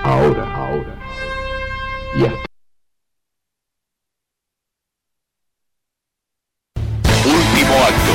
ahora. Y hasta último acto.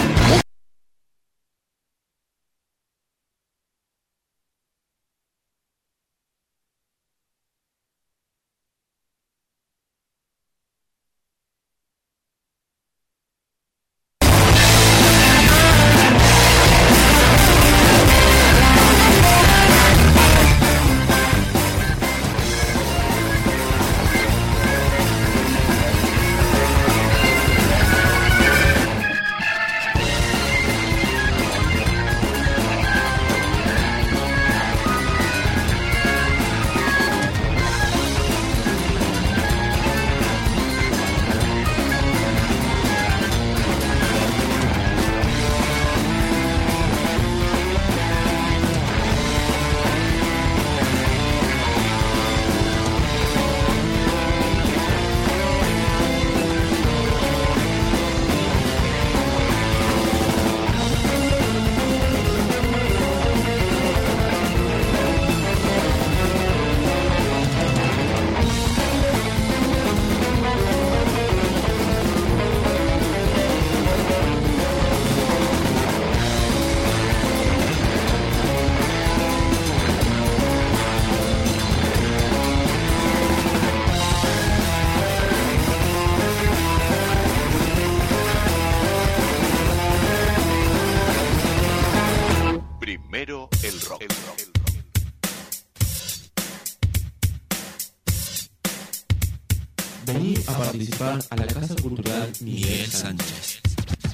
Vení a participar a la Casa Cultural Miguel Sánchez.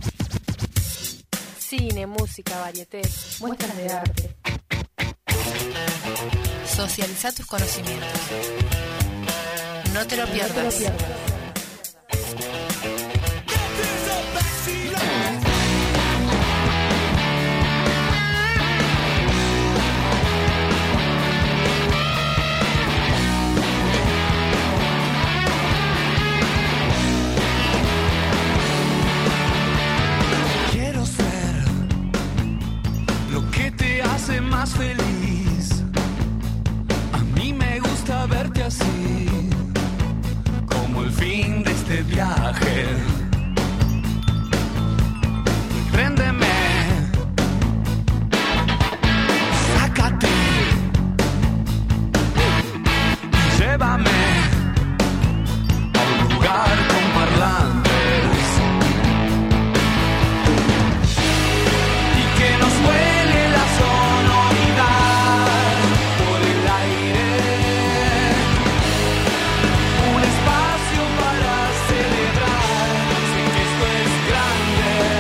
Cine, música, varieté, muestras de arte. Socializa tus conocimientos. No te lo pierdas. Quiero ser lo que te hace más feliz. A mí me gusta verte así, como el fin de este viaje. Préndeme, sácate, llévame a un lugar con parlantes y que nos vuele la sonoridad por el aire. Un espacio para celebrar, sé que esto es grande.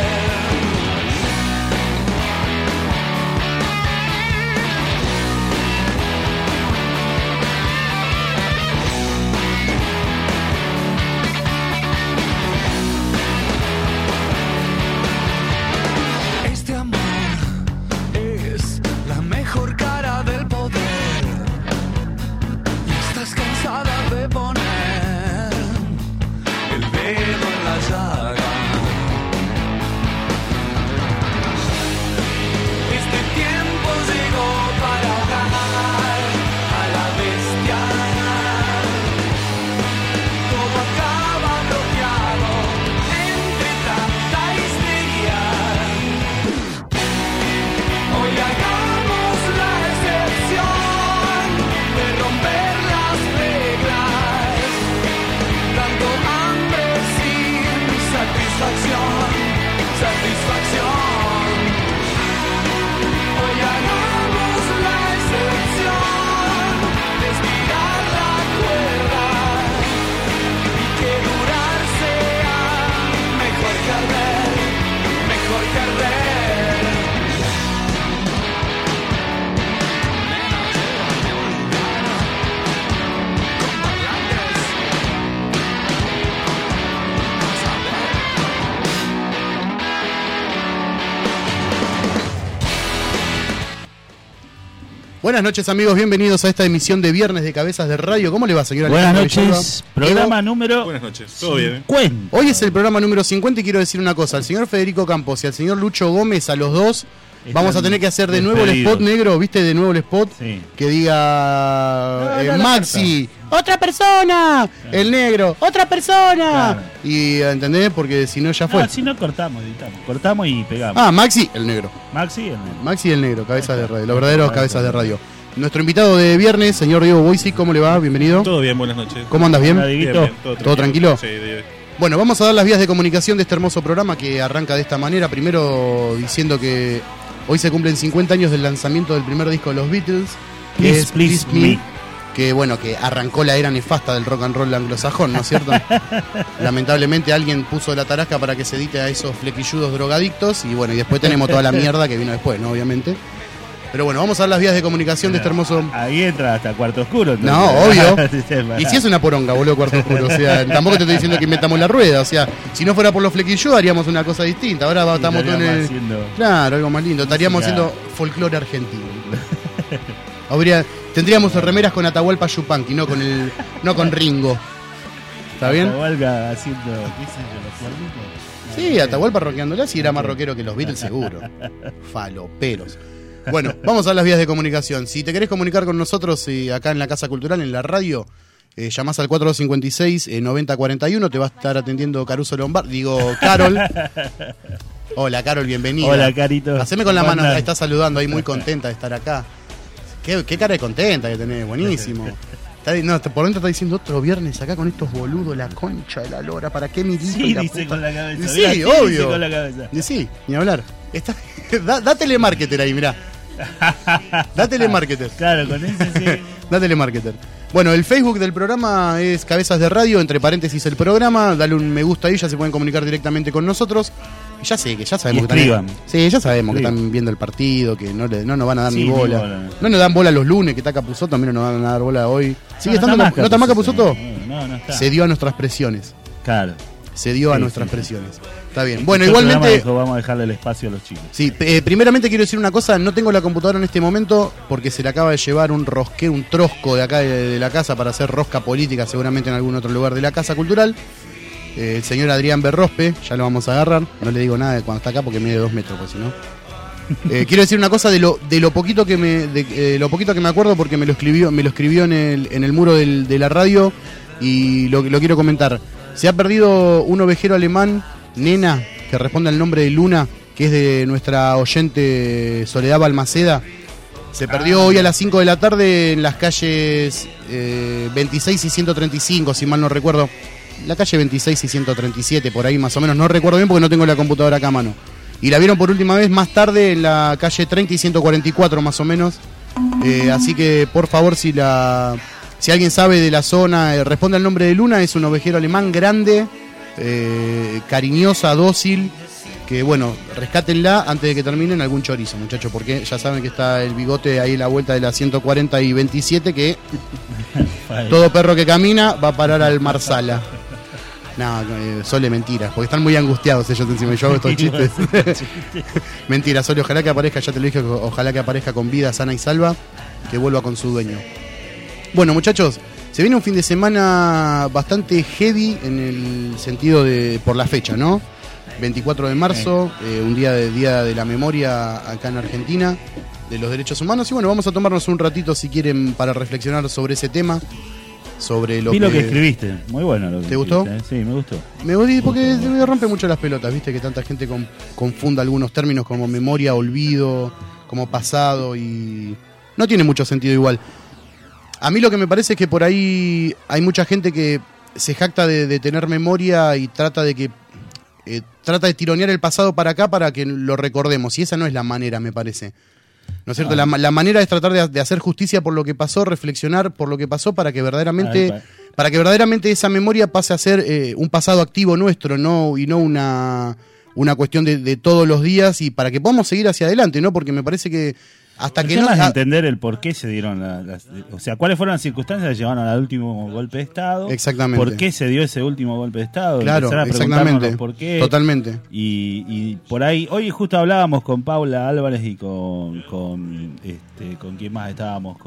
Este amor es la mejor cara del poder y estás cansada de poner el dedo en la llaga. Este tiempo llegó para ahogar a la bestia. Todo acaba bloqueado entre tanta histeria. Hoy hagamos la excepción de romper las reglas. Tanto hambre sin satisfacción, satisfacción. Hoy hagamos la excepción de estirar la cuerda y que durar sea mejor que arder, mejor que arder. Buenas noches, amigos, bienvenidos a esta emisión de Viernes de Cabezas de Radio. ¿Cómo le va, señora? Buenas Alejandra noches, Villalba? programa número Buenas noches, todo bien. 50. Hoy es el programa número 50 y quiero decir una cosa. Al señor Federico Campos y al señor Lucho Gómez, a los dos, Vamos a tener que hacer de nuevo el spot negro, ¿viste? De nuevo el spot. Sí. Que diga Maxi, ¡otra persona! El negro, ¡otra persona! Claro. Y, ¿entendés? Porque si no ya fue. No, si no cortamos, editamos. Cortamos y pegamos. Ah, Maxi, el negro. Maxi, el negro. Maxi el negro, cabezas de radio, los verdaderos cabezas de radio. Nuestro invitado de viernes, señor Diego Boisi, ¿cómo le va? Bienvenido. Todo bien, buenas noches. ¿Cómo andas? ¿Bien? Hola, Dieguito. Bien, ¿Todo tranquilo? Sí, bien. Bueno, vamos a dar las vías de comunicación de este hermoso programa que arranca de esta manera. Primero diciendo que hoy se cumplen 50 años del lanzamiento del primer disco de los Beatles, que es Please Me, que bueno, que arrancó la era nefasta del rock and roll anglosajón, ¿no es cierto? Lamentablemente alguien puso la tarasca para que se edite a esos flequilludos drogadictos y bueno, y después tenemos toda la mierda que vino después, ¿no? Obviamente. Pero bueno, vamos a dar las vías de comunicación de este hermoso... Ahí entra hasta Cuarto Oscuro. Entonces. No, obvio. Y si es una poronga, boludo, Cuarto Oscuro. O sea, tampoco te estoy diciendo que inventamos la rueda. O sea, si no fuera por los flequillos haríamos una cosa distinta. Ahora estamos todos en el... haciendo... Claro, algo más lindo. Estaríamos haciendo folclore argentino. Tendríamos remeras con Atahualpa Yupanqui, no con Ringo. ¿Está bien? Atahualpa haciendo... ¿Qué sé yo? ¿Los cuernitos? Sí, Atahualpa rockeándola si era más rockero que los Beatles, seguro. Faloperos. Bueno, vamos a las vías de comunicación. Si te querés comunicar con nosotros acá en la Casa Cultural, en la radio, llamás al 4256-9041, te va a estar atendiendo Caruso Lombard. Digo, Carol. Hola, Carol, bienvenida. Hola, Carito. Haceme con la mano, la estás saludando ahí, muy contenta de estar acá. Qué cara de contenta que tenés, buenísimo. No, por dentro está diciendo otro viernes acá con estos boludos, la concha de la lora, ¿para qué milito? Sí, la dice puta? con la cabeza. Sí, Mirá, obvio. Dice con la cabeza. Sí, ni hablar. Da telemarketer ahí, mirá. Da telemarketer. Claro, con ese sí. Da telemarketer. Bueno, el Facebook del programa es Cabezas de Radio, entre paréntesis el programa. Dale un me gusta ahí, ya se pueden comunicar directamente con nosotros. Ya sabemos y que escriban. Sí, ya sabemos que están viendo el partido, que no nos van a dar Sí, ni bola. No nos dan bola los lunes, que está Capusotto, también no nos van a dar bola hoy. ¿Sigue estando? ¿No está más Capusotto? No está. Se dio a nuestras presiones. Claro. Se dio a Sí, nuestras sí. presiones. Está bien. Bueno, Este igualmente... programa dijo, vamos a dejarle el espacio a los chicos. Sí, primeramente quiero decir una cosa, no tengo la computadora en este momento porque se le acaba de llevar un trosco de acá de la casa para hacer rosca política seguramente en algún otro lugar de la Casa Cultural. El señor Adrián Berrospe, ya lo vamos a agarrar, no le digo nada de cuando está acá porque mide 2 metros, pues si no. Quiero decir una cosa de lo poquito que me acuerdo porque me lo escribió en el muro de la radio y lo quiero comentar. Se ha perdido un ovejero alemán, Nena, que responde al nombre de Luna, que es de nuestra oyente Soledad Balmaceda. Se perdió hoy a las 5 de la tarde en las calles 26 y 135, si mal no recuerdo. La calle 26 y 137, por ahí más o menos. No recuerdo bien porque no tengo la computadora acá a mano. Y la vieron por última vez más tarde en la calle 30 y 144 más o menos. Así que por favor, si alguien sabe de la zona, responde al nombre de Luna. Es un ovejero alemán grande, cariñosa, dócil. Que bueno, rescátenla antes de que terminen algún chorizo, muchachos, porque ya saben que está el bigote ahí a la vuelta de la 140 y 27, que todo perro que camina va a parar al Marsala. No, Sole, mentiras, porque están muy angustiados ellos encima. Yo hago estos chistes. Mentira, Sole, ojalá que aparezca, ya te lo dije, ojalá que aparezca con vida sana y salva, que vuelva con su dueño. Bueno, muchachos, se viene un fin de semana bastante heavy en el sentido de por la fecha, ¿no? 24 de marzo, un día de la memoria acá en Argentina, de los derechos humanos. Y bueno, vamos a tomarnos un ratito, si quieren, para reflexionar sobre ese tema. Sobre lo lo que escribiste, muy bueno lo que ¿Te gustó? Sí, me gustó. Me gustó porque me rompe mucho las pelotas, viste, que tanta gente confunda algunos términos como memoria, olvido, como pasado, y no tiene mucho sentido igual. A mí lo que me parece es que por ahí hay mucha gente que se jacta de tener memoria y trata de tironear el pasado para acá para que lo recordemos, y esa no es la manera, me parece. ¿No es cierto? La manera es tratar de hacer justicia por lo que pasó, reflexionar por lo que pasó para que verdaderamente esa memoria pase a ser un pasado activo nuestro, y no una cuestión de todos los días, y para que podamos seguir hacia adelante, ¿no? Porque me parece que hasta el que tema no... es entender el por qué se dieron o sea, cuáles fueron las circunstancias que llevaron al último golpe de Estado. Exactamente. ¿Por qué se dio ese último golpe de Estado? Claro, Empezar a exactamente. Por qué. Totalmente. Y por ahí, hoy justo hablábamos con Paula Álvarez y con quién más estábamos,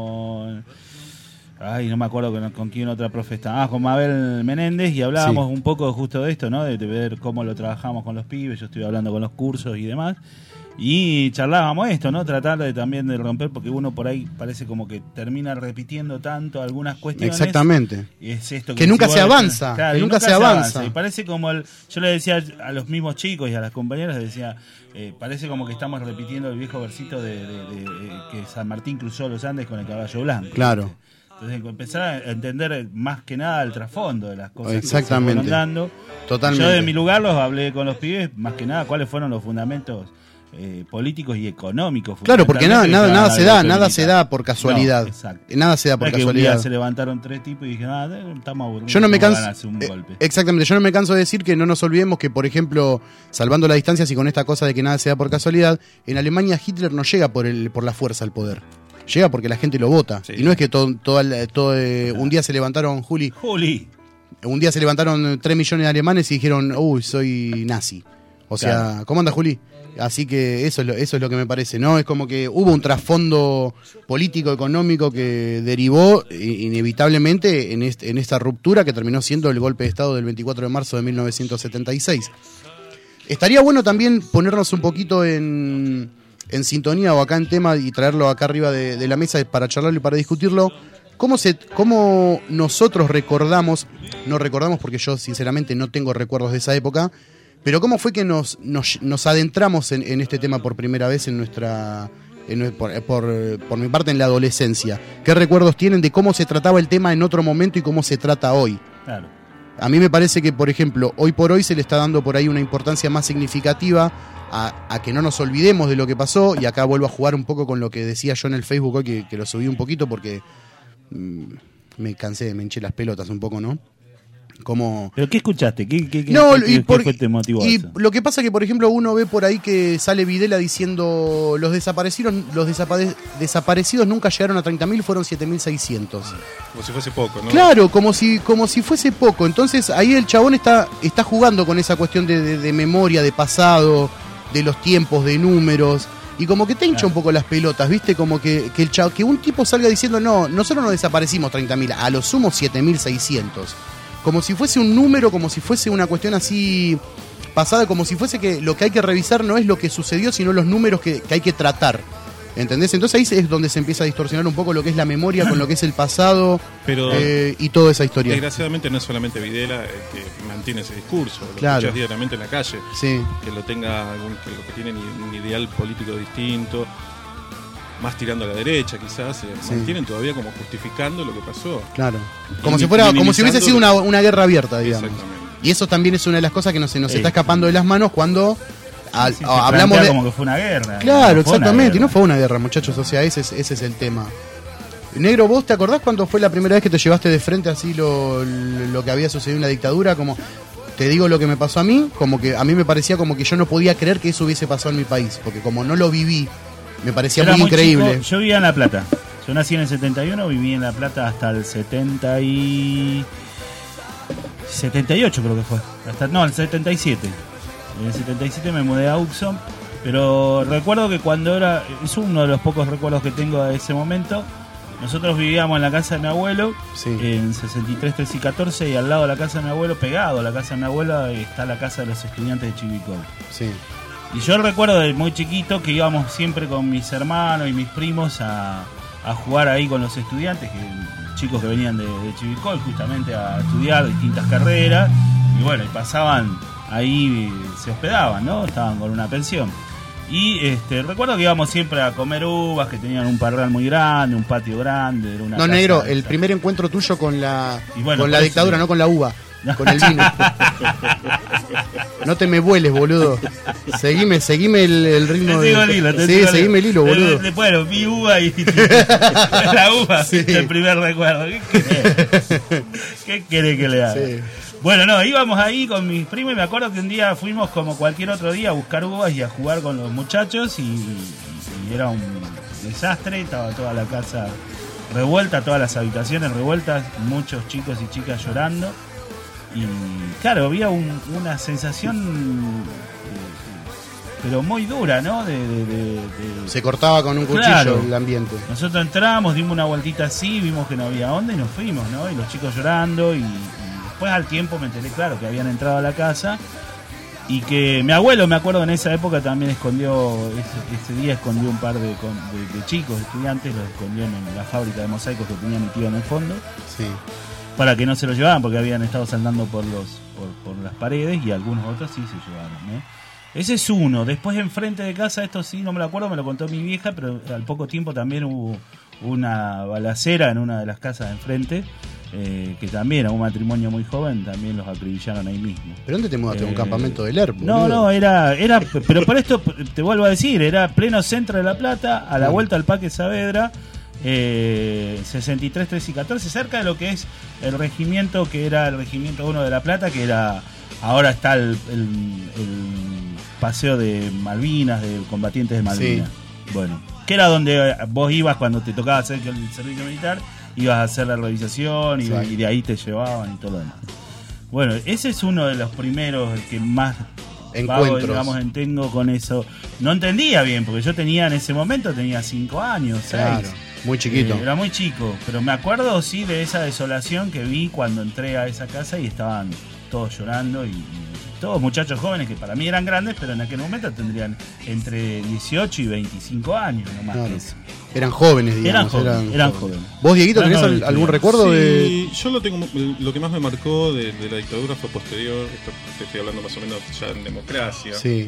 no me acuerdo con quién otra profe estaba, con Mabel Menéndez, y hablábamos un poco justo de esto, ¿no? De ver cómo lo trabajamos con los pibes. Yo estoy hablando con los cursos y demás. Y charlábamos esto, ¿no? Tratar de también de romper, porque uno por ahí parece como que termina repitiendo tanto algunas cuestiones. Exactamente. Y es esto que nunca se avanza. Claro, que nunca se avanza. Y parece como yo le decía a los mismos chicos y a las compañeras, les decía, parece como que estamos repitiendo el viejo versito de que San Martín cruzó los Andes con el caballo blanco. Claro. Entonces empezar a entender más que nada el trasfondo de las cosas. Exactamente. Que se fueron dando. Totalmente. Yo de mi lugar los hablé con los pibes, más que nada cuáles fueron los fundamentos políticos y económicos. Claro, porque nada se da por casualidad. No, nada se da por casualidad. Un día se levantaron 3 tipos y dije, estamos aburridos. Yo no me canso. Golpe. Exactamente, yo no me canso de decir que no nos olvidemos que, por ejemplo, salvando las distancias y con esta cosa de que nada se da por casualidad, en Alemania Hitler no llega por la fuerza al poder. Llega porque la gente lo vota. Sí. Y no es que un día se levantaron, Juli. Un día se levantaron 3 millones de alemanes y dijeron, uy, soy nazi. O sea, ¿cómo anda, Juli? Así que eso es lo que me parece, ¿no? Es como que hubo un trasfondo político, económico que derivó inevitablemente en esta ruptura que terminó siendo el golpe de Estado del 24 de marzo de 1976. Estaría bueno también ponernos un poquito en sintonía o acá en tema y traerlo acá arriba de la mesa para charlarlo y para discutirlo. ¿Cómo nosotros no recordamos porque yo sinceramente no tengo recuerdos de esa época, pero cómo fue que nos adentramos en este tema por primera vez por mi parte en la adolescencia? ¿Qué recuerdos tienen de cómo se trataba el tema en otro momento y cómo se trata hoy? Claro. A mí me parece que, por ejemplo, hoy por hoy se le está dando por ahí una importancia más significativa a que no nos olvidemos de lo que pasó, y acá vuelvo a jugar un poco con lo que decía yo en el Facebook hoy, que lo subí un poquito porque me cansé, me hinché las pelotas un poco, ¿no? ¿Pero qué escuchaste? ¿Qué fue te motivó y eso? Lo que pasa que, por ejemplo, uno ve por ahí que sale Videla diciendo los desaparecidos nunca llegaron a 30.000, fueron 7.600. Como si fuese poco, ¿no? Claro, como si fuese poco. Entonces ahí el chabón está jugando con esa cuestión de memoria, de pasado, de los tiempos, de números. Y como que te hincha un poco las pelotas, ¿viste? Como que un tipo salga diciendo, no, nosotros no desaparecimos 30.000, a lo sumo 7.600. Como si fuese un número, como si fuese una cuestión así pasada, como si fuese que lo que hay que revisar no es lo que sucedió, sino los números que hay que tratar. ¿Entendés? Entonces ahí es donde se empieza a distorsionar un poco lo que es la memoria con lo que es el pasado. Pero y toda esa historia. Desgraciadamente no es solamente Videla que mantiene ese discurso, lo escuchas diariamente en la calle. Sí. Que lo tenga que tiene un ideal político distinto, más tirando a la derecha quizás, mantienen todavía como justificando lo que pasó. Claro. Como si hubiese sido una guerra abierta, digamos. Exactamente. Y eso también es una de las cosas que se nos está escapando de las manos cuando hablamos de como que fue una guerra. Claro, exactamente, y no fue una guerra, muchachos, o sea, ese es el tema. Negro, ¿vos te acordás cuándo fue la primera vez que te llevaste de frente así lo que había sucedido en la dictadura? Como te digo lo que me pasó a mí, como que a mí me parecía como que yo no podía creer que eso hubiese pasado en mi país, porque como no lo viví, me parecía muy increíble. Chico, yo vivía en La Plata. Yo nací en el 71, viví en La Plata hasta el 78 creo que fue. El 77. En el 77 me mudé a Uxon, pero recuerdo que es uno de los pocos recuerdos que tengo de ese momento. Nosotros vivíamos en la casa de mi abuelo, en 63, 13 y 14, y al lado de la casa de mi abuelo, pegado a la casa de mi abuelo, está la casa de los estudiantes de Chivilcoy. Sí. Y yo recuerdo de muy chiquito que íbamos siempre con mis hermanos y mis primos a jugar ahí con los estudiantes, chicos que venían de Chivilcoy justamente a estudiar distintas carreras, y bueno, y pasaban ahí, se hospedaban, ¿no? Estaban con una pensión. Y recuerdo que íbamos siempre a comer uvas, que tenían un parral muy grande, un patio grande. Era una casa negro, el primer encuentro tuyo con la dictadura, no con la uva. Con el vino. No te me vueles, boludo. Seguime el ritmo seguime el hilo, boludo. Bueno, mi uva y la uva, el primer recuerdo. ¿Qué querés que le haga? Sí. Bueno, no, íbamos ahí con mis primos y me acuerdo que un día fuimos como cualquier otro día a buscar uvas y a jugar con los muchachos y era un desastre, estaba toda la casa revuelta, todas las habitaciones revueltas, muchos chicos y chicas llorando. Y claro, había una sensación pero muy dura, ¿no? Se cortaba con un cuchillo el ambiente. Nosotros entramos, dimos una vueltita así, vimos que no había onda y nos fuimos, ¿no? Y los chicos llorando y después al tiempo me enteré, claro, que habían entrado a la casa Y que mi abuelo, me acuerdo, en esa época también escondió, ese día escondió un par de chicos, estudiantes, los escondió en la fábrica de mosaicos que tenía mi tío en el fondo. Sí. Para que no se lo llevaban, porque habían estado saltando por las paredes y algunos otros sí se llevaron, ¿no? Ese es uno. Después enfrente de casa, esto sí, no me lo acuerdo, me lo contó mi vieja, pero al poco tiempo también hubo una balacera en una de las casas de enfrente, que también a un matrimonio muy joven también los acribillaron ahí mismo. ¿Pero dónde te mudaste? ¿Un campamento del ERP? No, era, pero por esto te vuelvo a decir, era pleno centro de La Plata, a la vuelta al Parque Saavedra, 63, 13 y 14, cerca de lo que es el regimiento, que era el regimiento 1 de La Plata, que era, ahora está el paseo de Malvinas, de combatientes de Malvinas. Sí. Bueno, que era donde vos ibas cuando te tocaba hacer el servicio militar, ibas a hacer la revisación, sí, y de ahí te llevaban y todo lo demás. Bueno, ese es uno de los primeros, el que más encuentros, digamos, tengo con eso. No entendía bien, porque yo en ese momento tenía 5 años, 6. Claro, muy chiquito. Era muy chico, pero me acuerdo, sí, de esa desolación que vi cuando entré a esa casa y estaban todos llorando y todos muchachos jóvenes que para mí eran grandes, pero en aquel momento tendrían entre 18 y 25 años, no más que eso. Eran jóvenes, digamos. Eran jóvenes. ¿Vos, Dieguito, tenés algún recuerdo de...? Sí, yo lo tengo. Lo que más me marcó de la dictadura fue posterior. Esto te estoy hablando más o menos ya en democracia. Sí.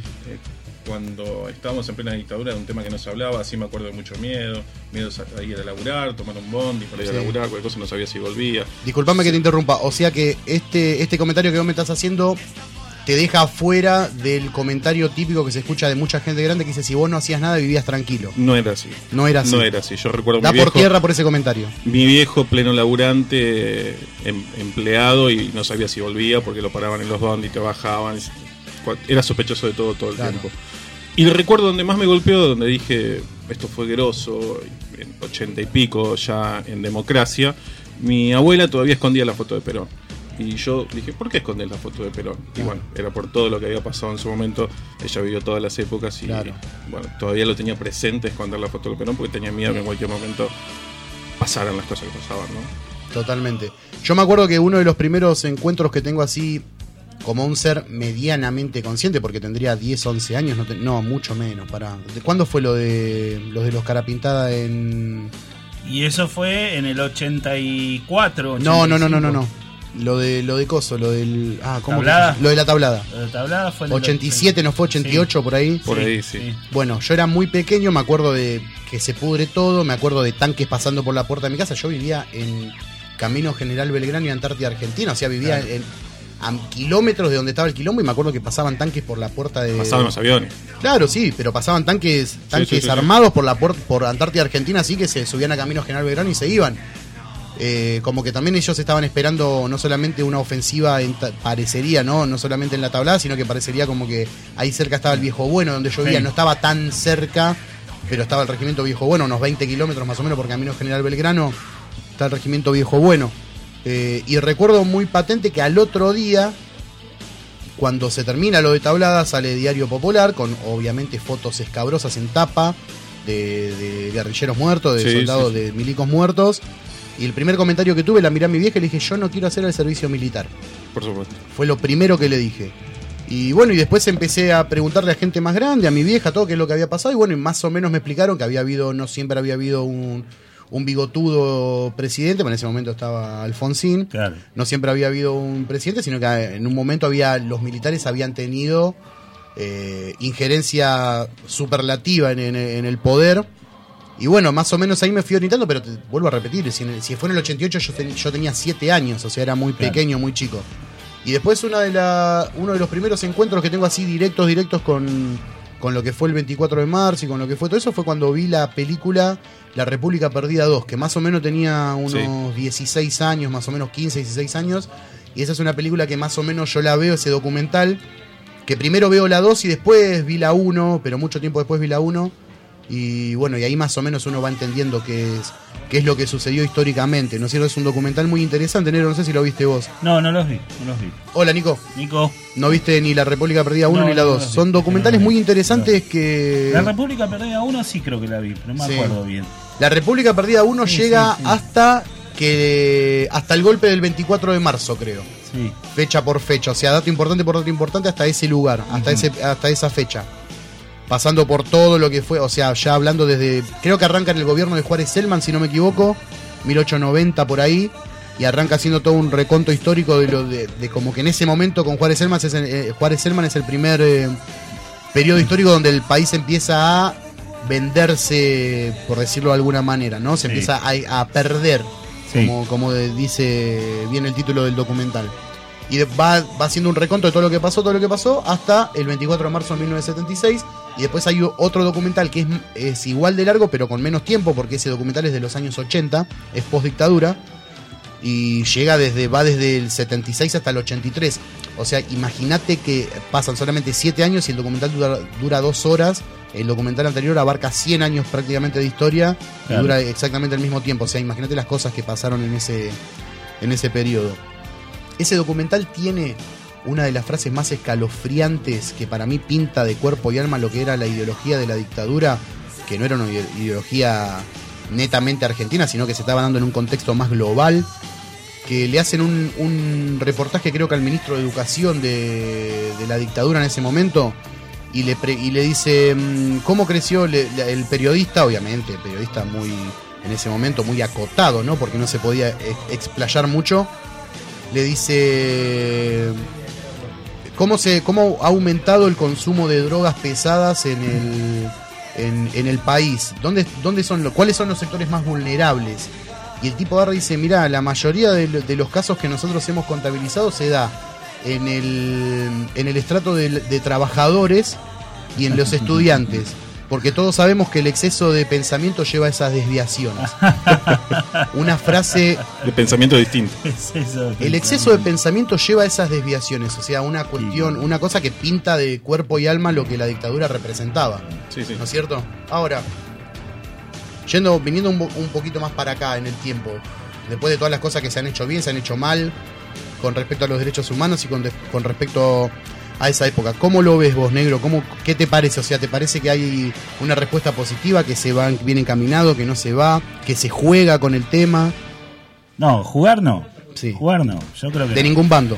Cuando estábamos en plena dictadura era un tema que no se hablaba, así me acuerdo de mucho miedo a ir a laburar, tomar un bondi para ir a laburar, cualquier cosa no sabía si volvía. Disculpame que te interrumpa, o sea que este comentario que vos me estás haciendo te deja fuera del comentario típico que se escucha de mucha gente grande que dice: si vos no hacías nada vivías tranquilo. No era así. No era así. No era así. Yo recuerdo da mi viejo, por tierra por ese comentario. Mi viejo, pleno laburante, empleado, y no sabía si volvía porque lo paraban en los bondi, te bajaban. Era sospechoso de todo el tiempo. Y el recuerdo donde más me golpeó, donde dije, esto fue grosso, en 80 y pico, ya en democracia, mi abuela todavía escondía la foto de Perón. Y yo dije, ¿por qué esconder la foto de Perón? Y bueno, era por todo lo que había pasado en su momento. Ella vivió todas las épocas y bueno, todavía lo tenía presente, esconder la foto de Perón, porque tenía miedo que en cualquier momento pasaran las cosas que pasaban, ¿no? Totalmente. Yo me acuerdo que uno de los primeros encuentros que tengo así, como un ser medianamente consciente, porque tendría 10, 11 años, no, mucho menos. ¿Cuándo fue lo de los Carapintada en...? Y eso fue en el 84, 85. No. Lo de Coso, lo del... ¿cómo ¿Tablada? Lo de la tablada. Lo de tablada fue en 87, ¿no fue 88 sí. por ahí? Por ahí, sí. Bueno, yo era muy pequeño, me acuerdo de que se pudre todo, me acuerdo de tanques pasando por la puerta de mi casa. Yo vivía en Camino General Belgrano y Antártida Argentina, o sea, vivía a kilómetros de donde estaba el quilombo, y me acuerdo que pasaban tanques por la puerta de... Pasaban los aviones. Claro, sí, pero pasaban tanques armados por Antártida Argentina, así que se subían a Camino General Belgrano y se iban. Como que también ellos estaban esperando no solamente una ofensiva, parecería, no solamente en la tablada, sino que parecería como que ahí cerca estaba el Viejo Bueno, donde yo vivía, no estaba tan cerca, pero estaba el regimiento Viejo Bueno, unos 20 kilómetros más o menos por Camino General Belgrano, está el regimiento Viejo Bueno. Y recuerdo muy patente que al otro día, cuando se termina lo de tablada, sale Diario Popular, con obviamente fotos escabrosas en tapa, de guerrilleros muertos, de soldados, de milicos muertos. Y el primer comentario que tuve, la miré a mi vieja y le dije: yo no quiero hacer el servicio militar. Por supuesto. Fue lo primero que le dije. Y bueno, y después empecé a preguntarle a gente más grande, a mi vieja, todo qué es lo que había pasado. Y bueno, y más o menos me explicaron que no siempre había habido un bigotudo presidente, pero en ese momento estaba Alfonsín. Claro. No siempre había habido un presidente, sino que en un momento los militares habían tenido injerencia superlativa en el poder. Y bueno, más o menos ahí me fui orientando, pero te vuelvo a repetir, si fue en el 88 yo tenía 7 años, o sea, era muy pequeño, muy chico. Y después uno de los primeros encuentros que tengo así directos con lo que fue el 24 de marzo y con lo que fue todo eso, fue cuando vi la película La República Perdida 2, que más o menos tenía unos 16 años, más o menos 15, 16 años, y esa es una película que más o menos yo la veo, ese documental, que primero veo la 2 y después vi la 1, pero mucho tiempo después vi la 1. Y bueno, y ahí más o menos uno va entendiendo qué es lo que sucedió históricamente, ¿no es cierto? Es un documental muy interesante, Nero, no sé si lo viste vos. No los vi. Hola, Nico. ¿No viste ni La República Perdida 1 ni la 2? Son documentales muy interesantes que... La República Perdida 1 sí creo que la vi, pero no me acuerdo bien. La República Perdida 1 llega hasta el golpe del 24 de marzo, creo. Sí. Fecha por fecha, o sea, dato importante por dato importante hasta ese lugar, hasta esa fecha. Pasando por todo lo que fue, o sea, ya hablando desde, creo que arranca en el gobierno de Juárez Selman, si no me equivoco, 1890 por ahí, y arranca haciendo todo un reconto histórico de como que en ese momento con Juárez Selman es el primer periodo histórico donde el país empieza a venderse, por decirlo de alguna manera, ¿no? Se empieza a perder, como dice bien el título del documental. Y va haciendo un reconto de todo lo que pasó hasta el 24 de marzo de 1976. Y después hay otro documental que es igual de largo, pero con menos tiempo, porque ese documental es de los años 80, es post-dictadura, y va desde el 76 hasta el 83. O sea, imagínate que pasan solamente 7 años y el documental dura 2 horas. El documental anterior abarca 100 años prácticamente de historia, y dura exactamente el mismo tiempo. O sea, imagínate las cosas que pasaron en ese periodo. Ese documental tiene una de las frases más escalofriantes que para mí pinta de cuerpo y alma lo que era la ideología de la dictadura, que no era una ideología netamente argentina, sino que se estaba dando en un contexto más global, que le hacen un reportaje, creo que al ministro de Educación de la dictadura en ese momento, y le dice cómo creció el periodista, obviamente, el periodista muy, en ese momento, muy acotado, ¿no? Porque no se podía explayar mucho. Le dice cómo ha aumentado el consumo de drogas pesadas en el país. ¿Cuáles son los sectores más vulnerables? Y el tipo agarra y dice, mirá, la mayoría de los casos que nosotros hemos contabilizado se da en el estrato de trabajadores y en los estudiantes. Porque todos sabemos que el exceso de pensamiento lleva a esas desviaciones. Una frase... De pensamiento distinto. El exceso de pensamiento lleva a esas desviaciones. O sea, una cuestión, una cosa que pinta de cuerpo y alma lo que la dictadura representaba. Sí. ¿No es cierto? Ahora, viniendo un poquito más para acá en el tiempo, después de todas las cosas que se han hecho bien, se han hecho mal, con respecto a los derechos humanos y con respecto a esa época. ¿Cómo lo ves vos, negro? ¿Qué te parece? O sea, ¿te parece que hay una respuesta positiva, que se va bien encaminado, que no se va, que se juega con el tema? No, jugar no. Sí. Jugar no. Yo creo que de ningún bando.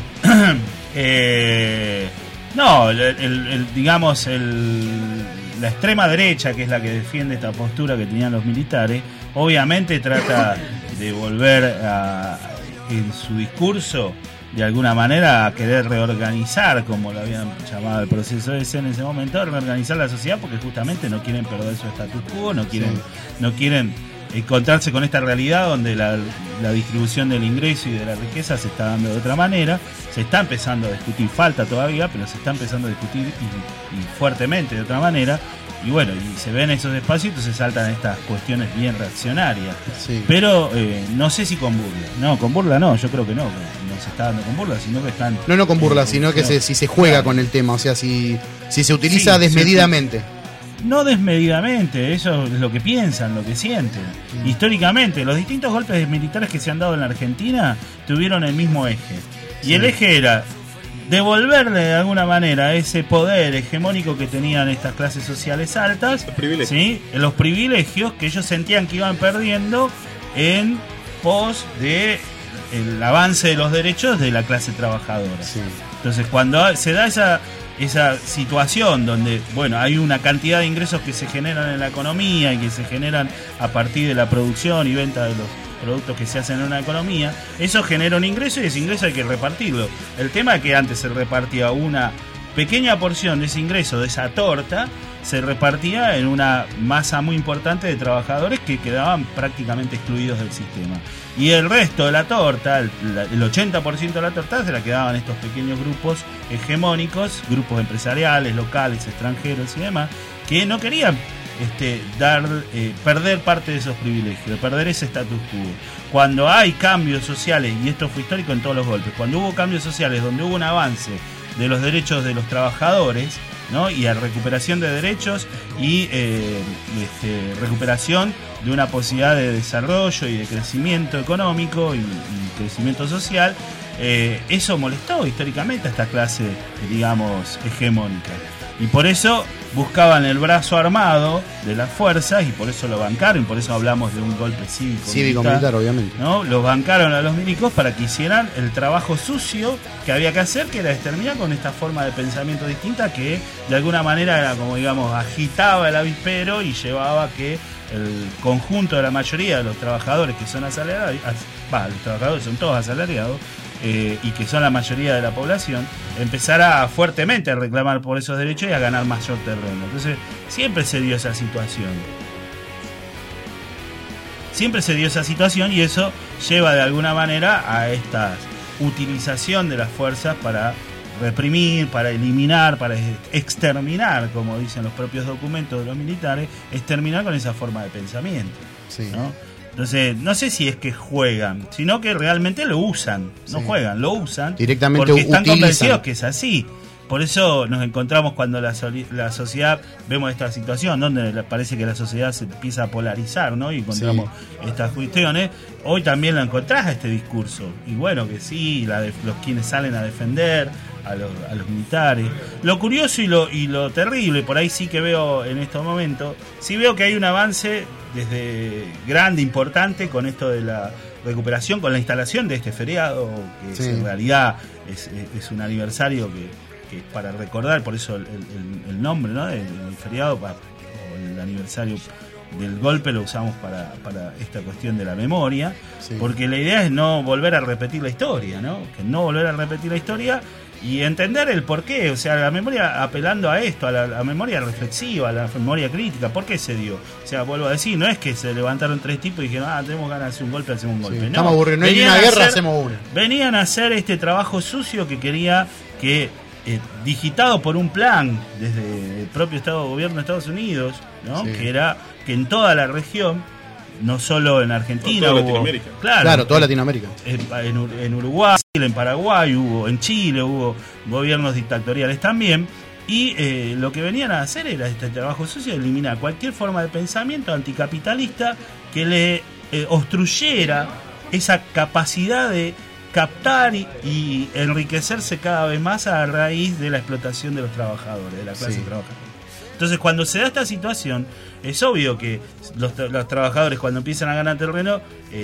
No, digamos, la extrema derecha, que es la que defiende esta postura que tenían los militares, obviamente trata de volver en su discurso de alguna manera a querer reorganizar, como lo habían llamado el proceso de en ese momento, reorganizar la sociedad, porque justamente no quieren perder su status quo, no quieren encontrarse con esta realidad donde la distribución del ingreso y de la riqueza se está dando de otra manera. Se está empezando a discutir, falta todavía, pero se está empezando a discutir y fuertemente de otra manera. Y bueno, y se ven esos espacios y entonces saltan estas cuestiones bien reaccionarias. Sí. Pero no sé si con burla. No, con burla no, yo creo que no se está dando con burla, sino que están... No con burla, sino que si se juega con el tema, o sea, si se utiliza desmedidamente. No desmedidamente, eso es lo que piensan, lo que sienten. Históricamente, los distintos golpes militares que se han dado en la Argentina tuvieron el mismo eje. Y el eje era devolverle de alguna manera ese poder hegemónico que tenían estas clases sociales altas, los privilegios que ellos sentían que iban perdiendo en pos de el avance de los derechos de la clase trabajadora. Sí. Entonces, cuando se da esa situación donde, bueno, hay una cantidad de ingresos que se generan en la economía y que se generan a partir de la producción y venta de los productos que se hacen en una economía, eso genera un ingreso y ese ingreso hay que repartirlo. El tema es que antes se repartía una pequeña porción de ese ingreso, de esa torta, se repartía en una masa muy importante de trabajadores que quedaban prácticamente excluidos del sistema. Y el resto de la torta, el 80% de la torta, se la quedaban estos pequeños grupos hegemónicos, grupos empresariales, locales, extranjeros y demás, que no querían perder parte de esos privilegios, perder ese status quo. Cuando hay cambios sociales, y esto fue histórico en todos los golpes, cuando hubo cambios sociales donde hubo un avance de los derechos de los trabajadores, ¿no? Y a recuperación de derechos y recuperación de una posibilidad de desarrollo y de crecimiento económico y crecimiento social, eso molestó históricamente a esta clase, digamos, hegemónica. Y por eso buscaban el brazo armado de las fuerzas y por eso lo bancaron, y por eso hablamos de un golpe cívico-militar, obviamente. ¿no? Los bancaron a los milicos para que hicieran el trabajo sucio que había que hacer, que era exterminar con esta forma de pensamiento distinta que de alguna manera era como, digamos, agitaba el avispero y llevaba a que el conjunto de la mayoría de los trabajadores que son asalariados, los trabajadores son todos asalariados, y que son la mayoría de la población, empezara fuertemente a reclamar por esos derechos y a ganar mayor terreno. Entonces, siempre se dio esa situación. Y eso lleva de alguna manera a esta utilización de las fuerzas para reprimir, para eliminar, para exterminar, como dicen los propios documentos de los militares, exterminar con esa forma de pensamiento, sí, ¿no? Entonces, no sé si es que juegan, sino que realmente lo usan. No juegan, lo usan. Directamente porque están utilizan. convencidos que es así. Por eso nos encontramos cuando la sociedad, vemos esta situación donde parece que la sociedad se empieza a polarizar, ¿no? Y encontramos estas cuestiones. Hoy también lo encontrás a este discurso. Y bueno, que sí, los quienes salen a defender a los militares. Lo curioso y lo terrible, por ahí sí que veo en estos momentos, sí veo que hay un avance desde grande, importante, con esto de la recuperación, con la instalación de este feriado, que en realidad es un aniversario que es para recordar, por eso el nombre, ¿no? El feriado o el aniversario del golpe lo usamos para esta cuestión de la memoria, porque la idea es no volver a repetir la historia, ¿no? Que no volver a repetir la historia y entender el porqué, o sea, la memoria apelando a esto, a la memoria reflexiva, a la memoria crítica, ¿por qué se dio? O sea, vuelvo a decir, no es que se levantaron tres tipos y dijeron, tenemos ganas de hacer un golpe, hacemos un golpe. No, estamos aburridos, no hay ni una guerra, hacemos una. Venían a hacer este trabajo sucio que quería que, digitado por un plan desde el propio gobierno de Estados Unidos, ¿no? Que era que en toda la región, no solo en Argentina, toda Latinoamérica. Claro, toda Latinoamérica. En Uruguay, en Paraguay, en Chile hubo gobiernos dictatoriales también. Y lo que venían a hacer era este trabajo sucio, eliminar cualquier forma de pensamiento anticapitalista que le obstruyera esa capacidad de captar y enriquecerse cada vez más a raíz de la explotación de los trabajadores, de la clase trabajadora. Entonces, cuando se da esta situación, es obvio que los trabajadores, cuando empiezan a ganar terreno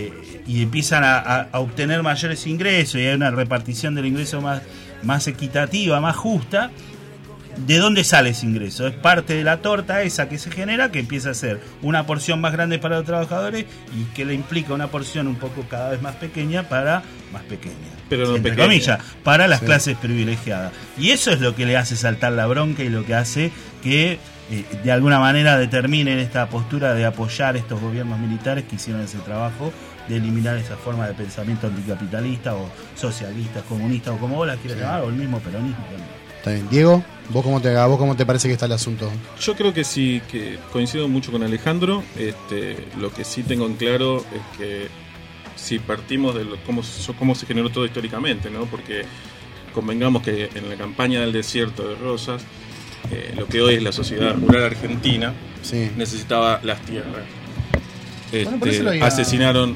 y empiezan a obtener mayores ingresos y hay una repartición del ingreso más equitativa, más justa, ¿de dónde sale ese ingreso? Es parte de la torta esa que se genera, que empieza a ser una porción más grande para los trabajadores y que le implica una porción un poco cada vez más pequeña para más pequeña. Pero no entre pequeña. comillas, para las clases privilegiadas. Y eso es lo que le hace saltar la bronca y lo que hace que de alguna manera determinen esta postura de apoyar estos gobiernos militares que hicieron ese trabajo de eliminar esa forma de pensamiento anticapitalista o socialista, comunista o como vos la quieras llamar, o el mismo peronismo también. Está bien. Diego, ¿vos cómo te parece que está el asunto? Yo creo que sí, que coincido mucho con Alejandro. Lo que sí tengo en claro es que si partimos de cómo se generó todo históricamente, ¿no? Porque convengamos que en la campaña del desierto de Rosas, lo que hoy es la sociedad rural argentina, necesitaba las tierras. Asesinaron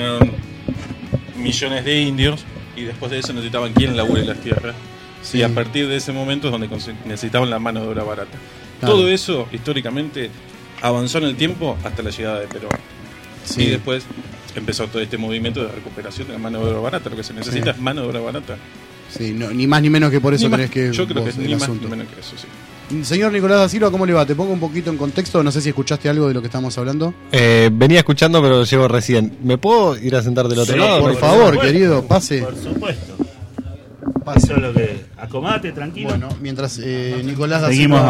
millones de indios y después de eso necesitaban quien labure las tierras. Y a partir de ese momento es donde necesitaban la mano de obra barata. Claro. Todo eso históricamente avanzó en el tiempo hasta la llegada de Perón. Y después empezó todo este movimiento de recuperación de la mano de obra barata. Lo que se necesita es mano de obra barata. Sí, no, ni más ni menos que por eso tenés que... Yo creo que es ni más ni menos que eso, sí. Señor Nicolás da Silva, ¿cómo le va? Te pongo un poquito en contexto, no sé si escuchaste algo de lo que estamos hablando. Venía escuchando, pero lo llevo recién. ¿Me puedo ir a sentar del otro lado? Por favor, querido, pase. Por supuesto. Eso es lo que... Acomódate, tranquilo. Bueno, mientras Nicolás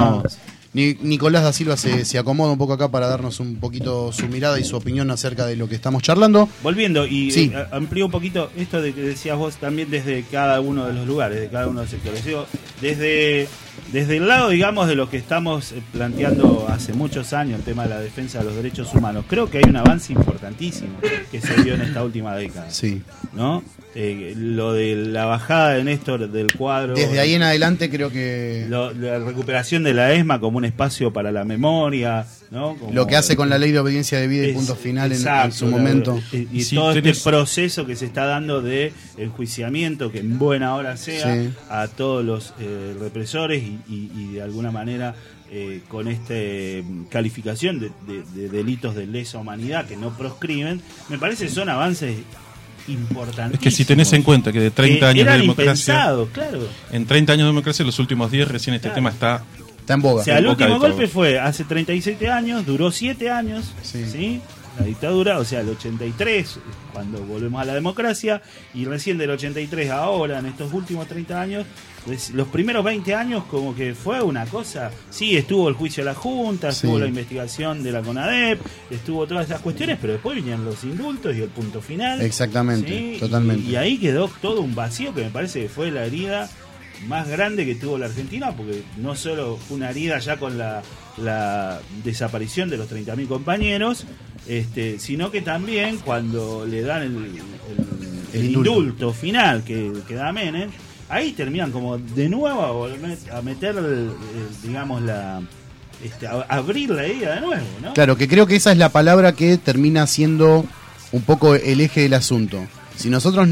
da Silva se acomoda un poco acá para darnos un poquito su mirada y su opinión acerca de lo que estamos charlando. Volviendo, y amplío un poquito esto de que decías vos también desde cada uno de los lugares, de cada uno de los sectores. Digo, desde el lado, digamos, de lo que estamos planteando hace muchos años, el tema de la defensa de los derechos humanos, creo que hay un avance importantísimo que se dio en esta última década. Sí. ¿No? Lo de la bajada de Néstor del cuadro. Desde ahí en adelante creo que... La recuperación de la ESMA como un espacio para la memoria, ¿no? Como, lo que hace con la ley de obediencia debida y punto final en su momento. Y sí, todo este proceso que se está dando de enjuiciamiento, que en buena hora sea, a todos los represores y de alguna manera con esta calificación de delitos de lesa humanidad que no proscriben, me parece que son avances importantísimos. Es que si tenés en cuenta que de 30 años de democracia, claro. En 30 años de democracia, en los últimos 10 recién este tema está en boga. O sea, el último golpe fue hace 37 años, duró 7 años, ¿sí? La dictadura, o sea, el 83, cuando volvemos a la democracia, y recién del 83 a ahora, en estos últimos 30 años, los primeros 20 años como que fue una cosa, sí, estuvo el juicio de la Junta, estuvo la investigación de la CONADEP, estuvo todas esas cuestiones, pero después vinieron los indultos y el punto final. Exactamente, ¿sí? totalmente. Y ahí quedó todo un vacío que me parece que fue la herida más grande que tuvo la Argentina, porque no solo fue una herida ya con la desaparición de los 30.000 compañeros, sino que también cuando le dan el indulto final que da Menem, ahí terminan como de nuevo a meter, digamos, abrir la herida de nuevo, ¿no? Claro, que creo que esa es la palabra que termina siendo un poco el eje del asunto. Si nosotros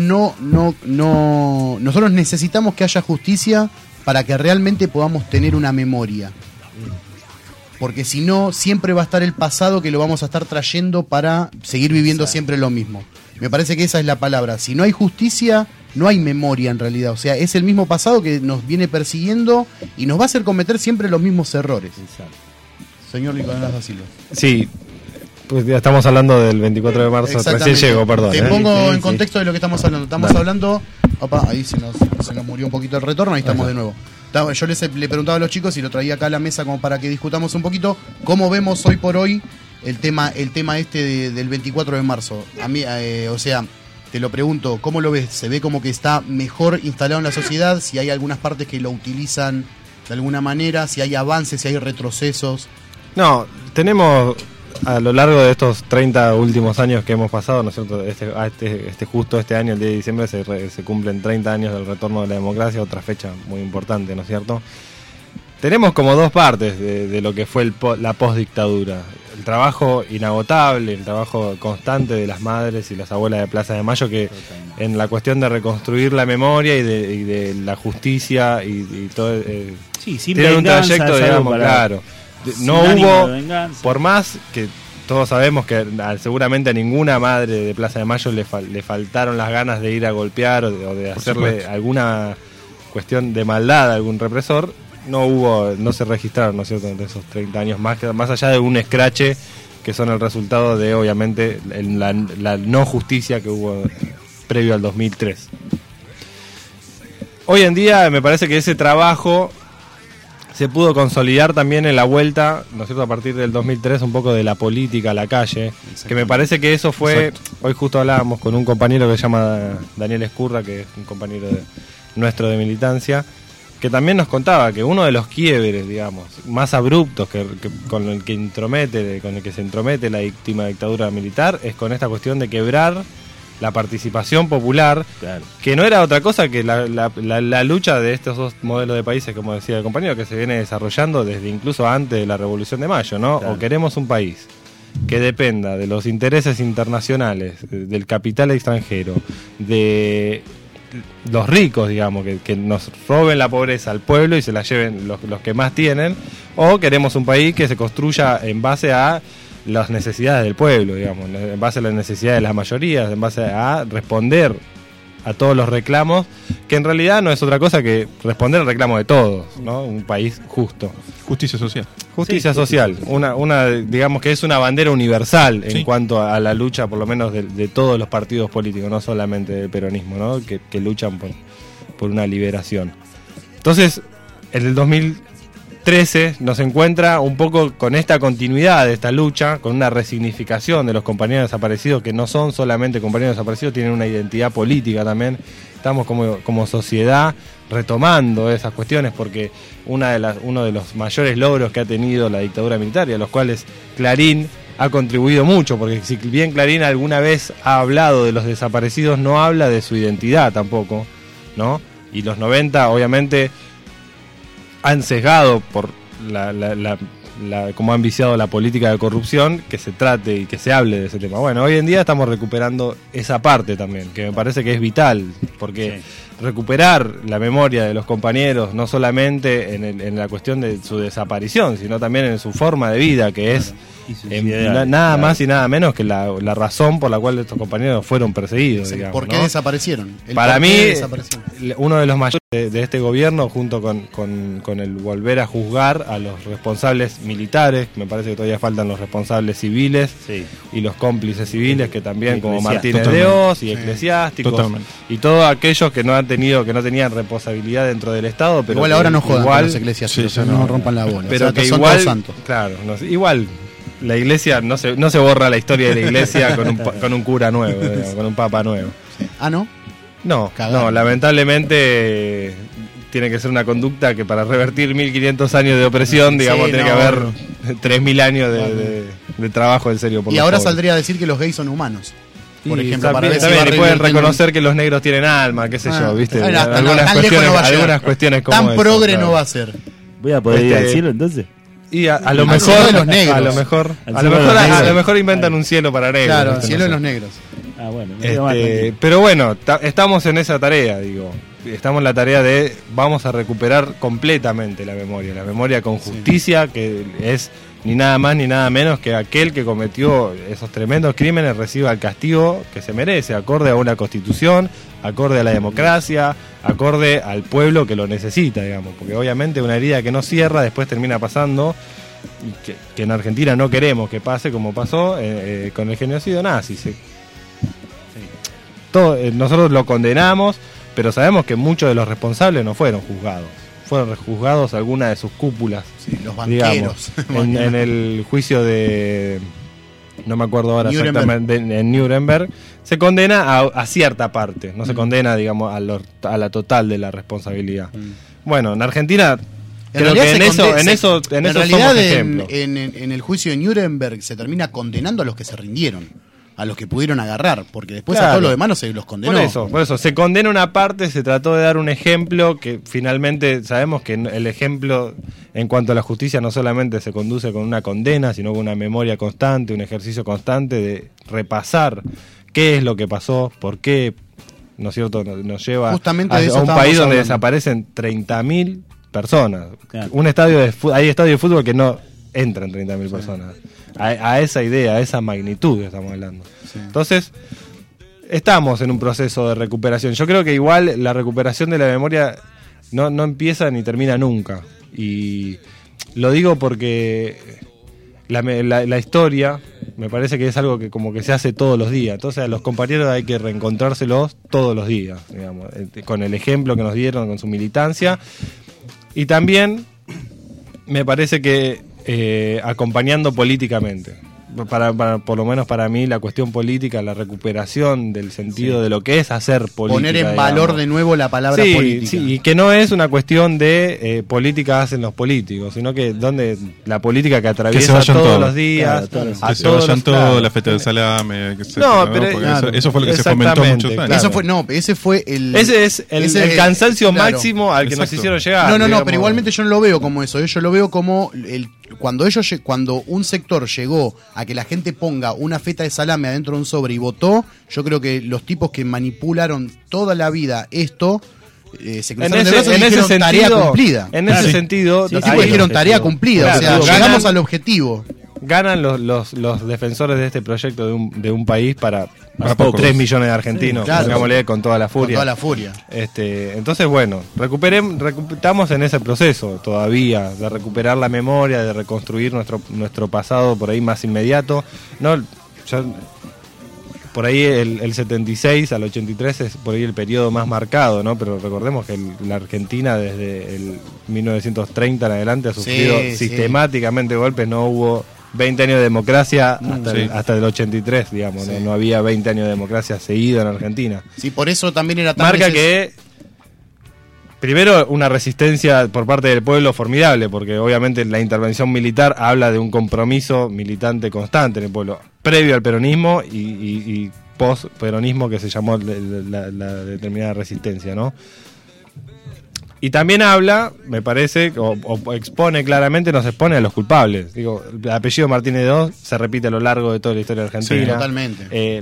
nosotros necesitamos que haya justicia para que realmente podamos tener una memoria. Porque si no, siempre va a estar el pasado que lo vamos a estar trayendo para seguir viviendo siempre lo mismo. Me parece que esa es la palabra. Si no hay justicia, no hay memoria en realidad. O sea, es el mismo pasado que nos viene persiguiendo y nos va a hacer cometer siempre los mismos errores. Exacto. Señor Nicolás da Silva. Sí. Pues ya estamos hablando del 24 de marzo, recién llegó, perdón. Te pongo en contexto de lo que estamos hablando. Estamos hablando... Opa, ahí se nos murió un poquito el retorno, ahí estamos de nuevo. Yo le preguntaba a los chicos y lo traía acá a la mesa como para que discutamos un poquito cómo vemos hoy por hoy el tema del 24 de marzo. A mí, o sea, te lo pregunto, ¿cómo lo ves? ¿Se ve como que está mejor instalado en la sociedad? Si hay algunas partes que lo utilizan de alguna manera, si hay avances, si hay retrocesos. No, tenemos... A lo largo de estos 30 últimos años que hemos pasado, ¿no es cierto? Justo este año, el 10 de diciembre, se cumplen 30 años del retorno de la democracia, otra fecha muy importante, ¿no es cierto? Tenemos como dos partes de lo que fue la postdictadura. El trabajo inagotable, el trabajo constante de las madres y las abuelas de Plaza de Mayo, que en la cuestión de reconstruir la memoria y de la justicia y todo... tiene un trayecto, digamos, claro. No hubo, por más que todos sabemos que seguramente a ninguna madre de Plaza de Mayo le faltaron las ganas de ir a golpear o de hacerle alguna cuestión de maldad a algún represor, no se registraron, ¿no es cierto?, de esos 30 años, más allá de un escrache que son el resultado de, obviamente, la no justicia que hubo previo al 2003. Hoy en día me parece que ese trabajo se pudo consolidar también en la vuelta, ¿no es cierto?, a partir del 2003, un poco de la política a la calle, que me parece que eso fue... Exacto. Hoy justo hablábamos con un compañero que se llama Daniel Escurra, que es un compañero nuestro de militancia, que también nos contaba que uno de los quiebres, digamos, más abruptos con el que se entromete la última dictadura militar, es con esta cuestión de quebrar la participación popular, claro, que no era otra cosa que la lucha de estos dos modelos de países, como decía el compañero, que se viene desarrollando desde incluso antes de la Revolución de Mayo, ¿no? Claro. O queremos un país que dependa de los intereses internacionales, del capital extranjero, de los ricos, digamos, que nos roben la pobreza al pueblo y se la lleven los que más tienen, o queremos un país que se construya en base a las necesidades del pueblo, digamos, en base a las necesidades de las mayorías, en base a responder a todos los reclamos, que en realidad no es otra cosa que responder al reclamo de todos, ¿no? Un país justo. Justicia social. Justicia social, una digamos que es una bandera universal en cuanto a la lucha, por lo menos de todos los partidos políticos, no solamente del peronismo, ¿no? Que luchan por una liberación. Entonces, en el 2013 nos encuentra un poco con esta continuidad de esta lucha, con una resignificación de los compañeros desaparecidos, que no son solamente compañeros desaparecidos, tienen una identidad política también. Estamos como sociedad retomando esas cuestiones, porque uno de los mayores logros que ha tenido la dictadura militar, y a los cuales Clarín ha contribuido mucho, porque si bien Clarín alguna vez ha hablado de los desaparecidos, no habla de su identidad tampoco, ¿no? Y los 90 obviamente han sesgado por cómo han viciado la política de corrupción, que se trate y que se hable de ese tema. Bueno, hoy en día estamos recuperando esa parte también, que me parece que es vital, porque recuperar la memoria de los compañeros, no solamente en la cuestión de su desaparición, sino también en su forma de vida, que es nada más y nada menos que la razón por la cual estos compañeros fueron perseguidos. Digamos, ¿por qué desaparecieron? Para mí, uno de los mayores de este gobierno, junto con el volver a juzgar a los responsables militares, me parece que todavía faltan los responsables civiles y los cómplices civiles, que también, como Martínez de Oz y eclesiásticos, y todos aquellos que no tenían responsabilidad dentro del Estado, pero igual ahora no jodan con los eclesiásticos, no rompan la bola, pero que son igual, todos santos. Claro, igual la iglesia no se borra la historia de la iglesia con un cura nuevo, con un papa nuevo. Ah, ¿no? No, lamentablemente tiene que ser una conducta que para revertir 1500 años de opresión, digamos, tiene que haber 3000 años de trabajo en serio por y los ahora pobres. saldría a decir que los gays son humanos. Por ejemplo, para ver también, y pueden reconocer que los negros tienen alma, qué sé yo, ¿viste? Algunas cuestiones como tan progre no va a ser. ¿Voy a poder ir al cielo entonces? Y a lo mejor a lo mejor inventan un cielo para negros. Claro, el cielo de los negros. Ah, bueno, pero bueno, estamos en esa tarea, digo. Estamos en la tarea de vamos a recuperar completamente la memoria con justicia, que es ni nada más ni nada menos que aquel que cometió esos tremendos crímenes reciba el castigo que se merece, acorde a una constitución, acorde a la democracia, acorde al pueblo que lo necesita, digamos, porque obviamente una herida que no cierra después termina pasando, y que en Argentina no queremos que pase como pasó con el genocidio nazi. Nosotros lo condenamos, pero sabemos que muchos de los responsables no fueron juzgados. Fueron juzgados algunas de sus cúpulas. Sí, los banqueros. Digamos, en el juicio de... No me acuerdo ahora exactamente, en Nuremberg, se condena a cierta parte, no se condena, digamos, a la total de la responsabilidad. Bueno, en Argentina... Creo que en eso somos ejemplo. En el juicio de Nuremberg se termina condenando a los que se rindieron, a los que pudieron agarrar, porque después a todos los demás no se los condenó. Por eso, se condena una parte, se trató de dar un ejemplo que finalmente sabemos que el ejemplo en cuanto a la justicia no solamente se conduce con una condena, sino con una memoria constante, un ejercicio constante de repasar qué es lo que pasó, por qué, ¿no es cierto?, nos lleva justamente a un país donde desaparecen 30.000 personas. Claro. Hay estadios de fútbol que no entran 30.000 personas. A esa idea, a esa magnitud estamos hablando. Sí. Entonces, estamos en un proceso de recuperación. Yo creo que igual la recuperación de la memoria no empieza ni termina nunca. Y lo digo porque la historia me parece que es algo que como que se hace todos los días. Entonces a los compañeros hay que reencontrárselos todos los días, digamos, con el ejemplo que nos dieron, con su militancia. Y también me parece que acompañando políticamente, por lo menos para mí, la cuestión política, la recuperación del sentido de lo que es hacer política. Poner en valor de nuevo la palabra política. Sí, y que no es una cuestión de política hacen los políticos, sino que donde la política que atraviesa todos los días, que se vayan todos, la feta del salame, pero eso fue lo que se fomentó muchos años. Ese fue el cansancio máximo al que nos hicieron llegar. No, pero igualmente yo no lo veo como eso, yo lo veo como cuando un sector llegó a que la gente ponga una feta de salame adentro de un sobre y votó, yo creo que los tipos que manipularon toda la vida esto se cruzaron de brazos y dijeron tarea cumplida. En ese sentido, los tipos dijeron tarea cumplida, o sea, llegamos al objetivo. Ganan los defensores de este proyecto de un país para 3 millones de argentinos, pongámosle con toda la furia. Con toda la furia. Entonces, bueno, estamos en ese proceso todavía de recuperar la memoria, de reconstruir nuestro pasado por ahí más inmediato. Por ahí el 76 al 83 es por ahí el periodo más marcado, ¿no? Pero recordemos que la Argentina desde el 1930 en adelante ha sufrido sistemáticamente golpes, no hubo 20 años de democracia hasta el 83, digamos, no había 20 años de democracia seguido en Argentina. Sí, por eso también era tan marca que primero una resistencia por parte del pueblo formidable, porque obviamente la intervención militar habla de un compromiso militante constante en el pueblo, previo al peronismo y post-peronismo, que se llamó la determinada resistencia, ¿no? Y también habla, me parece, o expone claramente, nos expone a los culpables. Digo, el apellido Martínez II se repite a lo largo de toda la historia de Argentina. Sí, totalmente.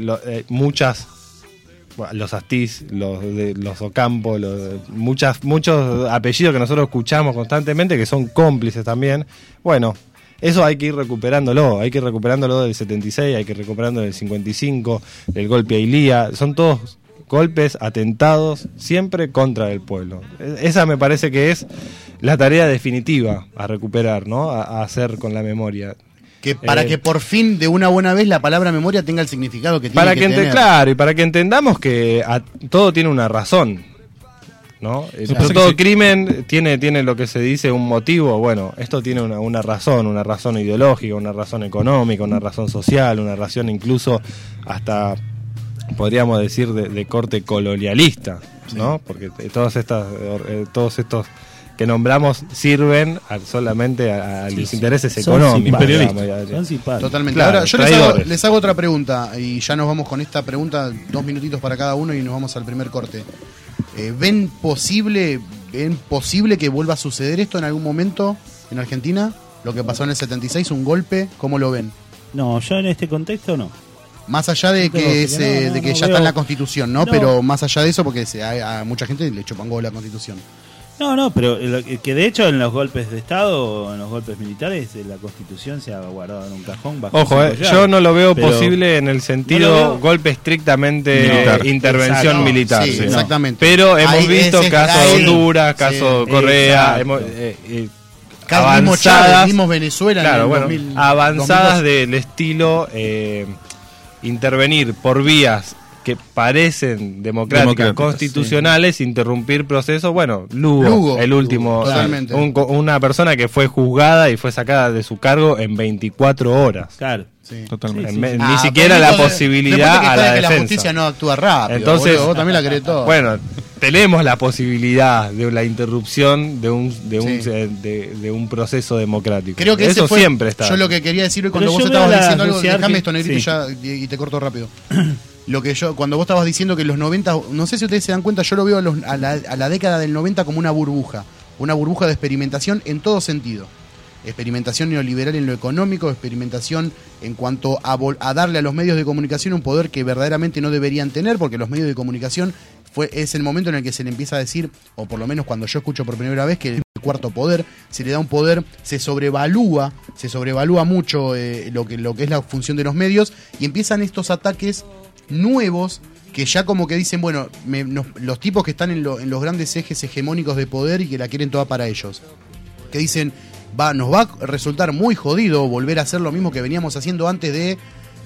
Los Astiz, los Ocampo, muchos apellidos que nosotros escuchamos constantemente, que son cómplices también. Bueno, eso hay que ir recuperándolo del 76, hay que ir recuperando del 55, del golpe a Ilía. Son todos golpes, atentados, siempre contra el pueblo. Esa me parece que es la tarea definitiva a recuperar, ¿no? A hacer con la memoria. Para que por fin, de una buena vez, la palabra memoria tenga el significado que tiene que tener. Claro, y para que entendamos que todo tiene una razón, ¿no? Todo crimen tiene lo que se dice un motivo. Bueno, esto tiene una razón ideológica, una razón económica, una razón social, una razón incluso hasta, podríamos decir, de corte colonialista, ¿no? Porque todos estos que nombramos sirven solamente a los intereses económicos. Totalmente. Claro, ahora yo les hago otra pregunta y ya nos vamos con esta pregunta, 2 minutitos para cada uno y nos vamos al primer corte. ¿Ven posible que vuelva a suceder esto en algún momento en Argentina? Lo que pasó en el 76, un golpe, ¿cómo lo ven? No, yo en este contexto no. Más allá de que ya está en la Constitución, ¿no? Pero más allá de eso, porque a mucha gente le chupan huevo la Constitución. No, pero que de hecho en los golpes de Estado, en los golpes militares, la Constitución se ha guardado en un cajón. Ojo, yo no lo veo posible en el sentido golpe estrictamente intervención militar. Sí, exactamente. Pero hemos visto caso de Honduras, caso de Corea, avanzadas, mismo Venezuela, claro, avanzadas del estilo intervenir por vías que parecen democráticas, constitucionales, interrumpir procesos. Bueno, Lugo, el último, una persona que fue juzgada y fue sacada de su cargo en 24 horas. Claro. Sí. Totalmente. Ni siquiera la posibilidad a la defensa. La justicia no actúa rápido. Entonces, vos también la querés todo. Bueno, tenemos la posibilidad de la interrupción de un proceso democrático. Creo que eso siempre está. Yo lo que quería decir cuando vos estabas diciendo algo, déjame esto, Negrito, ya, y te corto rápido. Cuando vos estabas diciendo que los 90, no sé si ustedes se dan cuenta, yo lo veo a la década del 90 como una burbuja de experimentación en todo sentido. Experimentación neoliberal en lo económico, experimentación en cuanto a darle a los medios de comunicación un poder que verdaderamente no deberían tener, porque los medios de comunicación es el momento en el que se le empieza a decir, o por lo menos cuando yo escucho por primera vez, que el cuarto poder, se le da un poder, se sobrevalúa mucho lo que es la función de los medios, y empiezan estos ataques nuevos que ya como que dicen, bueno, los tipos que están en los grandes ejes hegemónicos de poder y que la quieren toda para ellos, que dicen, nos va a resultar muy jodido volver a hacer lo mismo que veníamos haciendo antes de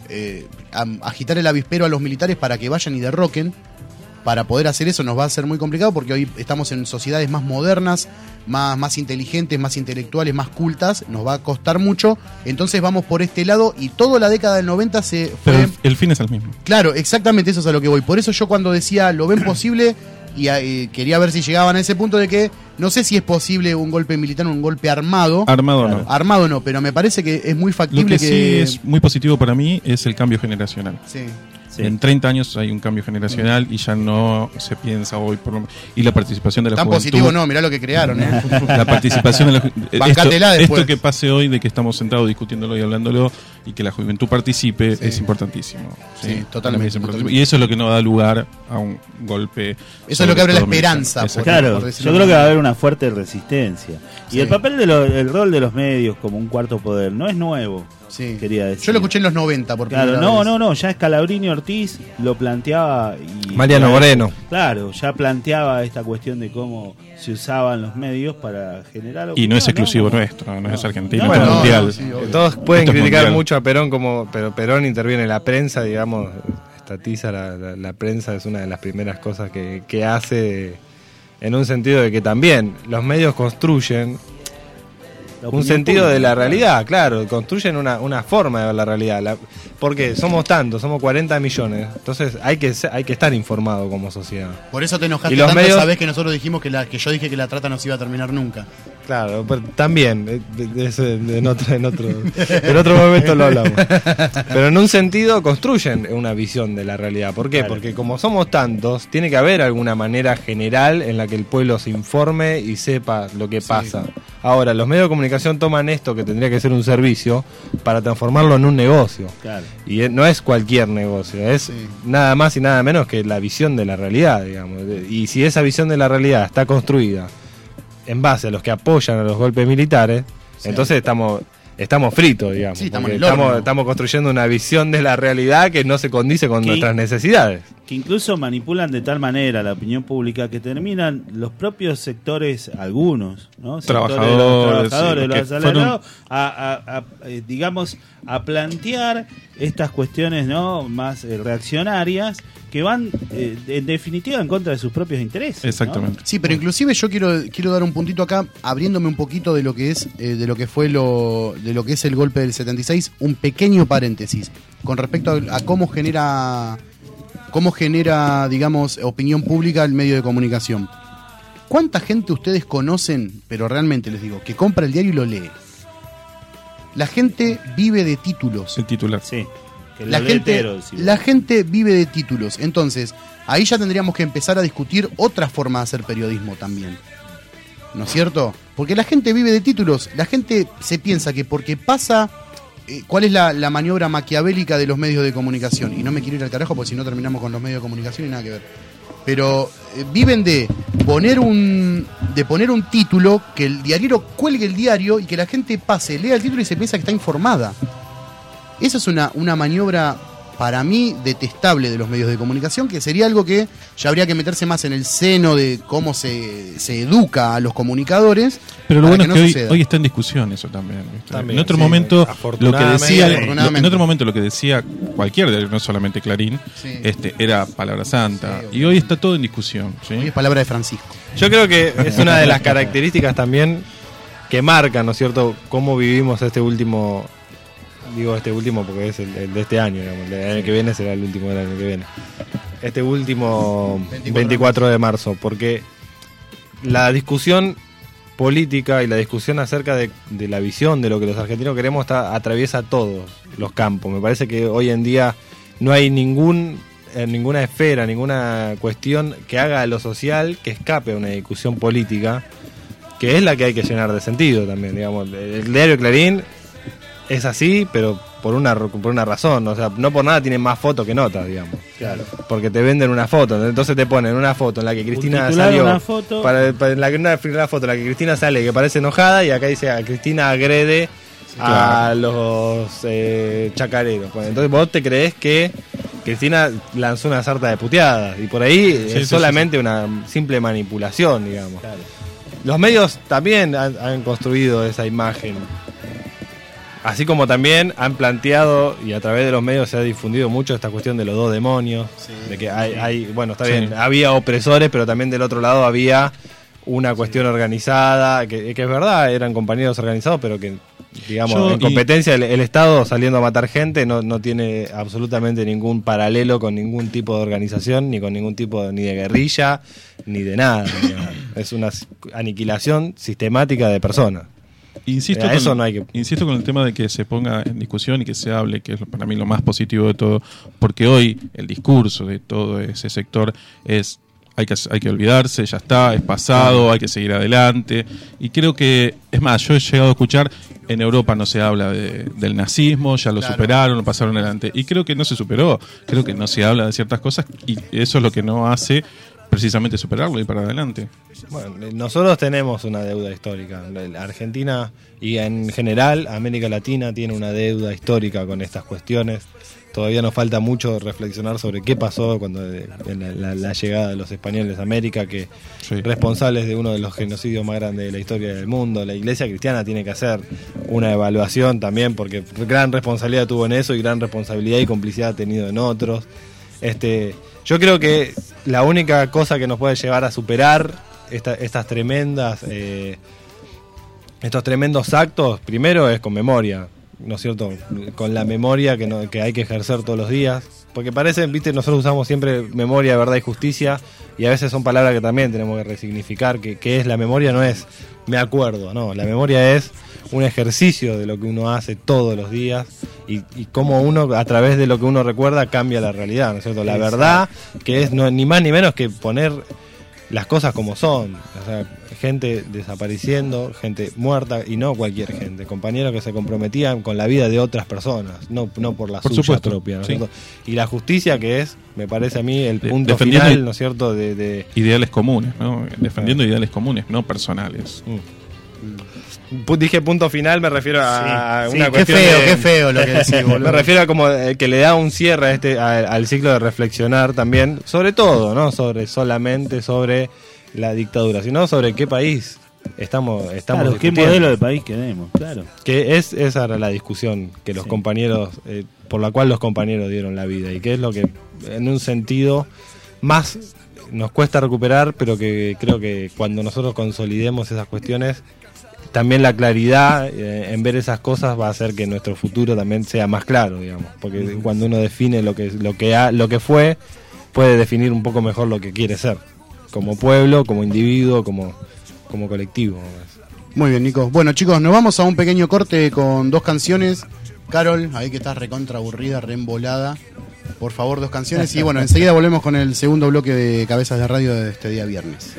agitar el avispero a los militares para que vayan y derroquen. Para poder hacer eso nos va a ser muy complicado porque hoy estamos en sociedades más modernas, más inteligentes, más intelectuales, más cultas, nos va a costar mucho, entonces vamos por este lado y toda la década del 90 se fue... Pero el fin es el mismo. Claro, exactamente, eso es a lo que voy. Por eso yo cuando decía, ¿lo ven posible? Y quería ver si llegaban a ese punto de que no sé si es posible un golpe militar, un golpe armado. Armado no, pero me parece que es muy factible. Lo que sí es muy positivo para mí es el cambio generacional. Sí. En 30 años hay un cambio generacional y ya no se piensa hoy y la participación de la juventud. Tan positivo no, mirá lo que crearon. La participación de la esto que pase hoy, de que estamos sentados discutiéndolo y hablándolo y que la juventud participe, es importantísimo. Sí, totalmente. Y eso es lo que no da lugar a un golpe. Eso es lo que abre la esperanza. Claro, yo creo que va a haber una fuerte resistencia. Y el papel el rol de los medios como un cuarto poder no es nuevo. Sí. Quería decir. Yo lo escuché en los 90 por primera vez. No, ya Scalabrini Ortiz lo planteaba y Mariano Moreno. Claro, ya planteaba esta cuestión de cómo se usaban los medios para generar opinión. Y no es exclusivo nuestro, no es argentino, es mundial. Todos pueden criticar mucho a Perón, pero Perón interviene en la prensa, digamos, estatiza la prensa, es una de las primeras cosas que hace, en un sentido de que también los medios construyen un sentido de la realidad, claro, construyen una forma de ver la realidad, porque somos tantos, somos 40 millones, entonces hay que estar informado como sociedad. Por eso te enojaste Y los tanto medios- esa vez que nosotros dijimos que yo dije que la trata no se iba a terminar nunca. Claro, pero también, en otro momento lo hablamos. Pero en un sentido construyen una visión de la realidad. ¿Por qué? Claro. Porque como somos tantos, tiene que haber alguna manera general en la que el pueblo se informe y sepa lo que pasa. Ahora, los medios de comunicación toman esto, que tendría que ser un servicio, para transformarlo en un negocio. Claro. Y no es cualquier negocio, es nada más y nada menos que la visión de la realidad, digamos. Y si esa visión de la realidad está construida en base a los que apoyan a los golpes militares, entonces estamos fritos, digamos. Sí, estamos porque en el horno. estamos construyendo una visión de la realidad que no se condice con nuestras necesidades. Que incluso manipulan de tal manera la opinión pública que terminan los propios sectores, algunos, ¿no? Sectores de los trabajadores, sí, los que asalariados, digamos, a plantear estas cuestiones, ¿no? Más reaccionarias, que van en definitiva en contra de sus propios intereses. Exactamente. ¿no? Sí, pero inclusive yo quiero dar un puntito acá, abriéndome un poquito de lo que es, de lo que fue de lo que es el golpe del 76, un pequeño paréntesis con respecto a cómo genera, digamos, opinión pública el medio de comunicación. ¿Cuánta gente ustedes conocen, pero realmente les digo, que compra el diario y lo lee? La gente vive de títulos. El titular. Sí. Que La lo gente, leetero, decimos. la gente vive de títulos. Entonces, ahí ya tendríamos que empezar a discutir otra forma de hacer periodismo también. ¿No es cierto? Porque la gente vive de títulos. La gente se piensa que porque pasa... ¿Cuál es la maniobra maquiavélica de los medios de comunicación? Y no me quiero ir al carajo porque si no terminamos con los medios de comunicación y nada que ver. Pero viven de poner un título, que el diariero cuelgue el diario y que la gente pase, lea el título y se piensa que está informada. Esa es una maniobra, para mí, detestable de los medios de comunicación, que sería algo que ya habría que meterse más en el seno de cómo se educa a los comunicadores. Pero lo para bueno es que suceda. hoy está en discusión eso también. ¿viste? También, en otro sí, momento afortunadamente. en otro momento lo que decía cualquier diario, no solamente Clarín, Sí. Era palabra santa. Sí, Y hoy está todo en discusión. ¿sí? Hoy es palabra de Francisco. Yo creo que es una de las características también que marcan, ¿no es cierto?, cómo vivimos este último porque es el de este año, digamos. El año que viene será el último del año que viene. Este último 24 de marzo, porque la discusión política y la discusión acerca de la visión de lo que los argentinos queremos atraviesa todos los campos. Me parece que hoy en día no hay ninguna esfera, ninguna cuestión que haga a lo social que escape a una discusión política, que es la que hay que llenar de sentido también, digamos. El diario Clarín es así, pero por una razón, o sea, no por nada tiene más fotos que notas, digamos. Claro. Porque te venden una foto, entonces te ponen una foto en la que Cristina titular, salió, una foto. una foto en la que Cristina sale que parece enojada y acá dice Cristina agrede a los chacareros. Bueno, entonces vos te creés que Cristina lanzó una sarta de puteadas y por ahí es solamente una simple manipulación, digamos. Claro. Los medios también han construido esa imagen. Así como también han planteado, y a través de los medios se ha difundido mucho esta cuestión de los dos demonios, de que bueno, está bien, había opresores, pero también del otro lado había una cuestión organizada, que es verdad, eran compañeros organizados, pero que, digamos, en competencia el Estado saliendo a matar gente no tiene absolutamente ningún paralelo con ningún tipo de organización, ni con ningún tipo ni de guerrilla, ni de nada. Es una aniquilación sistemática de personas. Insisto con el tema de que se ponga en discusión y que se hable, que es para mí lo más positivo de todo, porque hoy el discurso de todo ese sector es hay que olvidarse, ya está, es pasado, hay que seguir adelante. Y creo que, es más, yo he llegado a escuchar, en Europa no se habla del nazismo, ya lo superaron, lo pasaron adelante. Y creo que no se superó, creo que no se habla de ciertas cosas y eso es lo que no hace precisamente superarlo y para adelante. Bueno, nosotros tenemos una deuda histórica. La Argentina y en general América Latina tiene una deuda histórica con estas cuestiones. Todavía nos falta mucho reflexionar sobre qué pasó cuando la llegada de los españoles a América, que responsables de uno de los genocidios más grandes de la historia del mundo. La Iglesia cristiana tiene que hacer una evaluación también, porque gran responsabilidad tuvo en eso y gran responsabilidad y complicidad ha tenido en otros. Yo creo que la única cosa que nos puede llevar a superar estas tremendas estos tremendos actos, primero es con memoria, ¿no es cierto? Con la memoria que hay que ejercer todos los días. Porque parece, viste, nosotros usamos siempre memoria, verdad y justicia, y a veces son palabras que también tenemos que resignificar, que es la memoria, no es me acuerdo, no, la memoria es un ejercicio de lo que uno hace todos los días y cómo uno, a través de lo que uno recuerda, cambia la realidad, ¿no es cierto? La verdad, que es ni más ni menos que poner las cosas como son, o sea, gente desapareciendo, gente muerta y no cualquier gente, compañeros que se comprometían con la vida de otras personas, no por la suya propia, ¿no es cierto? Y la justicia, que es, me parece a mí, el punto final, ¿no es cierto? De ideales comunes, ¿no? Defendiendo ideales comunes, no personales. Dije punto final, me refiero a una qué cuestión qué feo lo que decís, boludo. Me refiero a como que le da un cierre al ciclo de reflexionar también, sobre todo, no solamente sobre la dictadura, sino sobre qué país estamos claro, qué modelo de país queremos, claro. Que esa era la discusión que los compañeros, por la cual los compañeros dieron la vida, y que es lo que en un sentido más nos cuesta recuperar, pero que creo que cuando nosotros consolidemos esas cuestiones, también la claridad en ver esas cosas va a hacer que nuestro futuro también sea más claro, digamos, porque cuando uno define lo que fue, puede definir un poco mejor lo que quiere ser, como pueblo, como individuo, como colectivo. Muy bien, Nico. Bueno, chicos, nos vamos a un pequeño corte con 2 canciones. Carol, ahí que estás recontra aburrida, reembolada. Por favor, 2 canciones. Y bueno, enseguida volvemos con el segundo bloque de Cabezas de Radio de este día viernes.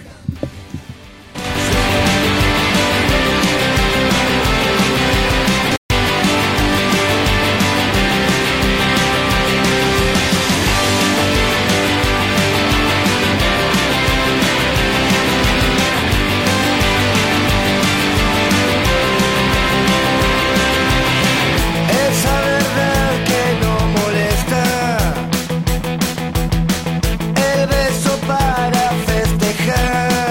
El beso para festejar.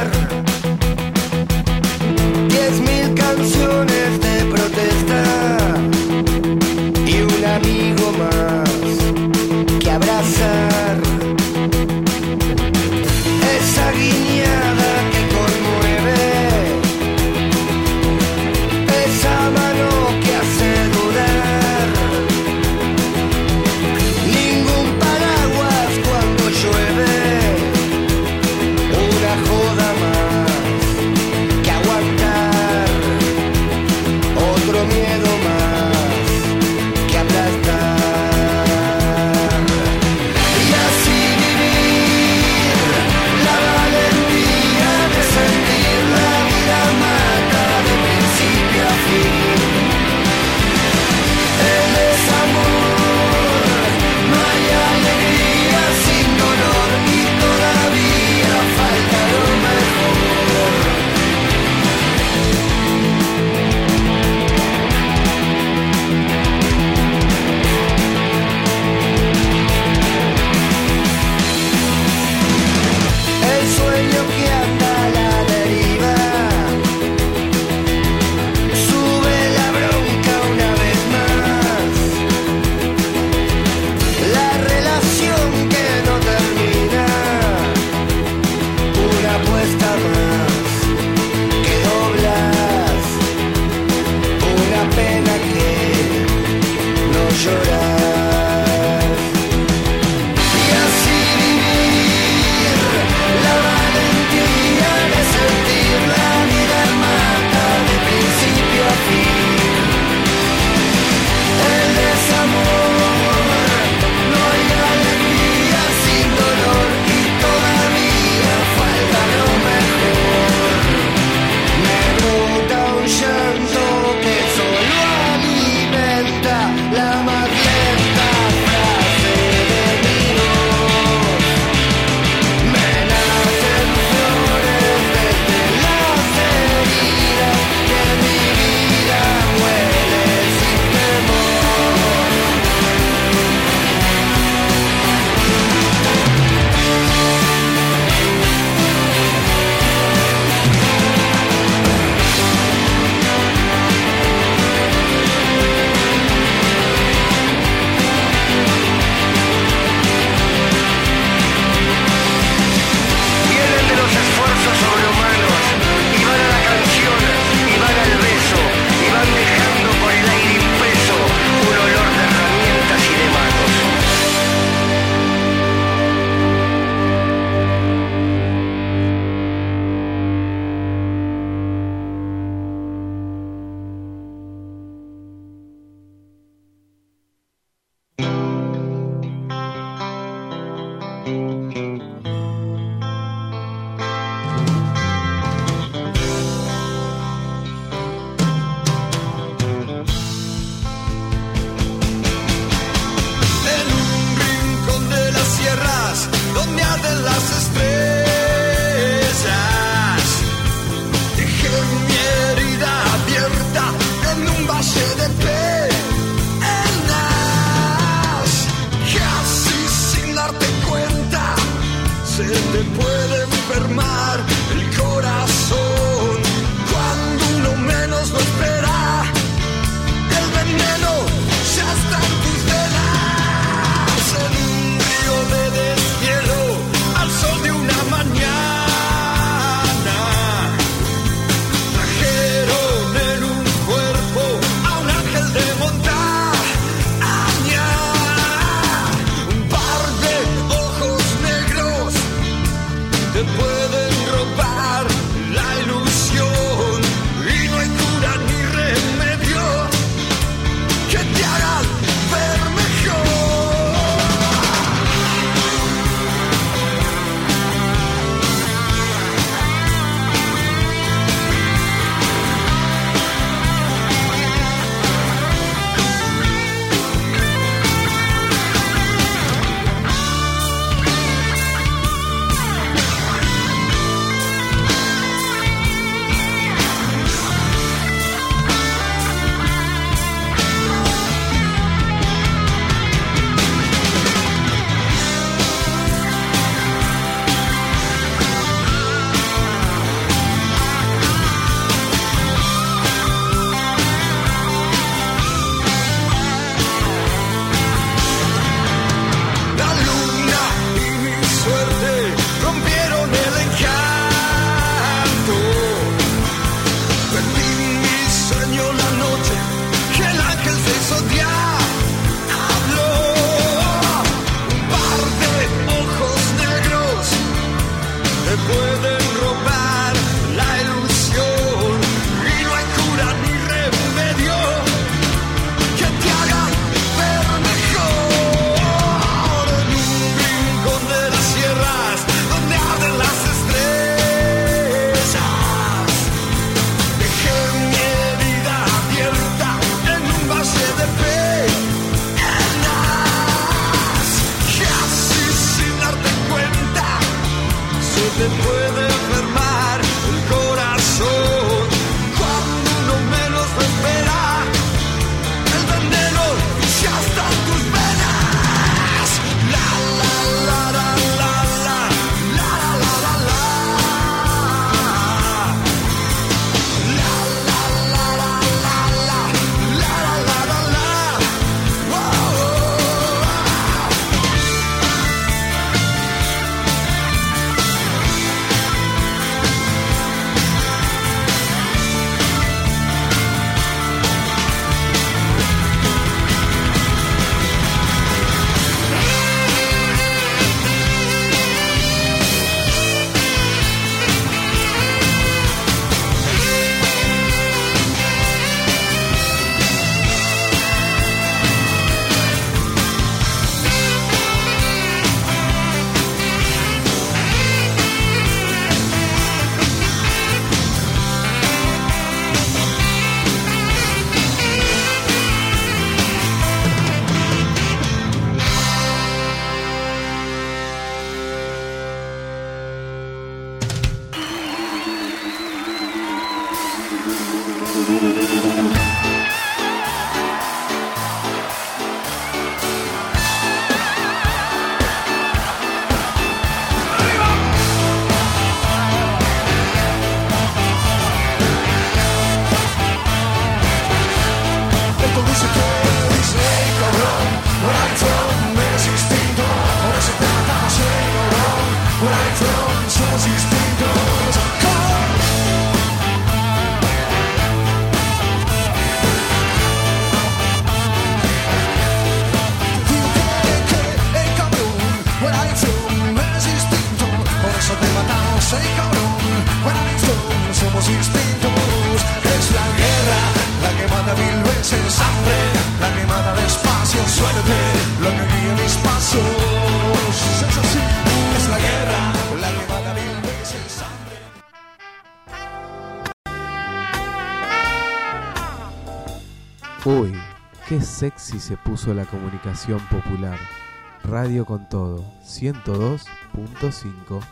enfermar el corazón. Cuando uno menos lo espera, el veneno ya está en tus venas. En un río de deshielo, al sol de una mañana, trajeron en un cuerpo a un ángel de montaña. Un par de ojos negros te pueden robar la ilusión y no hay cura ni remedio que te hagan ver mejor. La luna y mi suerte rompieron el encanto. Perdí mi sueño la noche que el ángel se hizo diablo. Un par de ojos negros te pueden robar la ilusión y no hay cura ni remedio que te haga ver mejor. En un rincón de las sierras donde arden las estrellas, dejé mi herida abierta en un valle de penas. Y así sin darte cuenta se te puede enfermar el corazón. Cuando uno menos lo espera, el veneno ya está en tus venas. La la la la la la la la la la. La la la la la la la la la la. Esto dice que dice, cabrón, where I'm from es distinto, por eso te matamos, cabrón, where I'm from somos distintos, cabrón. Digo que el cabrón, where I'm from es distinto, por eso te matamos, cabrón, where I'm from somos distintos. Es la guerra la que mata mil veces hambre, la que mata despacio suerte, la que guía mis pasos. Es así, es la guerra la que mata mil veces hambre. Uy, qué sexy se puso la comunicación popular. Radio con todo, 102.5.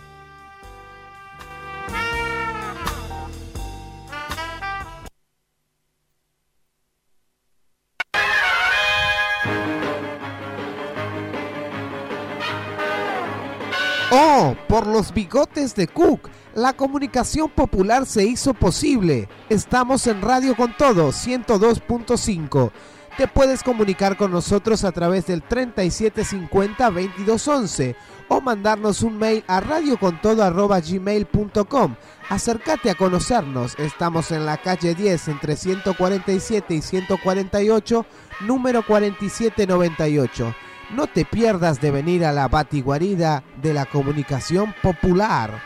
Oh, por los bigotes de Cook, la comunicación popular se hizo posible. Estamos en Radio Con Todo 102.5. Te puedes comunicar con nosotros a través del 3750-2211 o mandarnos un mail a radiocontodo@gmail.com. Acércate a conocernos. Estamos en la calle 10 entre 147 y 148, número 4798. No te pierdas de venir a la batiguarida de la comunicación popular.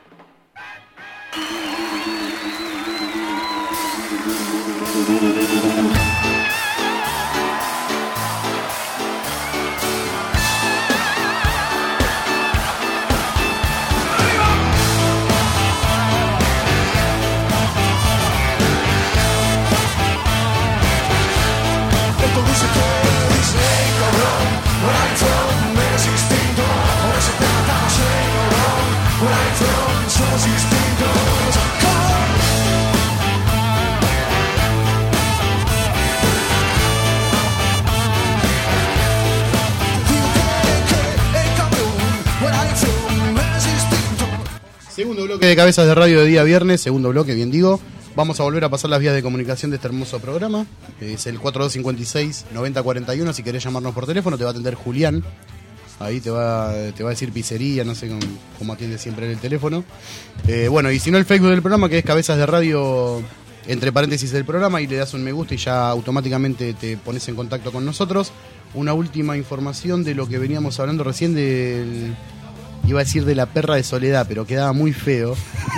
Segundo bloque de Cabezas de Radio de día viernes, segundo bloque, bien digo. Vamos a volver a pasar las vías de comunicación de este hermoso programa. Es el 4256-9041. Si querés llamarnos por teléfono, te va a atender Julián. Ahí te va a decir pizzería, no sé cómo atiende siempre en el teléfono. Bueno, y si no, el Facebook del programa, que es Cabezas de Radio, entre paréntesis del programa, y le das un me gusta y ya automáticamente te pones en contacto con nosotros. Una última información de lo que veníamos hablando recién del... Iba a decir de la perra de Soledad, pero quedaba muy feo.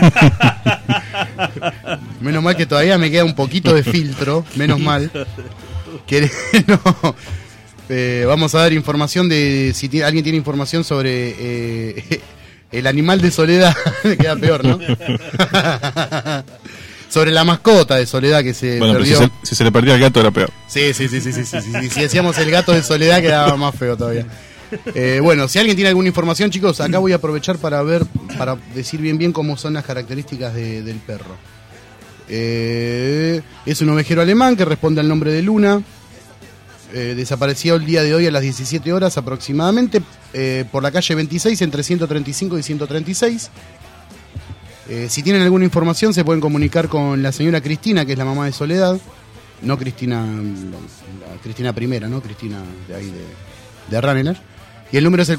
Menos mal que todavía me queda un poquito de filtro, menos mal. Que no... vamos a dar información de si alguien tiene información sobre el animal de Soledad. Me queda peor, ¿no? Sobre la mascota de Soledad que se perdió. Si se le perdía el gato era peor. Sí. Si decíamos el gato de Soledad quedaba más feo todavía. Bueno, si alguien tiene alguna información, chicos, acá voy a aprovechar para decir bien cómo son las características del perro. Es un ovejero alemán que responde al nombre de Luna. Desapareció el día de hoy a las 17 horas aproximadamente por la calle 26 entre 135 y 136. Si tienen alguna información se pueden comunicar con la señora Cristina, que es la mamá de Soledad. No Cristina primera, ¿no? Cristina de ahí de Ranelagh. Y el número es el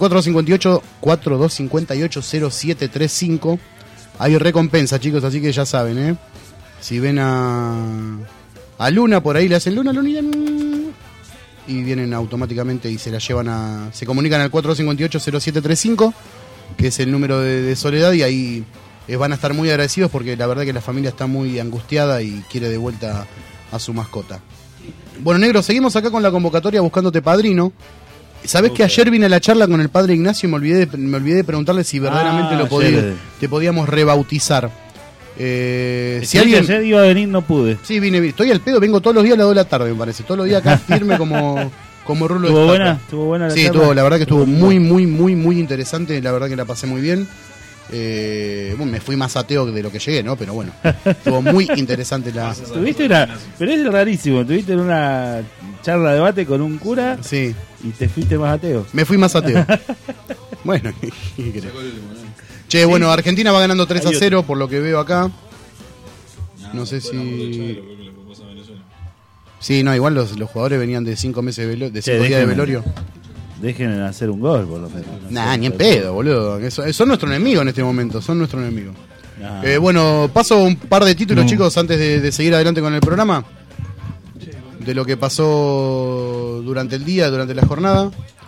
4258-0735. Hay recompensa, chicos, así que ya saben, Si ven a Luna, por ahí le hacen Luna, y vienen automáticamente y se la llevan se comunican al 458-0735, que es el número de Soledad, y ahí van a estar muy agradecidos porque la verdad que la familia está muy angustiada y quiere de vuelta a su mascota. Bueno, negro, seguimos acá con la convocatoria buscándote padrino. ¿Sabés que ayer vine a la charla con el padre Ignacio y me olvidé de preguntarle si verdaderamente te podíamos rebautizar? Si alguien ayer iba a venir, no pude. Sí, vine, estoy al pedo, vengo todos los días a las 2 de la tarde, me parece. Todos los días acá firme como rulo de tapa. ¿Estuvo buena la charla? Sí, la verdad que estuvo muy interesante, la verdad que la pasé muy bien. Me fui más ateo de lo que llegué, ¿no? Pero bueno, estuvo muy interesante la... Pero es rarísimo, tuviste una charla de debate con un cura, sí, y te fuiste más ateo. Me fui más ateo. Bueno, che, bueno, Argentina va ganando 3-0 por lo que veo acá. No sé si... Sí, no, igual los jugadores venían de 5 meses de 5 días de velorio. Dejen de hacer un gol, por lo menos. Nah, ni en pedo, boludo. Son nuestro enemigo en este momento, son nuestro enemigo. Bueno, paso un par de títulos, chicos, antes de seguir adelante con el programa. De lo que pasó durante el día, durante la jornada.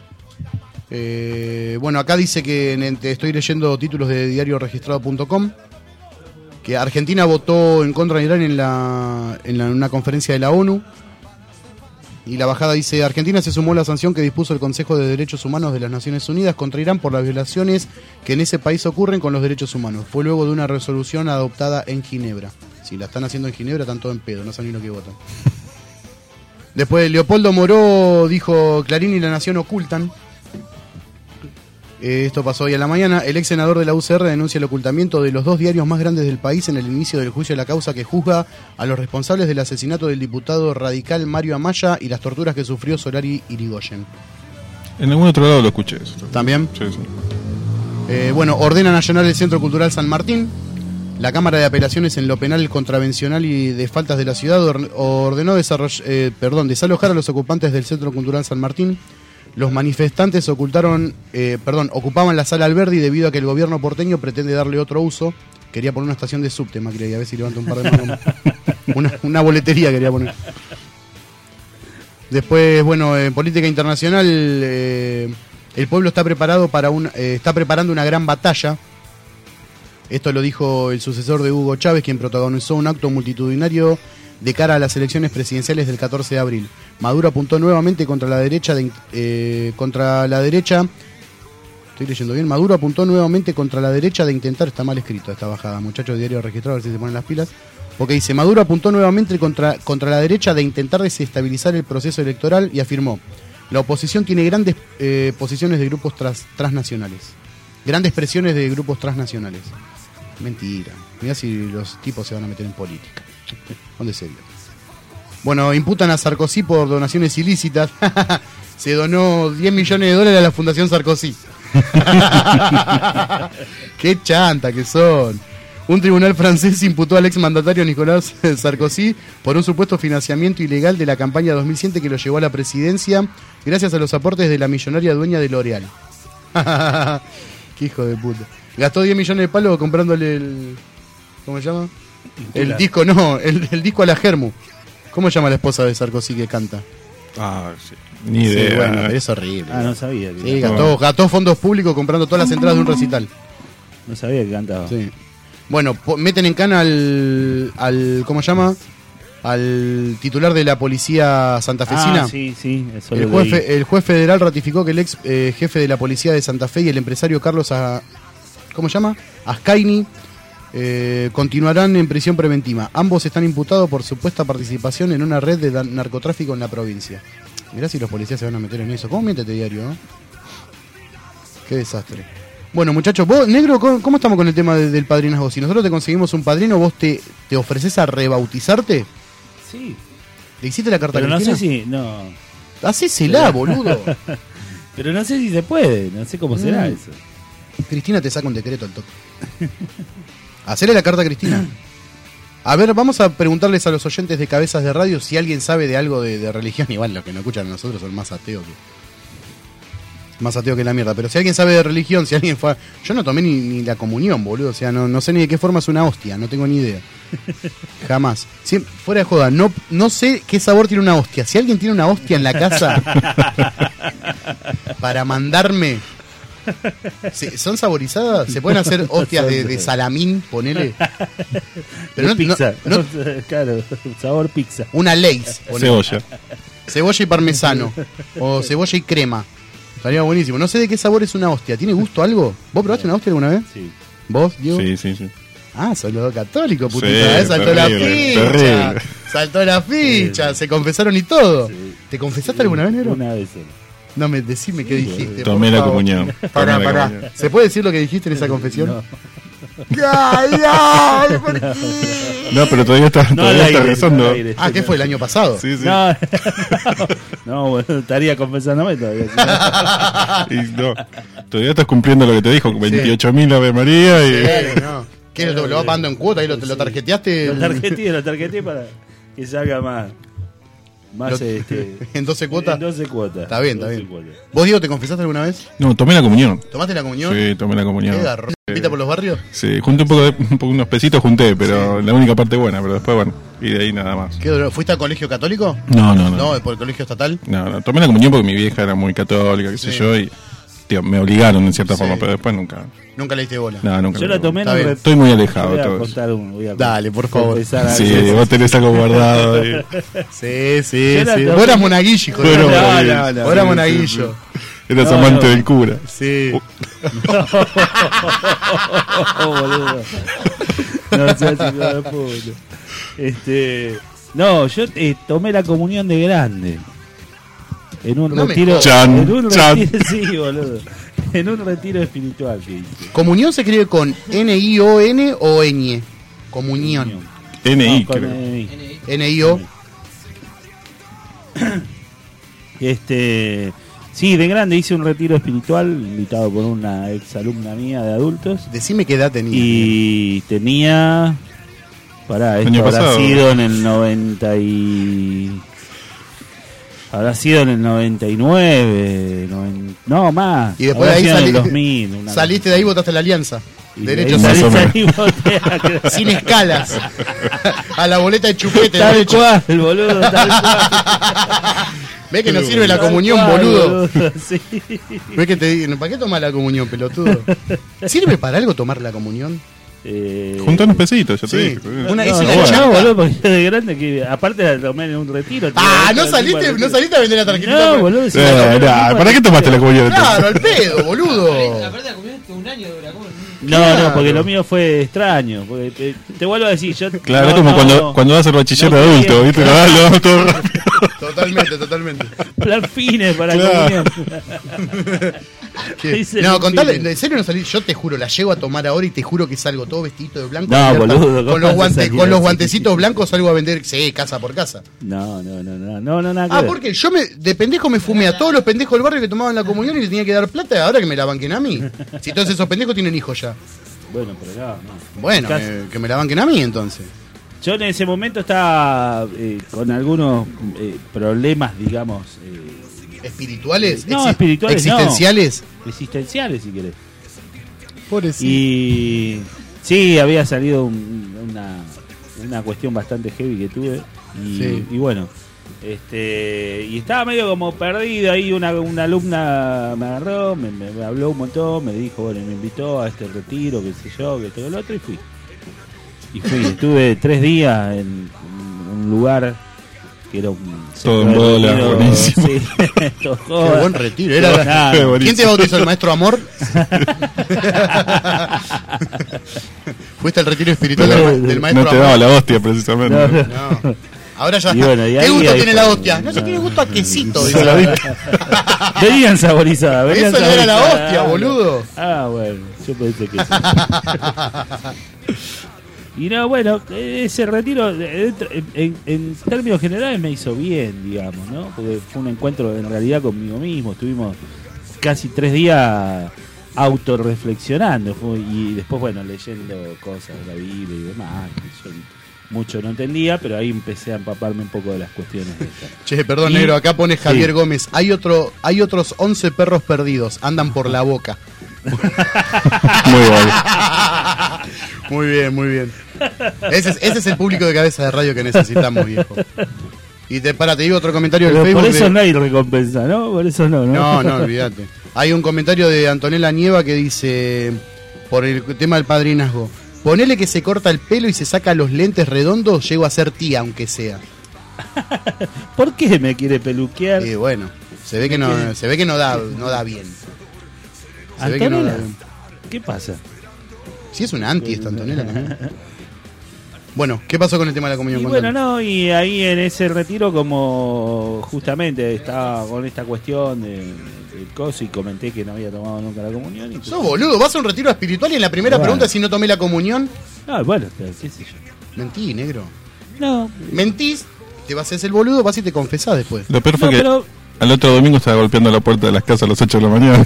Bueno, acá dice que estoy leyendo títulos de diarioregistrado.com, que Argentina votó en contra de Irán en una conferencia de la ONU. Y la bajada dice: Argentina se sumó a la sanción que dispuso el Consejo de Derechos Humanos de las Naciones Unidas contra Irán por las violaciones que en ese país ocurren con los derechos humanos. Fue luego de una resolución adoptada en Ginebra. Si la están haciendo en Ginebra, están todo en pedo, no saben ni lo que votan. Después Leopoldo Moró dijo: Clarín y La Nación ocultan. Esto pasó hoy a la mañana. El ex senador de la UCR denuncia el ocultamiento de los 2 diarios más grandes del país en el inicio del juicio de la causa que juzga a los responsables del asesinato del diputado radical Mario Amaya y las torturas que sufrió Solari Irigoyen. En algún otro lado lo escuché eso. ¿También? Sí. Bueno, ordenan allanar el Centro Cultural San Martín. La Cámara de Apelaciones en lo penal, contravencional y de faltas de la ciudad ordenó desalojar a los ocupantes del Centro Cultural San Martín. Los manifestantes ocupaban la sala Alberdi debido a que el gobierno porteño pretende darle otro uso. Quería poner una estación de subte, Macri, a ver si levanta un par de manos. una boletería quería poner. Después, bueno, en política internacional, el pueblo está preparando una gran batalla. Esto lo dijo el sucesor de Hugo Chávez, quien protagonizó un acto multitudinario de cara a las elecciones presidenciales del 14 de abril. Maduro apuntó nuevamente contra la derecha. Estoy leyendo bien. Maduro apuntó nuevamente contra la derecha de intentar. Está mal escrito esta bajada, muchachos, diario registrado, a ver si se ponen las pilas. Porque dice: Maduro apuntó nuevamente contra la derecha de intentar desestabilizar el proceso electoral y afirmó: la oposición tiene grandes posiciones de grupos transnacionales. Grandes presiones de grupos transnacionales. Mentira. Mirá si los tipos se van a meter en política. ¿Dónde se vio? Bueno, imputan a Sarkozy por donaciones ilícitas. Se donó $10 millones a la Fundación Sarkozy. Qué chanta que son. Un tribunal francés imputó al exmandatario Nicolas Sarkozy por un supuesto financiamiento ilegal de la campaña 2007 que lo llevó a la presidencia gracias a los aportes de la millonaria dueña de L'Oréal. Qué hijo de puta. Gastó 10 millones de palos comprándole el... ¿Cómo se llama? El disco, no, el disco a la Germu. ¿Cómo se llama la esposa de Sarkozy que canta? Sí. Ni idea. Sí, bueno, es horrible. No sabía. Sí, gastó fondos públicos comprando todas las entradas de un recital. No sabía que cantaba. Sí. Bueno, meten en cana al ¿cómo se llama? Al titular de la policía santafesina. Sí, eso el juez federal ratificó que el ex jefe de la policía de Santa Fe y el empresario Carlos ¿cómo se llama? Ascaini continuarán en prisión preventiva. Ambos están imputados por supuesta participación en una red de narcotráfico en la provincia. Mirá si los policías se van a meter en eso. ¿Cómo miente este diario? Qué desastre. Bueno, muchachos, vos, negro, ¿cómo estamos con el tema del padrinazgo? Si nosotros te conseguimos un padrino, ¿vos te ofreces a rebautizarte? Sí. ¿Le hiciste la carta a Cristina? No sé si... No. Hacésela, boludo. Pero no sé si se puede, no sé cómo será eso. Cristina te saca un decreto al toque. Hacele la carta a Cristina. A ver, vamos a preguntarles a los oyentes de Cabezas de Radio si alguien sabe de algo de religión. Igual los que nos escuchan a nosotros son más ateos que la mierda. Pero si alguien sabe de religión, si alguien fue... Yo no tomé ni la comunión, boludo. O sea, no sé ni de qué forma es una hostia. No tengo ni idea. Jamás. Fuera de joda, no sé qué sabor tiene una hostia. Si alguien tiene una hostia en la casa para mandarme... ¿Son saborizadas? ¿Se pueden hacer hostias de salamín? Ponele. Pero no, pizza. Claro, sabor pizza. Una Lay's. Cebolla y parmesano. O cebolla y crema. Estaría buenísimo. No sé de qué sabor es una hostia. ¿Tiene gusto algo? ¿Vos probaste una hostia alguna vez? Sí. ¿Vos, Diego? Sí. Son los dos católicos, putita. Sí, saltó la ficha. Terrible. Saltó la ficha. Se confesaron y todo. Sí. ¿Te confesaste alguna vez, negro? Una vez. No, decime qué dijiste. Tomé la comunión. Pará. ¿Se puede decir lo que dijiste en esa confesión? No. ¡Ay, ¿por qué? No, pero todavía está rezando. ¿Qué fue el año pasado? Sí. No, bueno, estaría confesándome todavía. Todavía estás cumpliendo lo que te dijo, 28.000 Ave María y... No. ¿Qué lo vas pagando en cuota? ¿Ahí lo tarjeteaste? Lo tarjeteé para que salga más ¿En 12 cuotas? En 12 cuotas. Está bien. ¿Vos, Diego, te confesaste alguna vez? No, tomé la comunión. ¿Tomaste la comunión? Sí, tomé la comunión. ¿Qué garrón? ¿Invita por los barrios? Sí, junté unos pesitos pero la única parte buena, pero después, bueno, y de ahí nada más. ¿Fuiste al colegio católico? No. ¿No, por el colegio estatal? No, tomé la comunión porque mi vieja era muy católica, qué sé yo, y me obligaron en cierta forma, pero después nunca. ¿Nunca le diste bola? No, nunca. Yo la tomé. Estoy muy alejado. Dale, por favor. Sí, vos tenés algo guardado. Sí. Vos eras monaguillo, hijo de puta. Vos eras monaguillo. Eras amante del cura. Sí. Boludo. No seas hijo de puta. No, yo tomé la comunión de grande. En un retiro. Sí, boludo. En un retiro espiritual que hice. ¿Comunión se escribe con N-I-O-N o Ñ? Comunión. N-I, creo. N-I-O. Sí, de grande hice un retiro espiritual invitado por una ex alumna mía de adultos. Decime qué edad tenía. Y tenía... Pará, esto habrá sido en el 90 y... Habrá sido en el 99, no más. Y después de ahí en el 2000, saliste de ahí y votaste la Alianza. Derecho sin escalas. A la boleta de chupete. Tal cual, boludo, tal cual. ¿Ves que no sirve la comunión, boludo? Sí. ¿Ves que te digo, ¿para qué tomar la comunión, pelotudo? ¿Sirve para algo tomar la comunión? Junta unos pesitos, ya te dije. No, boludo, porque de grande que aparte de tomar en un retiro. ¿No saliste a vender la tarjetita? No, boludo. ¿Para qué tomaste la comunión? Claro, al pedo, boludo. La parte de la comunión es que un año dura. No, porque lo mío fue extraño. Porque te vuelvo a decir, yo. Claro, es como cuando vas al bachiller de adulto, ¿viste? Lo das todo rápido. Totalmente. Plan fines para comunión. No, contale, ¿en serio no salí? Yo te juro, la llego a tomar ahora y te juro que salgo todo vestidito de blanco. No, boludo. Con los guantecitos blancos salgo a vender, casa por casa. No, nada. Porque yo de pendejo me fumé a todos los pendejos del barrio que tomaban la comunión y les tenía que dar plata, ahora que me la banquen a mí. Si todos esos pendejos tienen hijos ya. Bueno, pero no. Bueno, que me la banquen a mí entonces. Yo en ese momento estaba con algunos problemas, digamos... ¿Espirituales? No, espirituales ¿Existenciales? No. Existenciales, si querés. Pobrecito. Y sí, había salido una cuestión bastante heavy que tuve. Y bueno, y estaba medio como perdido ahí. Una alumna me agarró, me habló un montón, me dijo, bueno, me invitó a este retiro, qué sé yo, que todo lo otro, y fui. Estuve 3 días en un lugar que era un... Todo en bola, buenísimo. Sí, todo qué buen retiro. ¿Quién te bautizó, el maestro Amor? Fuiste al retiro espiritual del maestro Amor. No te daba la hostia, precisamente. No. Ahora ya está. Bueno, ¿Qué gusto tiene la hostia? No sé, tiene gusto a quesito. Venían saborizadas. Eso no era la hostia, boludo. Bueno, yo pensé que sí. Y no, bueno, ese retiro en términos generales me hizo bien, digamos, ¿no? Porque fue un encuentro en realidad conmigo mismo. Estuvimos casi 3 días autorreflexionando y después, bueno, leyendo cosas de la Biblia y demás. Yo mucho no entendía, pero ahí empecé a empaparme un poco de las cuestiones de estas. Che, perdón, negro, acá pone Javier Gómez. Hay otros 11 perros perdidos, andan por la boca. Muy bien. Muy bien. Ese es el público de Cabeza de Radio que necesitamos, viejo. Y te digo otro comentario del Facebook. Por eso no hay recompensa, ¿no? Por eso no. No, olvídate. Hay un comentario de Antonella Nieva que dice, por el tema del padrinazgo, ponele que se corta el pelo y se saca los lentes redondos, llego a ser tía, aunque sea. ¿Por qué me quiere peluquear? Y bueno, se ve que no da bien. ¿Antonella? ¿Qué pasa? Sí, es una anti esta Antonella también. Bueno, ¿qué pasó con el tema de la comunión? Y bueno, y ahí en ese retiro, como justamente estaba con esta cuestión del coso y comenté que no había tomado nunca la comunión. Y sos boludo, vas a un retiro espiritual y en la primera pregunta si no tomé la comunión. Bueno, qué sé yo. Mentí, negro. No. Mentís, te vas a hacer el boludo, vas y te confesás después. Lo peor fue que al otro domingo estaba golpeando la puerta de las casas a las 8 de la mañana.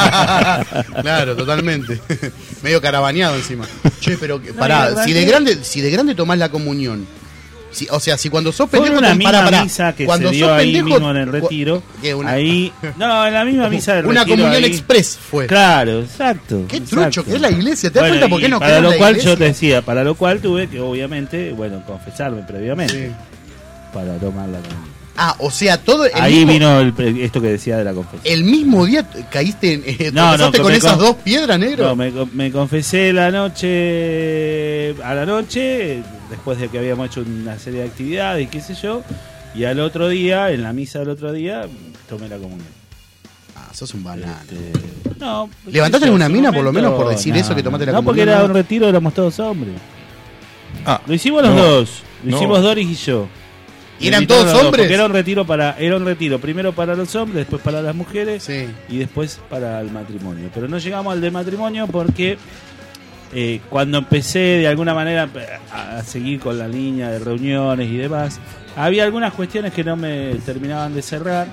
Claro, totalmente. Medio carabaneado encima. Che, pero pará, si de grande tomás la comunión. Si cuando sos pendejo... Fue una misma misa que cuando se dio ahí pendejo, mismo en el retiro. Ahí, en la misma misa del retiro. Una comunión express fue. Claro, exacto. Qué trucho que es la iglesia. ¿Te das cuenta por qué no para lo cual yo te decía, para lo cual tuve que obviamente, confesarme previamente. Para tomar la comunión. O sea, todo ahí vino esto que decía de la confesión. ¿El mismo día caíste con esas 2 piedras, negro? No, me confesé a la noche, después de que habíamos hecho una serie de actividades y qué sé yo, y al otro día, en la misa del otro día, tomé la comunión. Sos un banano. No. ¿Levantaste alguna mina por lo menos por decir eso que tomaste la comunión? No, porque era un retiro, éramos todos hombres. Lo hicimos los dos, lo hicimos Doris y yo. ¿Y eran todos hombres? Porque era un retiro primero para los hombres, después para las mujeres y después para el matrimonio. Pero no llegamos al del matrimonio porque cuando empecé de alguna manera a seguir con la línea de reuniones y demás, había algunas cuestiones que no me terminaban de cerrar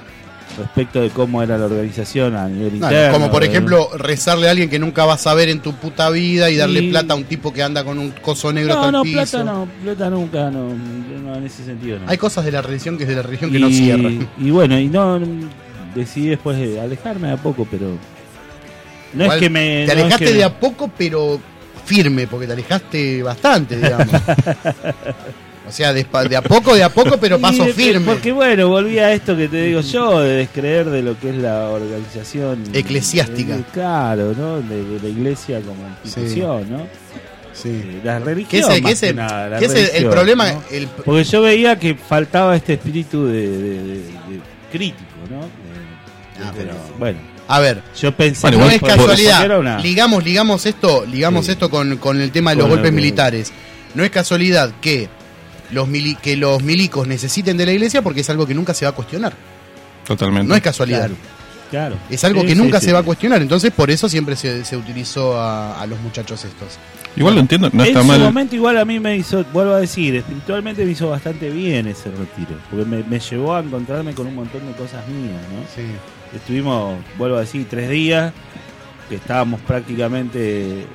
respecto de cómo era la organización a nivel interno. Como por ejemplo rezarle a alguien que nunca vas a ver en tu puta vida y darle plata a un tipo que anda con un coso negro hasta el piso. Plata nunca, no, en ese sentido no. Hay cosas de la religión que es de la religión que no cierran. Y bueno, decidí después de alejarme de a poco, pero no igual es que me... Te alejaste de a poco, pero firme, porque te alejaste bastante, digamos. O sea, de a poco, pero paso firme. Porque bueno, volví a esto que te digo yo, de descreer de lo que es la organización eclesiástica. Claro, ¿no? De la iglesia como institución, ¿no? Sí. La religión. ¿Qué es el problema? ¿no? Porque yo veía que faltaba este espíritu de crítico, ¿no? Pero bueno. A ver, yo pensé no es casualidad. Ligamos esto con el tema de los golpes militares. No es casualidad que los milicos necesiten de la iglesia porque es algo que nunca se va a cuestionar. Totalmente. No es casualidad. Claro. Es algo que nunca se va a cuestionar. Entonces, por eso siempre se utilizó a los muchachos estos. Igual lo entiendo, no está mal. En su momento igual a mí me hizo, vuelvo a decir, espiritualmente me hizo bastante bien ese retiro. Porque me llevó a encontrarme con un montón de cosas mías, ¿no? Sí. Estuvimos, vuelvo a decir, 3 días que estábamos prácticamente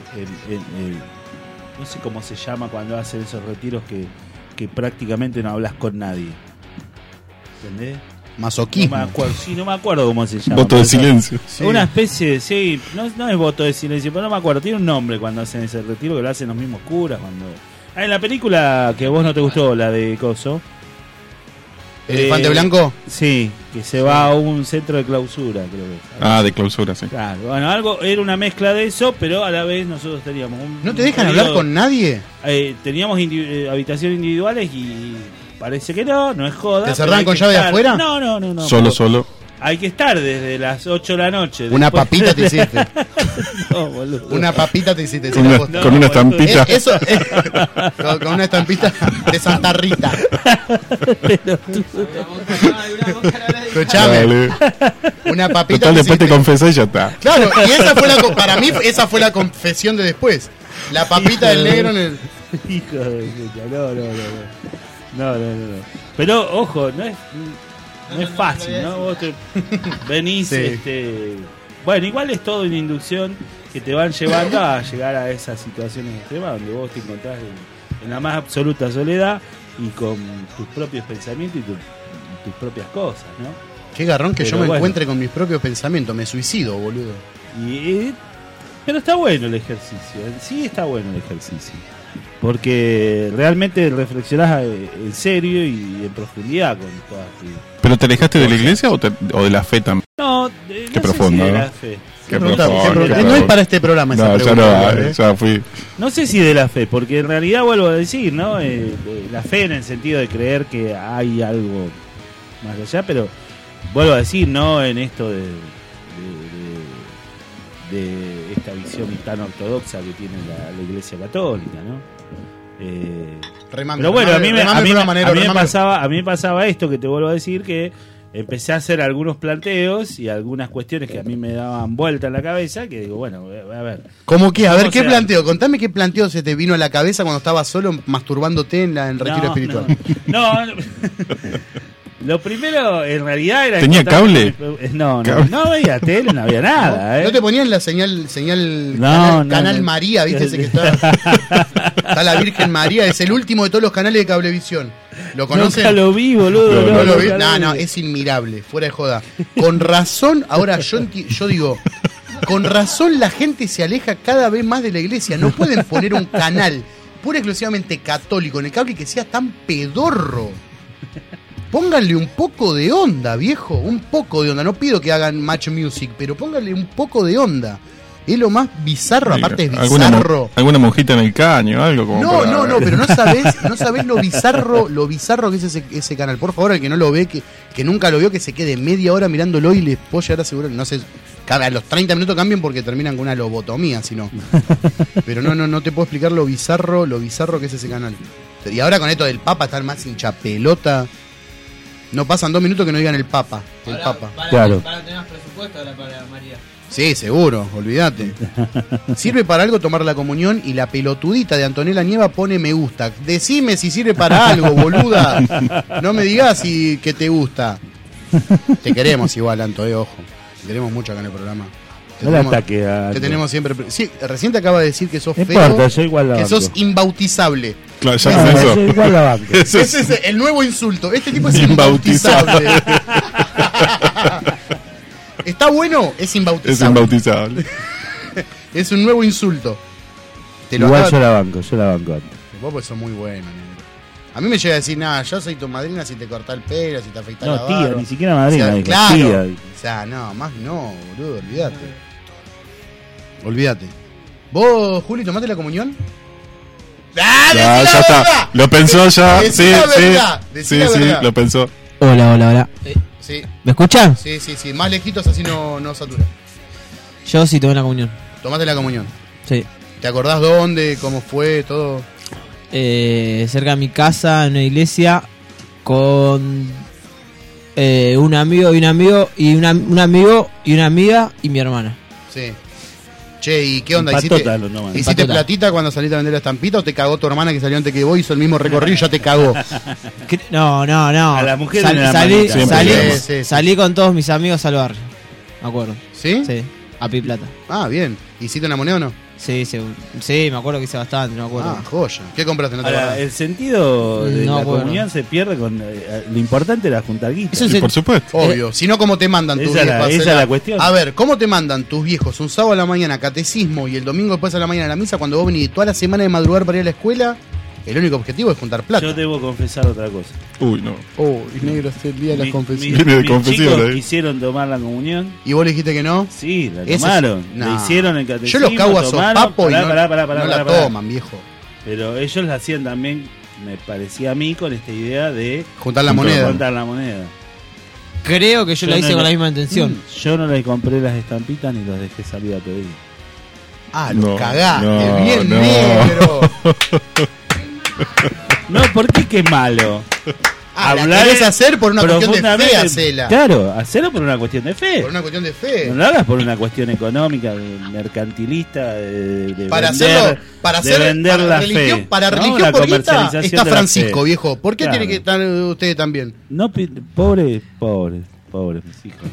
no sé cómo se llama cuando hacen esos retiros que prácticamente no hablas con nadie. ¿Entendés? Masoquismo. No me acuerdo cómo se llama. Voto de silencio. Sí. Una especie de, no es voto de silencio, pero no me acuerdo. Tiene un nombre cuando hacen ese retiro, que lo hacen los mismos curas. En la película que a vos no te gustó, la de Coso. ¿Elefante blanco? Sí, que se va a un centro de clausura, creo que. De clausura, sí. Claro, bueno, era una mezcla de eso, pero a la vez nosotros teníamos ¿No te dejan hablar con nadie? Teníamos habitaciones individuales y parece que no es joda. ¿Te cerraron con llave de afuera? No. Solo. Hay que estar desde las 8 de la noche. Una papita te hiciste. No, boludo. Una papita te hiciste. Con una estampita. Eso, con una estampita de Santa Rita. Escuchame. Una papita. Total, después te confesé y ya está. Claro, y para mí esa fue la confesión de después. La papita del negro en el... Hijo de puta, no. Pero, ojo, no es fácil, ¿no? Vos venís, sí. Bueno, igual es todo una inducción que te van llevando a llegar a esas situaciones extremas donde vos te encontrás en la más absoluta soledad y con tus propios pensamientos y tus propias cosas, ¿no? Qué garrón que yo me encuentre con mis propios pensamientos, me suicido, boludo. Pero está bueno el ejercicio, sí está bueno el ejercicio. Porque realmente reflexionás en serio y en profundidad con todas tus... ¿Pero te alejaste de la iglesia o de la fe también? No, qué profundo, de ¿no? la fe. Qué profundo. No es para este programa esa pregunta. Ya fui. No sé si de la fe, porque en realidad vuelvo a decir, ¿no? La fe en el sentido de creer que hay algo más allá, pero vuelvo a decir, no en esto de esta visión tan ortodoxa que tiene la Iglesia Católica, ¿no? Pero bueno, a mí me pasaba esto que te vuelvo a decir, que empecé a hacer algunos planteos y algunas cuestiones que a mí me daban vuelta en la cabeza, que digo, bueno, a ver. ¿Cómo qué? A ver, ¿qué planteo? Contame qué planteo se te vino a la cabeza cuando estabas solo masturbándote en el retiro espiritual. No. Lo primero, en realidad, era... ¿Tenía cable? No veía tele, no había nada. ¿No te ponían la señal canal María, viste? Ese que está la Virgen María, es el último de todos los canales de Cablevisión. ¿Lo conocen? Nunca lo vi, boludo. ¿No lo vi? No, es inmirable, fuera de joda. Con razón, ahora yo digo, con razón la gente se aleja cada vez más de la iglesia. No pueden poner un canal pura y exclusivamente católico en el cable que sea tan pedorro. Pónganle un poco de onda, viejo, un poco de onda. No pido que hagan Match Music, pero pónganle un poco de onda. Es lo más bizarro, aparte es bizarro. ¿Alguna monjita en el caño? Algo como No, pero no sabés lo bizarro que es ese canal. Por favor, el que no lo ve, que nunca lo vio, que se quede media hora mirándolo y les puedo llegar a asegurar, no sé, a los 30 minutos cambian porque terminan con una lobotomía, si no. Pero no te puedo explicar lo bizarro que es ese canal. Y ahora con esto del Papa, estar más hincha pelota. No pasan 2 minutos que no digan el Papa. Claro. Para tener más presupuesto ahora para María. Sí, seguro, olvídate. ¿Sirve para algo tomar la comunión? Y la pelotudita de Antonella Nieva pone me gusta. Decime si sirve para algo, boluda. No me digas que te gusta. Te queremos igual, Anto, ojo. Te queremos mucho acá en el programa. Te tenemos siempre. Sí, recién te acaba de decir que sos no feo. Importa, yo igual la que banco. sos imbautizable. Claro, ya eso. Yo igual la banco. Ese es el nuevo insulto. Este tipo es imbautizable. ¿Está bueno? Es imbautizable. Es imbautizable. Es un nuevo insulto. Igual yo la banco antes. Vos pues sos muy bueno, negro. A mí me llega a decir, nada, yo soy tu madrina si te cortás el pelo, si te afeitás la barba. No, tía, ni siquiera madrina. O sea, dijo, claro. tía. O sea, no, más no, boludo, olvídate. ¿Vos, Juli, tomaste la comunión? Ya está. Lo pensó ya. Decí Sí, la verdad. Decí la verdad. lo pensó. Hola. Sí. ¿Me escuchan? Sí. Más lejitos así no satura. Yo sí tomé la comunión. ¿Tomaste la comunión? Sí. ¿Te acordás dónde, cómo fue, todo? Cerca de mi casa, en una iglesia, con un amigo y un amigo y una amiga y mi hermana. Sí. Che, ¿y qué onda? Patota, ¿Hiciste platita cuando saliste a vender la estampita o te cagó tu hermana que salió antes que vos, hizo el mismo recorrido y ya te cagó? No. A la mujer salí con todos mis amigos al barrio, me acuerdo. ¿Sí? Sí, a Pi Plata. Ah, bien. ¿Hiciste una moneda o no? Sí, me acuerdo que hice bastante, no me acuerdo. Ah, joya. ¿Qué compraste? ¿No te Ahora, acordás? el sentido de No, la bueno. comunión se pierde con... lo importante era juntar guita. Eso Sí, por supuesto. Obvio, si no, ¿cómo te mandan tus Esa viejos? es la cuestión. A ver, ¿cómo te mandan tus viejos un sábado a la mañana catecismo y el domingo después a la mañana a la misa cuando vos venís toda la semana de madrugar para ir a la escuela? El único objetivo es juntar plata. Yo debo confesar otra cosa. Uy, no. Oh, y negro, es el día de las confesiones. Viene de Mis confesión, chicos quisieron tomar la comunión. ¿Y vos le dijiste que no? Sí, la Ese es- tomaron. no. Le hicieron el Yo catecismo. los cago a tomaron. sopapo y no la Pará. toman, viejo. Pero ellos la hacían también, me parecía a mí, con esta idea de Juntar la moneda. juntar la moneda. Creo que yo la hice no con le- la misma intención. Yo no les compré las estampitas ni los dejé salir a pedir. Ah, No, lo cagaste, no, bien no. negro. No, ¿por qué que malo? Ah, la querés hacer por una cuestión de fe, profundamente- hacela. Claro, hacerlo por una cuestión de fe. Por una cuestión de fe. No lo hagas por una cuestión económica, mercantilista, de Para vender, hacerlo, para de hacer vender para la religión, fe. para ¿no? religión La por guita comercialización está de la Francisco, fe. viejo. ¿Por qué Claro. tiene que estar usted también? No, pobres mis hijos.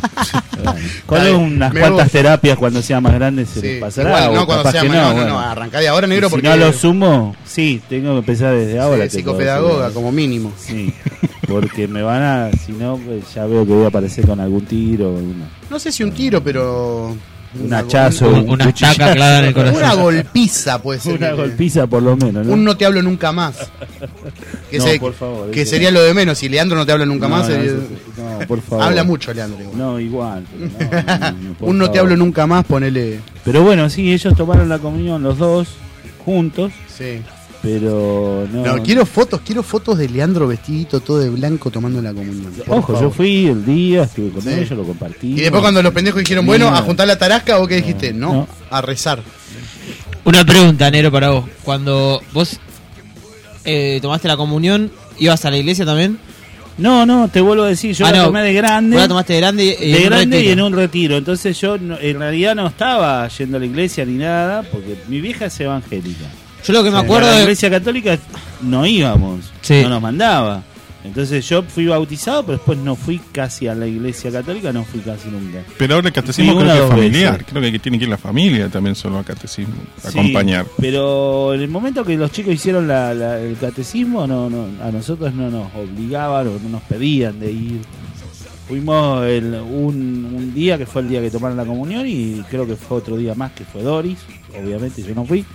Con Dale, unas me cuantas gusta. terapias cuando sea más grande se Sí, les pasará. igual, o no cuando capaz sea que más- no, bueno. arrancá de ahora, negro, Y porque si no lo sumo, sí, tengo que empezar desde ahora. sí, psicopedagoga como mínimo. Sí, porque me van a, si no, ya veo que voy a aparecer con algún tiro. No sé si un tiro, pero Un hachazo, una estaca clavada en el corazón. Una golpiza puede ser. Una golpiza por lo menos, ¿no? Un no te hablo nunca más. Que, No, por favor, que eso sería lo de menos. Si Leandro no te habla nunca más. No, por favor. Habla mucho Leandro. Igual. No, igual. Por Un no te favor. hablo nunca más, ponele. Pero bueno, sí, ellos tomaron la comunión los dos juntos. Sí. Pero no. No, quiero fotos de Leandro vestidito todo de blanco tomando la comunión. por Ojo, favor. yo fui el día, estuve con Sí. ellos, lo compartí. Y después cuando los pendejos dijeron, bueno, a juntar la tarasca, ¿vos qué dijiste? No, a rezar. Una pregunta, Nero, para vos. Cuando vos tomaste la comunión, ¿ibas a la iglesia también? No, te vuelvo a decir, yo la tomé de grande. Vos la tomaste de grande y de en un grande retiro. y en un retiro. Entonces yo en realidad no estaba yendo a la iglesia ni nada, porque mi vieja es evangélica. Yo lo que me acuerdo a la de- iglesia católica no íbamos, Sí. no nos mandaba. Entonces yo fui bautizado, pero después no fui casi a la iglesia católica, no fui casi nunca. Pero ahora el catecismo Fui creo una que o es dos familiar. veces. Creo que tiene que ir la familia también solo a catecismo, a Sí, acompañar. pero en el momento que los chicos hicieron el catecismo, no, a nosotros no nos obligaban o no nos pedían de ir. Fuimos un día que fue el día que tomaron la comunión y creo que fue otro día más que fue Doris, obviamente yo no fui.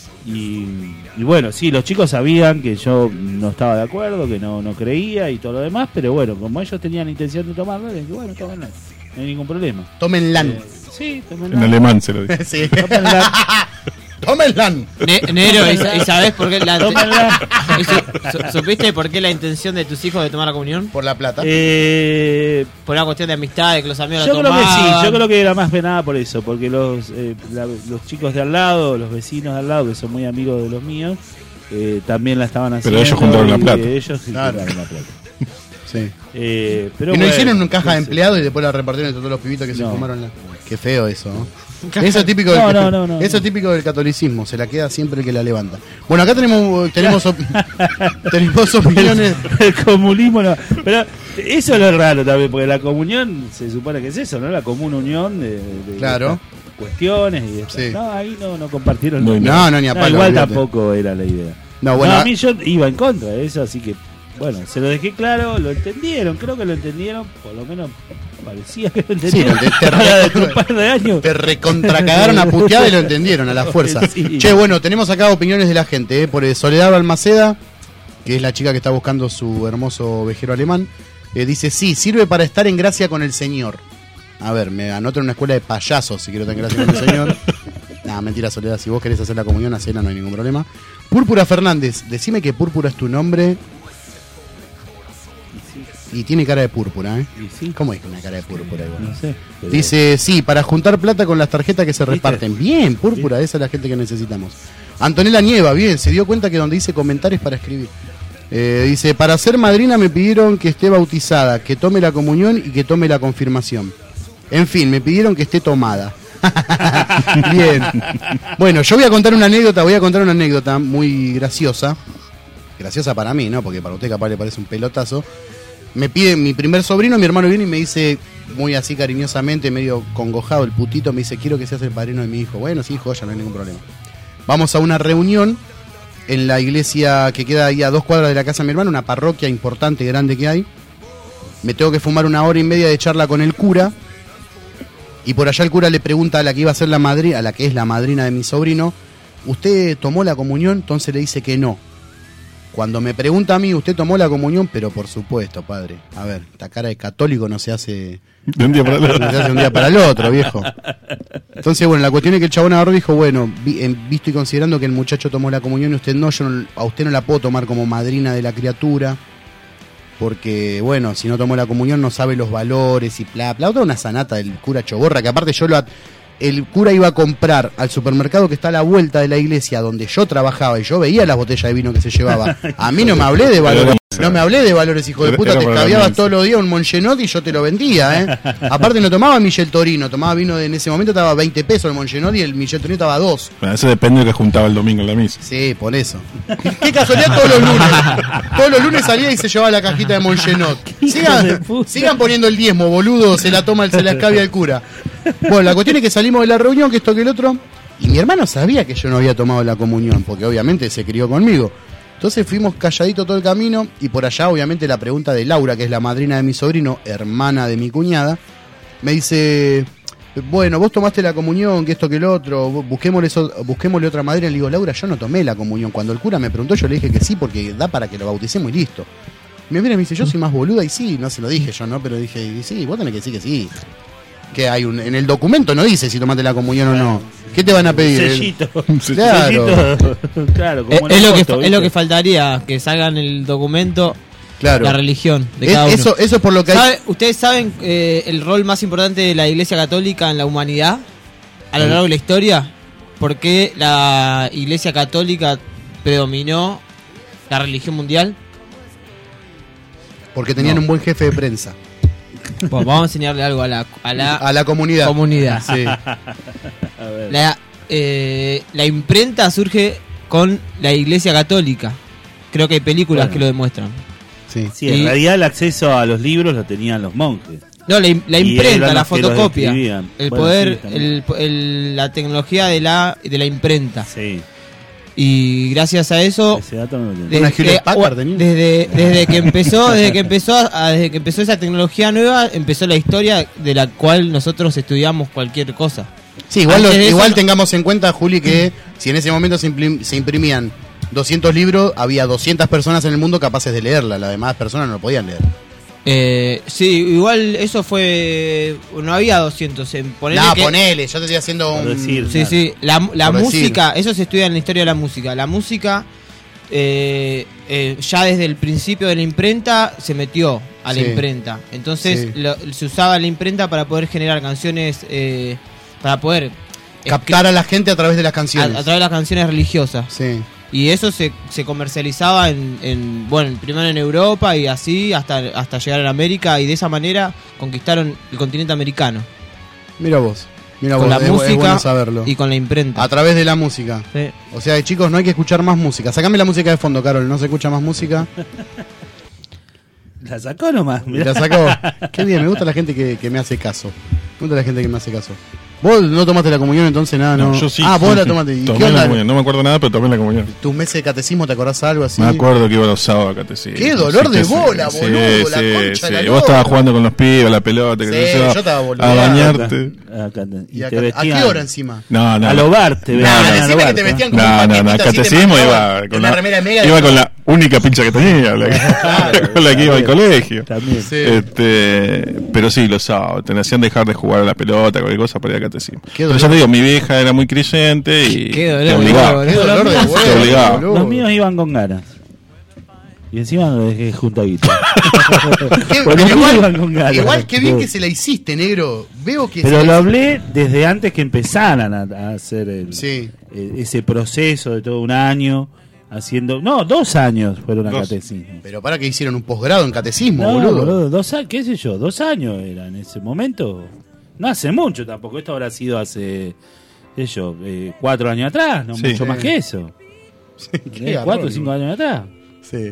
Y bueno, sí, los chicos sabían que yo no estaba de acuerdo, que no creía y todo lo demás, pero bueno, como ellos tenían intención de tomarlo, les dije, bueno, tómenla, no hay ningún problema. Tómenla. Sí, tómenla. En alemán se lo dice. Sí. Tómenla. Tómenla. Nero, ¿y sabés por qué Tómenla. ¿Supiste por qué la intención de tus hijos de tomar la comunión? Por la plata. Por una cuestión de amistad, de que los amigos Yo la creo que tomaban. sí, yo creo que era más que nada por eso, porque los chicos de al lado, los vecinos de al lado, que son muy amigos de los míos, también la estaban haciendo. ellos juntaron la y plata. Ellos sí Claro. juntaron la plata. Sí. Pero y no bueno, hicieron una caja de no sé. empleados y después la repartieron entre todos los pibitos que se No. fumaron la. Qué feo eso, ¿no? Eso es típico No. Eso es típico del catolicismo, se la queda siempre el que la levanta. Bueno, acá tenemos opiniones. El comunismo no. Pero eso es lo raro también, porque la comunión se supone que es eso, ¿no? La común unión de claro. Cuestiones y eso. Sí. No, ahí no compartieron. No, ni a palo. Igual olvídate. tampoco era la idea. No, bueno, a mí yo iba en contra de eso, así que bueno, se lo dejé claro, lo entendieron, creo que lo entendieron, por lo menos parecía que lo entendieron. Sí, un par de años. Te recontracagaron a puteada y lo entendieron a la fuerza. Sí. Che, bueno, tenemos acá opiniones de la gente, por Soledad Balmaceda, que es la chica que está buscando su hermoso ovejero alemán. Dice, sí, sirve para estar en gracia con el Señor. A ver, me anoto en una escuela de payasos si quiero estar en gracia con el Señor. Nah, mentira, Soledad, si vos querés hacer la comunión, hacela, no hay ningún problema. Púrpura Fernández, decime que Púrpura es tu nombre. Y tiene cara de púrpura, ¿eh? Sí. ¿Cómo es una cara de púrpura? No sé. Pero... Dice, sí, para juntar plata con las tarjetas que se reparten. Bien, Púrpura, esa es la gente que necesitamos. Antonella Nieva, bien, se dio cuenta que donde dice comentarios para escribir. Dice, para ser madrina me pidieron que esté bautizada, que tome la comunión y que tome la confirmación. En fin, me pidieron que esté tomada. Bien. Bueno, yo voy a contar una anécdota muy graciosa. Graciosa para mí, ¿no? Porque para usted capaz le parece un pelotazo. Me pide mi primer sobrino, mi hermano viene y me dice, muy así cariñosamente, medio congojado el putito, me dice, quiero que seas el padrino de mi hijo. Bueno, sí, hijo, ya no hay ningún problema. Vamos a una reunión en la iglesia que queda ahí a 2 cuadras de la casa de mi hermano, una parroquia importante, grande que hay. Me tengo que fumar 1 hora y media de charla con el cura. Y por allá el cura le pregunta a la que iba a ser la madrina, a la que es la madrina de mi sobrino, ¿usted tomó la comunión? Entonces le dice que no. Cuando me pregunta a mí, ¿usted tomó la comunión? Pero por supuesto, padre. A ver, esta cara de católico no se hace de un día para el otro. No se hace de un día para el otro, viejo. Entonces, bueno, la cuestión es que el chabón agarró y dijo, bueno, visto y considerando que el muchacho tomó la comunión y usted no, a usted no la puedo tomar como madrina de la criatura. Porque, bueno, si no tomó la comunión no sabe los valores y bla, bla. Otra una sanata del cura Choborra, que aparte el cura iba a comprar al supermercado que está a la vuelta de la iglesia donde yo trabajaba y yo veía las botellas de vino que se llevaba. A mí no me hablé de valores. No me hablé de valores, hijo de puta. Te caviabas todos los días un Mongenot y yo te lo vendía, ¿eh? Aparte no tomaba Michel Torino, tomaba vino en ese momento estaba 20 pesos el Mongenot y el Michel Torino estaba 2. Bueno, eso depende de lo que juntaba el domingo en la misa. Sí, por eso. Qué casualidad, todos los lunes. Todos los lunes salía y se llevaba la cajita de Mongenot. Sigan poniendo el diezmo, boludo, se la escabia el cura. Bueno, la cuestión es que salimos de la reunión, que esto que el otro, y mi hermano sabía que yo no había tomado la comunión, porque obviamente se crió conmigo. Entonces fuimos calladito todo el camino, y por allá obviamente la pregunta de Laura, que es la madrina de mi sobrino, hermana de mi cuñada, me dice, bueno, vos tomaste la comunión, que esto que el otro, busquémosle otra madrina. Le digo, Laura, yo no tomé la comunión. Cuando el cura me preguntó, yo le dije que sí, porque da para que lo bauticemos y listo. Me mira y me dice, yo soy más boluda, y sí, no se lo dije yo, ¿no? Pero dije, y sí, vos tenés que decir que sí. Que hay en el documento no dice si tomaste la comunión o no. ¿Qué te van a pedir? Sellito. Claro. Claro, como es lo que faltaría, que salgan el documento, claro, la religión de cada uno. Eso es por lo que hay. ¿Ustedes saben el rol más importante de la Iglesia Católica en la humanidad a lo largo de la historia? ¿Por qué la Iglesia Católica predominó la religión mundial? Porque tenían un buen jefe de prensa. Bueno, vamos a enseñarle algo a la comunidad. Sí. La imprenta surge con la Iglesia Católica. Creo que hay películas que lo demuestran. Sí, en realidad el acceso a los libros lo tenían los monjes. No, la imprenta, la fotocopia, el poder, sí, la tecnología de la imprenta. Sí. Y gracias a eso, desde que empezó esa tecnología nueva, empezó la historia de la cual nosotros estudiamos cualquier cosa. Sí, igual tengamos en cuenta, Juli, que si en ese momento se imprimían 200 libros, había 200 personas en el mundo capaces de leerla, las demás personas no lo podían leer. Sí, igual eso fue... No había 200. Ponele, yo te estoy haciendo un... Sí, la música, eso se estudia en la historia de la música. La música, ya desde el principio de la imprenta, se metió a la imprenta. Entonces se usaba la imprenta para poder generar canciones, para poder... captar a la gente a través de las canciones. A través de las canciones religiosas. Sí. Y eso se comercializaba primero en Europa y así hasta llegar a América, y de esa manera conquistaron el continente americano. Mira vos. Mira con vos, la es música bueno saberlo. y con la imprenta. A través de la música. Sí. O sea, chicos, no hay que escuchar más música. Sacame la música de fondo, Carol. No se escucha más música. La sacó nomás. La sacó. Qué bien, me gusta la gente que me hace caso. Me gusta la gente que me hace caso. ¿Vos no tomaste la comunión entonces nada? No, yo sí. Vos sí, la sí. tomaste. ¿Y Tomé qué onda? la comunión. No me acuerdo nada, pero tomé la comunión. ¿Tus meses de catecismo te acordás algo así? Me acuerdo que iba los sábados a catecismo. ¡Qué dolor de bola, sí, boludo! Sí, La concha de la Vos lora. estabas jugando con los pibes, a la pelota, que Sí, te llevaba yo estaba a boludeando. bañarte. Y ¿A te qué vestían hora encima? No. A lo bar te vestían. a lo Encima que bar, te ¿no? vestían como un No, paquetito así, te catecismo mandaban iba con una la, remera mega iba de- con la única pincha que tenía, con la que iba al colegio. También. Sí. Pero sí, los sábados, te hacían dejar de jugar a la pelota, cualquier cosa para ir al catecismo. Qué Pero dolor. ya te digo, mi vieja era muy creyente y Qué dolor te de obligaba. bola, Qué dolor de Te huevo, obligaba. boludo. Los míos iban con ganas. Y encima lo dejé junto a Guita. Qué- Pues pero los míos iban con ganas. igual que bien que se la hiciste, negro. Veo que Pero se lo la hablé desde antes que empezaran a hacer Sí. ese proceso de todo un año. Haciendo. No, 2 años fueron a catecismo. Pero para que hicieron un posgrado en catecismo, No, boludo. boludo, 2 años, qué sé yo, 2 años era en ese momento. No hace mucho tampoco, esto habrá sido hace, qué sé yo, 4 años atrás, no Sí. mucho más que eso. Qué 4 o garrón. 5 años atrás. Sí.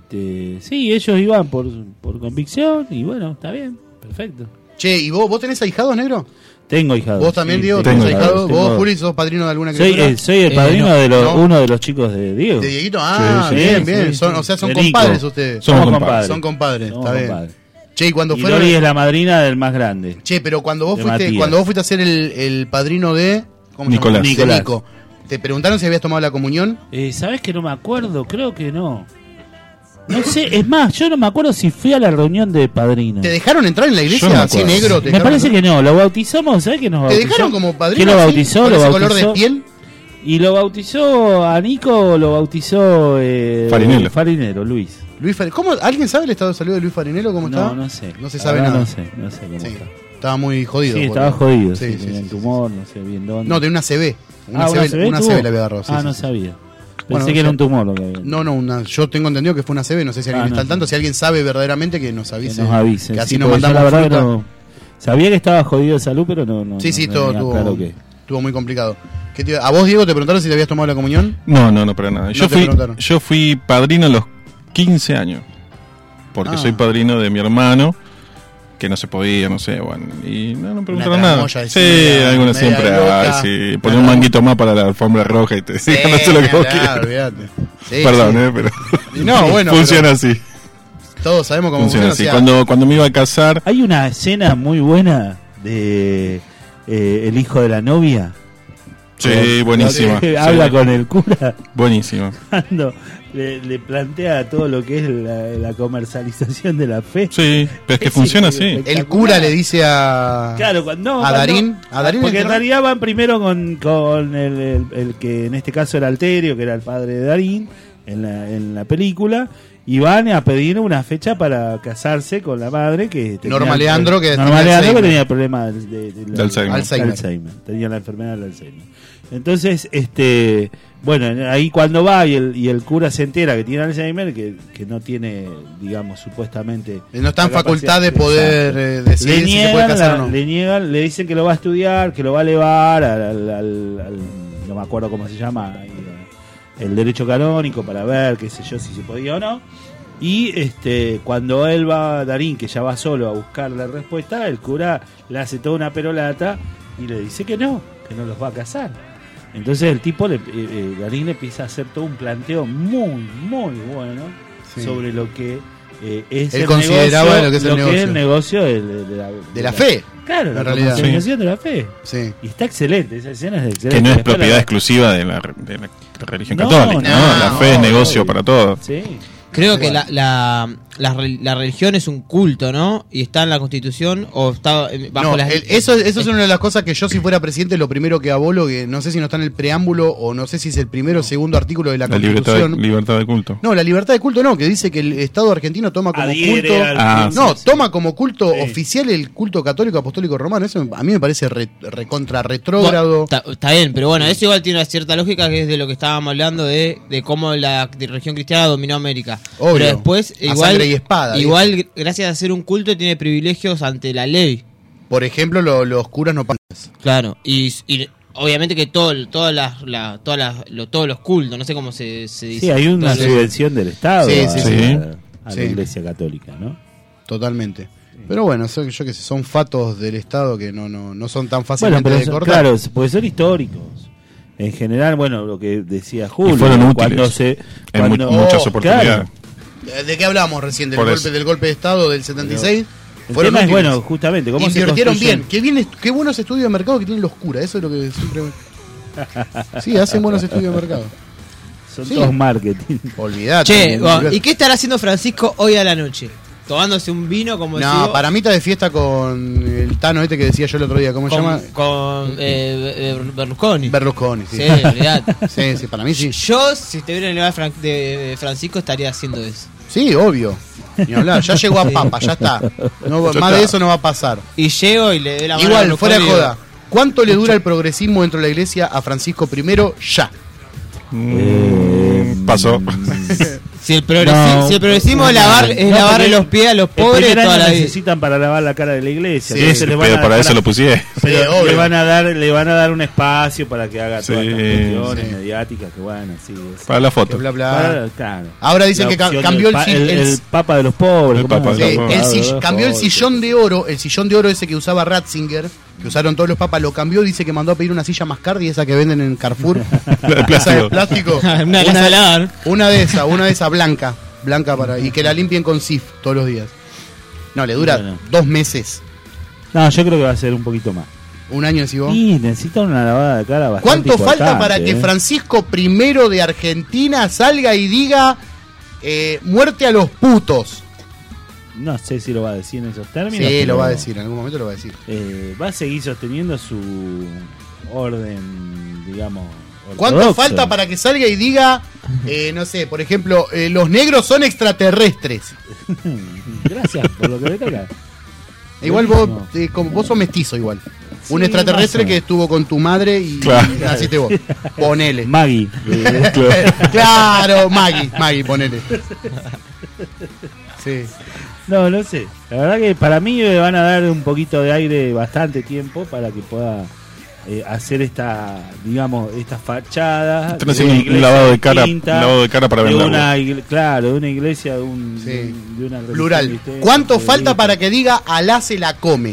Sí, ellos iban por convicción y bueno, está bien, perfecto. Che, ¿y vos tenés ahijados, negro? Tengo hijados. ¿Vos también, sí, Diego, tengo tenés ahijados? tengo- ¿Vos, Juli, sos padrino de alguna soy, criatura? soy el padrino no, de no. uno de los chicos de Diego. ¿De Dieguito? Ah, Sí, bien, sí, bien. sí, Son, sí. o sea, son De Nico. compadres ustedes. Somos compadres. Son compadres, Somos está bien. compadres. Che, y cuando Y fueron... Lori es la madrina del más grande. Che, pero cuando vos de fuiste, Matías. cuando vos fuiste a ser el padrino de... ¿Cómo se llama? Nicolás. De Nicolás. Nico. ¿Te preguntaron si habías tomado la comunión? ¿Sabés que no me acuerdo? Creo que no. No sé, es más, yo no me acuerdo si fui a la reunión de padrino. ¿Te dejaron entrar en la Yo iglesia no me así acuerdo. negro? ¿Te Me dejaron parece entrar? que no, lo bautizamos, ¿sabés que nos ¿Te bautizó? dejaron como padrino ¿Quién lo así, bautizó? con Lo ese bautizó. color de piel? Y lo bautizó a Nico, lo bautizó Farinello. Luis. ¿Cómo? ¿Alguien sabe el estado de salud de Luis Farinello? ¿Cómo está? No sé. No se sabe Ahora nada. No sé cómo Sí, está. estaba muy jodido. Sí, porque- estaba jodido. Sí, Sí, sí, tenía sí, un tumor, no sé bien dónde. No, tenía una CB. ¿una Una tuvo? CB le había agarrado. Sí, sí, no sí. sabía. Bueno, Pensé que era un tumor lo que había. No, yo tengo entendido que fue una CB, no sé si alguien está al tanto, si alguien sabe verdaderamente que nos avise. Que nos avise. Que así sí, nos porque yo mandamos la verdad fruta. que no. Sabía que estaba jodido de salud, pero no. Sí, sí, no todo tenía claro que. estuvo muy complicado. ¿A vos, Diego, te preguntaron si te habías tomado la comunión? No, para nada. No te preguntaron. Yo fui padrino a los 15 años. Porque Ah. soy padrino de mi hermano, que no se podía, no sé, bueno. Y no me preguntaron Una nada. tramoya Sí, decía, alguna media siempre. loca. Sí, poner un manguito más para la alfombra roja y te digan, no sé lo que vos quieras. olvídate. Sí, Perdón, sí. pero. Y no, bueno, funciona pero así. Todos sabemos cómo Funciona funciona. así. o sea, Cuando me iba a casar. Hay una escena muy buena de el hijo de la novia. Sí, buenísima. Habla Sí. con el cura. Buenísima. Cuando le plantea todo lo que es la comercialización de la fe. Sí, pero es que funciona así. el cura le dice a. Claro, a Darín. A Darín porque en entró- realidad van primero con el que en este caso era Alterio, que era el padre de Darín, en la película. Y van a pedir una fecha para casarse con la madre que tenía Norma Leandro, que Norma tenía Leandro, que Alzheimer. tenía problemas de Alzheimer. tenía la enfermedad del Alzheimer. Entonces, bueno, ahí cuando va y el cura se entera que tiene Alzheimer, que no tiene, digamos, supuestamente No está en la facultad de capacidad- poder Exacto. decidir si se puede casar o no. Le niegan, le dicen que lo va a estudiar, que lo va a elevar no me acuerdo cómo se llama, el derecho canónico para ver, qué sé yo, si se podía o no. Y cuando él va, Darín, que ya va solo a buscar la respuesta, el cura le hace toda una perolata y le dice que no los va a casar. Entonces el tipo, Darín le empieza a hacer todo un planteo muy, muy bueno Sí. sobre lo que es Él el consideraba negocio, lo que es el negocio. es el negocio de la fe. Claro, en la realidad. comercialización de la fe. Sí. Y está excelente, esa escena es excelente. Que no es Después propiedad la- exclusiva de la religión No, católica, ¿no? no, La fe es no, negocio obvio. para todos. Sí. Creo que la religión es un culto, ¿no? Y está en la Constitución o está bajo No, las... eso es una de las cosas que yo, si fuera presidente, lo primero que abolo, que no sé si no está en el preámbulo o no sé si es el primero o segundo artículo de la La Constitución. libertad de culto. No, la libertad de culto no, que dice que el Estado argentino toma como Adhiere culto. al- No, toma como culto Sí. oficial el culto católico apostólico romano. Eso a mí me parece recontra retrógrado. Está bien, pero bueno, eso igual tiene una cierta lógica, que es de lo que estábamos hablando de cómo la religión cristiana dominó América. Obvio. Pero después, A sangre y espada, igual gracias a ser un culto, tiene privilegios ante la ley. Por ejemplo, los curas no pagan. Claro, y obviamente que todos los cultos, no sé cómo se dice. Sí, hay una subvención del Estado a Sí. la Iglesia Católica, ¿no? Totalmente. Pero bueno, yo que sé, son fatos del Estado que no son tan fácilmente de cortar. Claro, porque son históricos. En general, bueno, lo que decía Julio, y fueron cuando útiles en muchas oportunidades. Claro. ¿De qué hablamos recién? ¿Del golpe de Estado del 76? El tema es, bueno, justamente, ¿cómo invirtieron bien? Qué buenos estudios de mercado que tienen los curas, eso es lo que siempre... Sí, hacen buenos estudios de mercado. Son todos marketing. Olvidate. ¿Y qué estará haciendo Francisco hoy a la noche? ¿Tomándose un vino como No, para mí está de fiesta con el Tano este que decía yo el otro día, ¿cómo se llama? Con Berlusconi. Berlusconi, sí. Sí, olvidate. Sí, para mí sí. Yo, si estuviera en el lugar de Francisco, estaría haciendo eso. Sí, obvio. Ni hablar, ya llegó a Papa, ya está. Más de eso no va a pasar. Y llego y le doy la mano. Igual, fuera de joda. ¿Cuánto le dura el progresismo dentro de la iglesia a Francisco I? Ya. Pasó. Si el progresismo es lavarle los pies a los pobres, toda la vida. Necesitan para lavar la cara de la iglesia. Sí, pero para eso lo pusieron. Pero le van a dar un espacio para que haga todas estas cuestiones mediáticas que bueno, sí. Para la foto. Bla, bla. Claro. Ahora dicen que cambió el Papa de los pobres. Cambió el sillón de oro, ese que usaba Ratzinger, que usaron todos los papas, lo cambió, dice que mandó a pedir una silla más Mascardi, esa que venden en Carrefour. Esa de plástico. Una de esas blanca y que la limpien con Cif todos los días. No, le dura 2 meses. No, yo creo que va a ser un poquito más. ¿Un año decís vos? Y necesita una lavada de cara bastante ¿Cuánto falta para que Francisco I de Argentina salga y diga muerte a los putos? No sé si lo va a decir en esos términos. Sí, lo va a decir, en algún momento lo va a decir. Va a seguir sosteniendo su orden, digamos, ortodoxo. ¿Cuánto falta para que salga y diga, no sé, por ejemplo, los negros son extraterrestres? Gracias por lo que me toca. Igual vos sos mestizo igual. Sí, un extraterrestre que estuvo con tu madre y naciste vos. Ponele. Maggie. Claro, Maggie, ponele. Sí. No sé. La verdad que para mí le van a dar un poquito de aire bastante tiempo para que pueda hacer esta fachada. Un lavado de cara para venderlo. Claro, de una iglesia, de una plural. ¿Cuánto falta para que diga Alá se la come?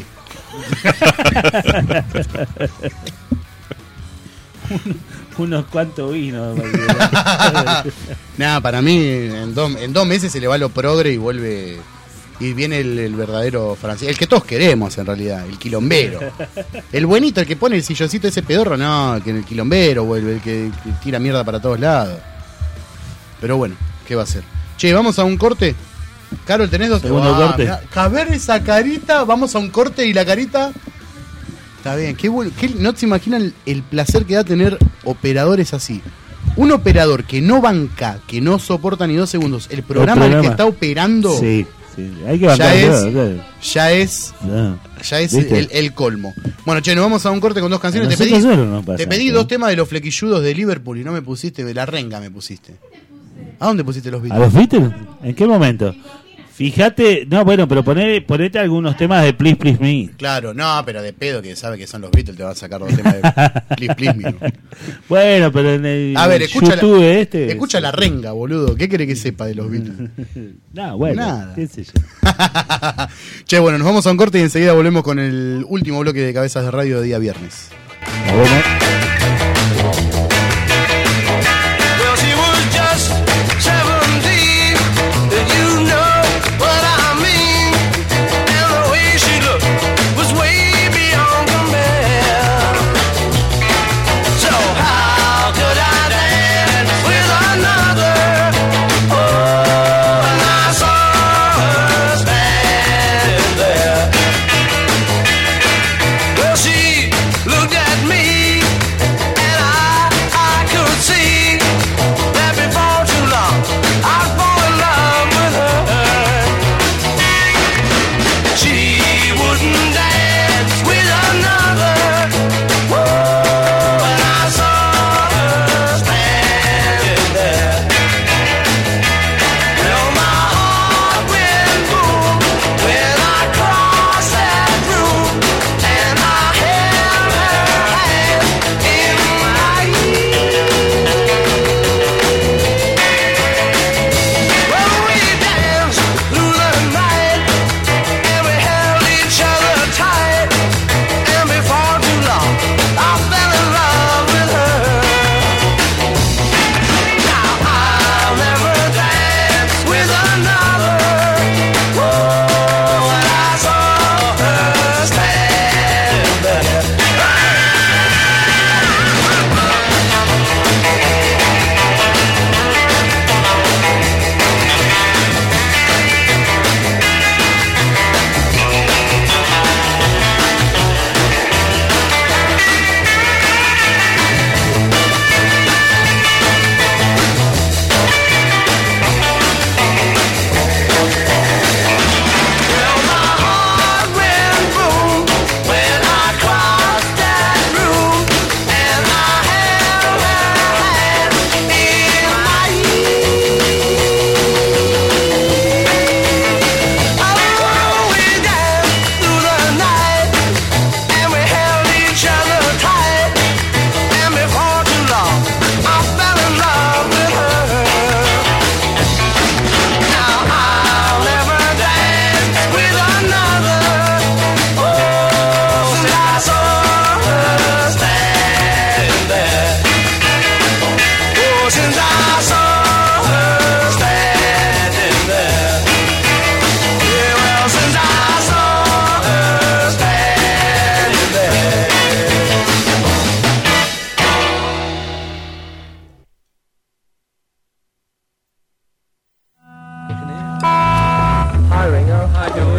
Unos cuantos vinos. Nada, para mí en 2 meses se le va lo progre y vuelve. Y viene el verdadero francés. El que todos queremos en realidad, el quilombero. El buenito, el que pone el silloncito ese pedorro, no, que en el quilombero vuelve, el que tira mierda para todos lados. Pero bueno, ¿qué va a hacer? Che, vamos a un corte. Carol, ¿tenés 2 segundos? Corte. A ver esa carita, vamos a un corte y la carita. Está bien, no se imaginan el placer que da tener operadores así. Un operador que no banca, que no soporta ni 2 segundos. El programa en el que está operando. Sí, hay que bancar. Ya es el colmo. Bueno, che, nos vamos a un corte con 2 canciones. Te pedí 2 temas de los flequilludos de Liverpool y no me pusiste, de la renga me pusiste. ¿A dónde pusiste los Beatles? ¿A los Beatles? ¿En qué momento? Fíjate, no, bueno, pero ponete algunos temas de Please Please Me. Claro, no, pero de pedo que sabe que son los Beatles te va a sacar 2 temas de Please Please Me. Bueno, pero en el YouTube escucha la renga, boludo. ¿Qué querés que sepa de los Beatles? No, bueno, nada. Qué sé yo. Che, bueno, nos vamos a un corte y enseguida volvemos con el último bloque de Cabezas de Radio de día viernes. Nos vemos.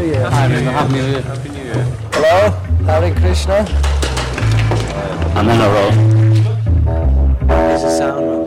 New Year. Happy New Year. Happy New Year. Hello, Hare Krishna. I'm on a roll. Here's a sound roll.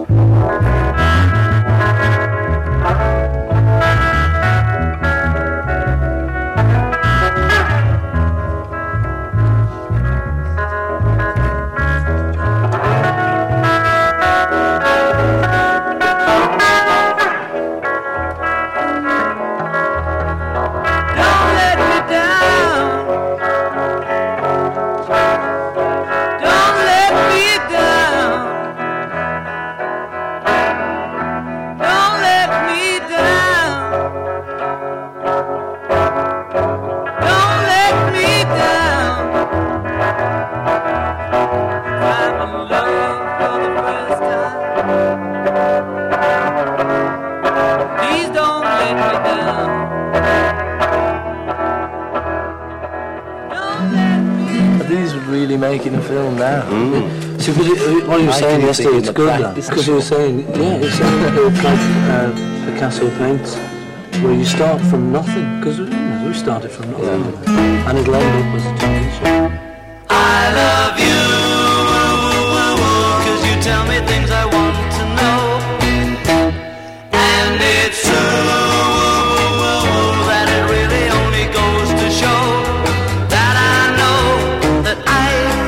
Making a film now. So, what you were saying yesterday, it's good. Because you were saying, it's like Picasso paints, where you start from nothing. Because we started from nothing, and it'll end up as a TV show. I love you, because you tell me things I want to know, and it's true that it really only goes to show that I know that I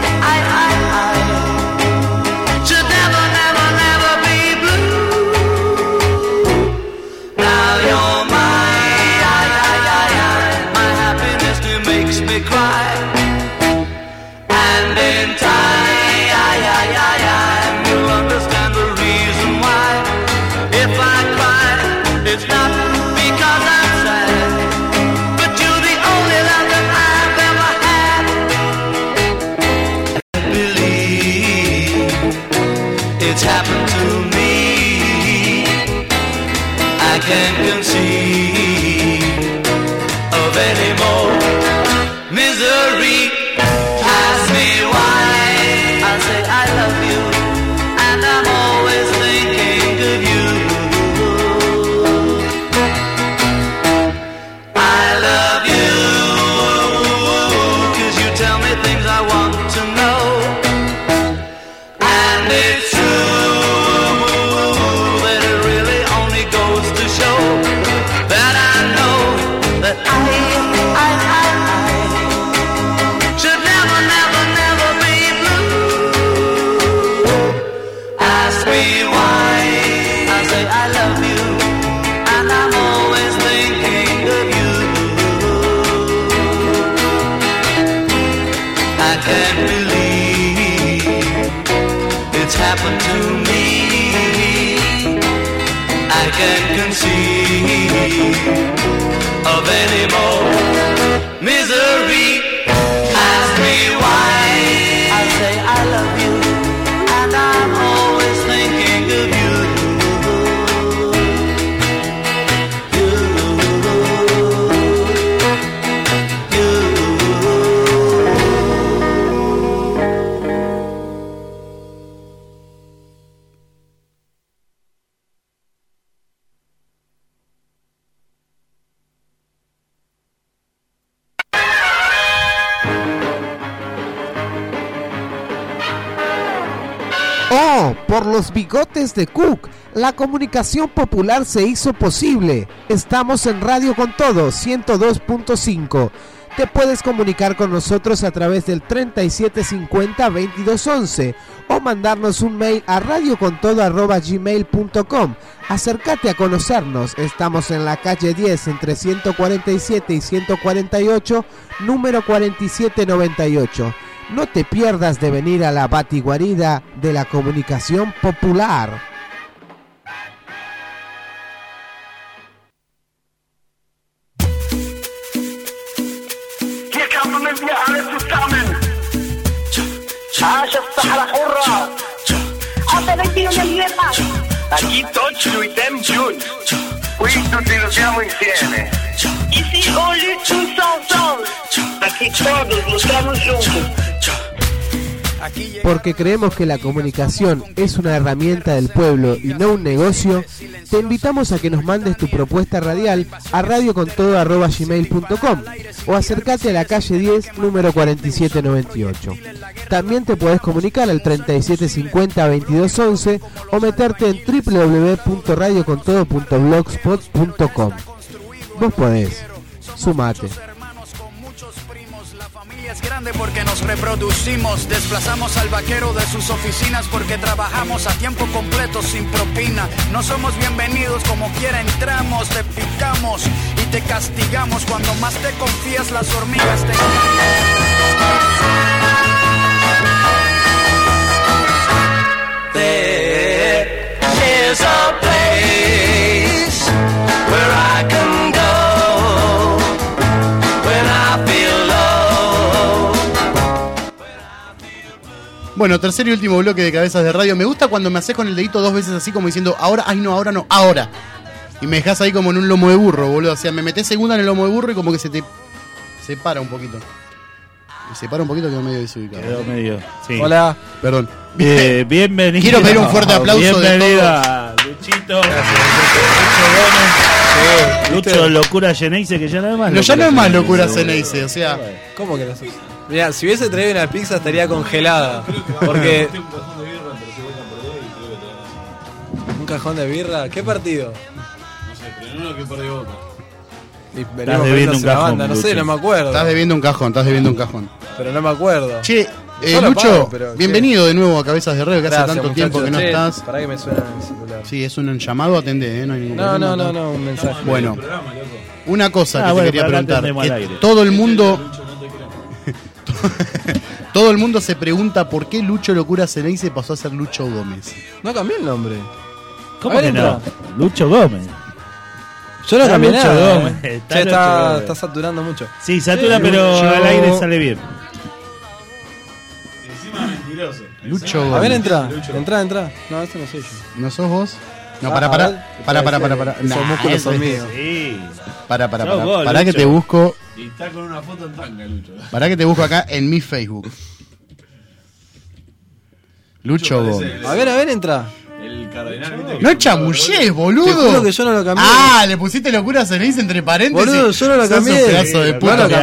should never, never, never be blue. Now you're my happiness that makes me cry. And in time, you'll understand the reason why. If I cry, it's not because I'm sad, but you're the only love that I've ever had. I believe it's happened to me. I can't conceive of any more misery. Ask me why, I say I love you, and I'm always thinking of you. I love you, 'cause you tell me things I want to know, and it's true that it really only goes to show that I know that I should never, never, never be blue. Ask me why, I say I love you, and I'm always thinking of you. I can't believe it's happened to me. I can't conceive of any more misery. Ask me why, I say I love you, and I'm always thinking of you. Oh, por los bigotes de Cook, la comunicación popular se hizo posible. Estamos en Radio Con Todo 102.5. Te puedes comunicar con nosotros a través del 3750-2211 o mandarnos un mail a radiocontodo@gmail.com. Acércate a conocernos. Estamos en la calle 10 entre 147 y 148, número 4798. No te pierdas de venir a la batiguarida de la comunicación popular. Hier kommen wir alle zusammen. الصحراء حرة. Hasta el 21 de libertad. Aquí tutti luttiamo junti. Qui tutti lottiamo insieme. Ici on lutte tous ensemble. Aquí todos lutamos juntos. Porque creemos que la comunicación es una herramienta del pueblo y no un negocio, te invitamos a que nos mandes tu propuesta radial a radiocontodo@gmail.com o acércate a la calle 10, número 4798. También te podés comunicar al 3750-2211 o meterte en www.radiocontodo.blogspot.com. Vos podés, sumate. Es grande porque nos reproducimos, desplazamos al vaquero de sus oficinas porque trabajamos a tiempo completo sin propina. No somos bienvenidos, como quiera entramos, te picamos y te castigamos. Cuando más te confías, las hormigas te... There is a place where I can go when I feel low. Bueno, tercer y último bloque de Cabezas de Radio. Me gusta cuando me haces con el dedito 2 veces así como diciendo ahora, ay no, ahora no, ahora. Y me dejás ahí como en un lomo de burro, boludo. O sea, me metés segunda en el lomo de burro y como que se te separa un poquito. Me separa un poquito, quedó medio desubicado. Quedó medio, sí. Hola. Perdón. Bienvenido. Quiero pedir un fuerte aplauso de todos. a Luchito. Lucho Locura Geneise, que ya no es más. No, ya no es más Locura Geneise, o sea. ¿Cómo que no sos? Mirá, si hubiese traído una pizza estaría congelada. Porque. ¿Un cajón de birra? ¿Qué partido? No sé, pero no lo que perdió Boca. Estás debiendo un cajón, banda, no sé, no me acuerdo. Estás debiendo un cajón. Pero no me acuerdo. Che, Yo lo Lucho, pago, pero bienvenido de nuevo a Cabezas de Radio, que Gracias, hace tanto muchachos. tiempo que no Che, estás. Pará que me suena el celular. Sí, es un llamado, atendé, no hay ningún problema. No, un mensaje. Bueno, una cosa que bueno, te quería pero acá preguntar. atendemos al aire. Todo el mundo... Todo el mundo se pregunta por qué Lucho Locura Geneise pasó a ser Lucho Gómez. No cambié el nombre. ¿Cómo que no? Lucho Gómez. Yo no cambié Lucho nada. Gómez, Está saturando mucho. Sí, satura, pero al aire sale bien. Encima mentiroso. Lucho Gómez. A ver, entra. No, eso no soy yo. ¿No sos vos? No, para. Esos músculos son míos. Sí. Para que te busco. Y está con una foto en tanga, Lucho. Para que te busco acá en mi Facebook. Lucho Gómez. A ver, entra. El cardenal, ¿viste? No chamullés, boludo. Te juro que yo no lo cambié. Ah, le pusiste Locura Geneise entre paréntesis. Boludo, yo no lo Sos cambié. un pedazo de puta. No lo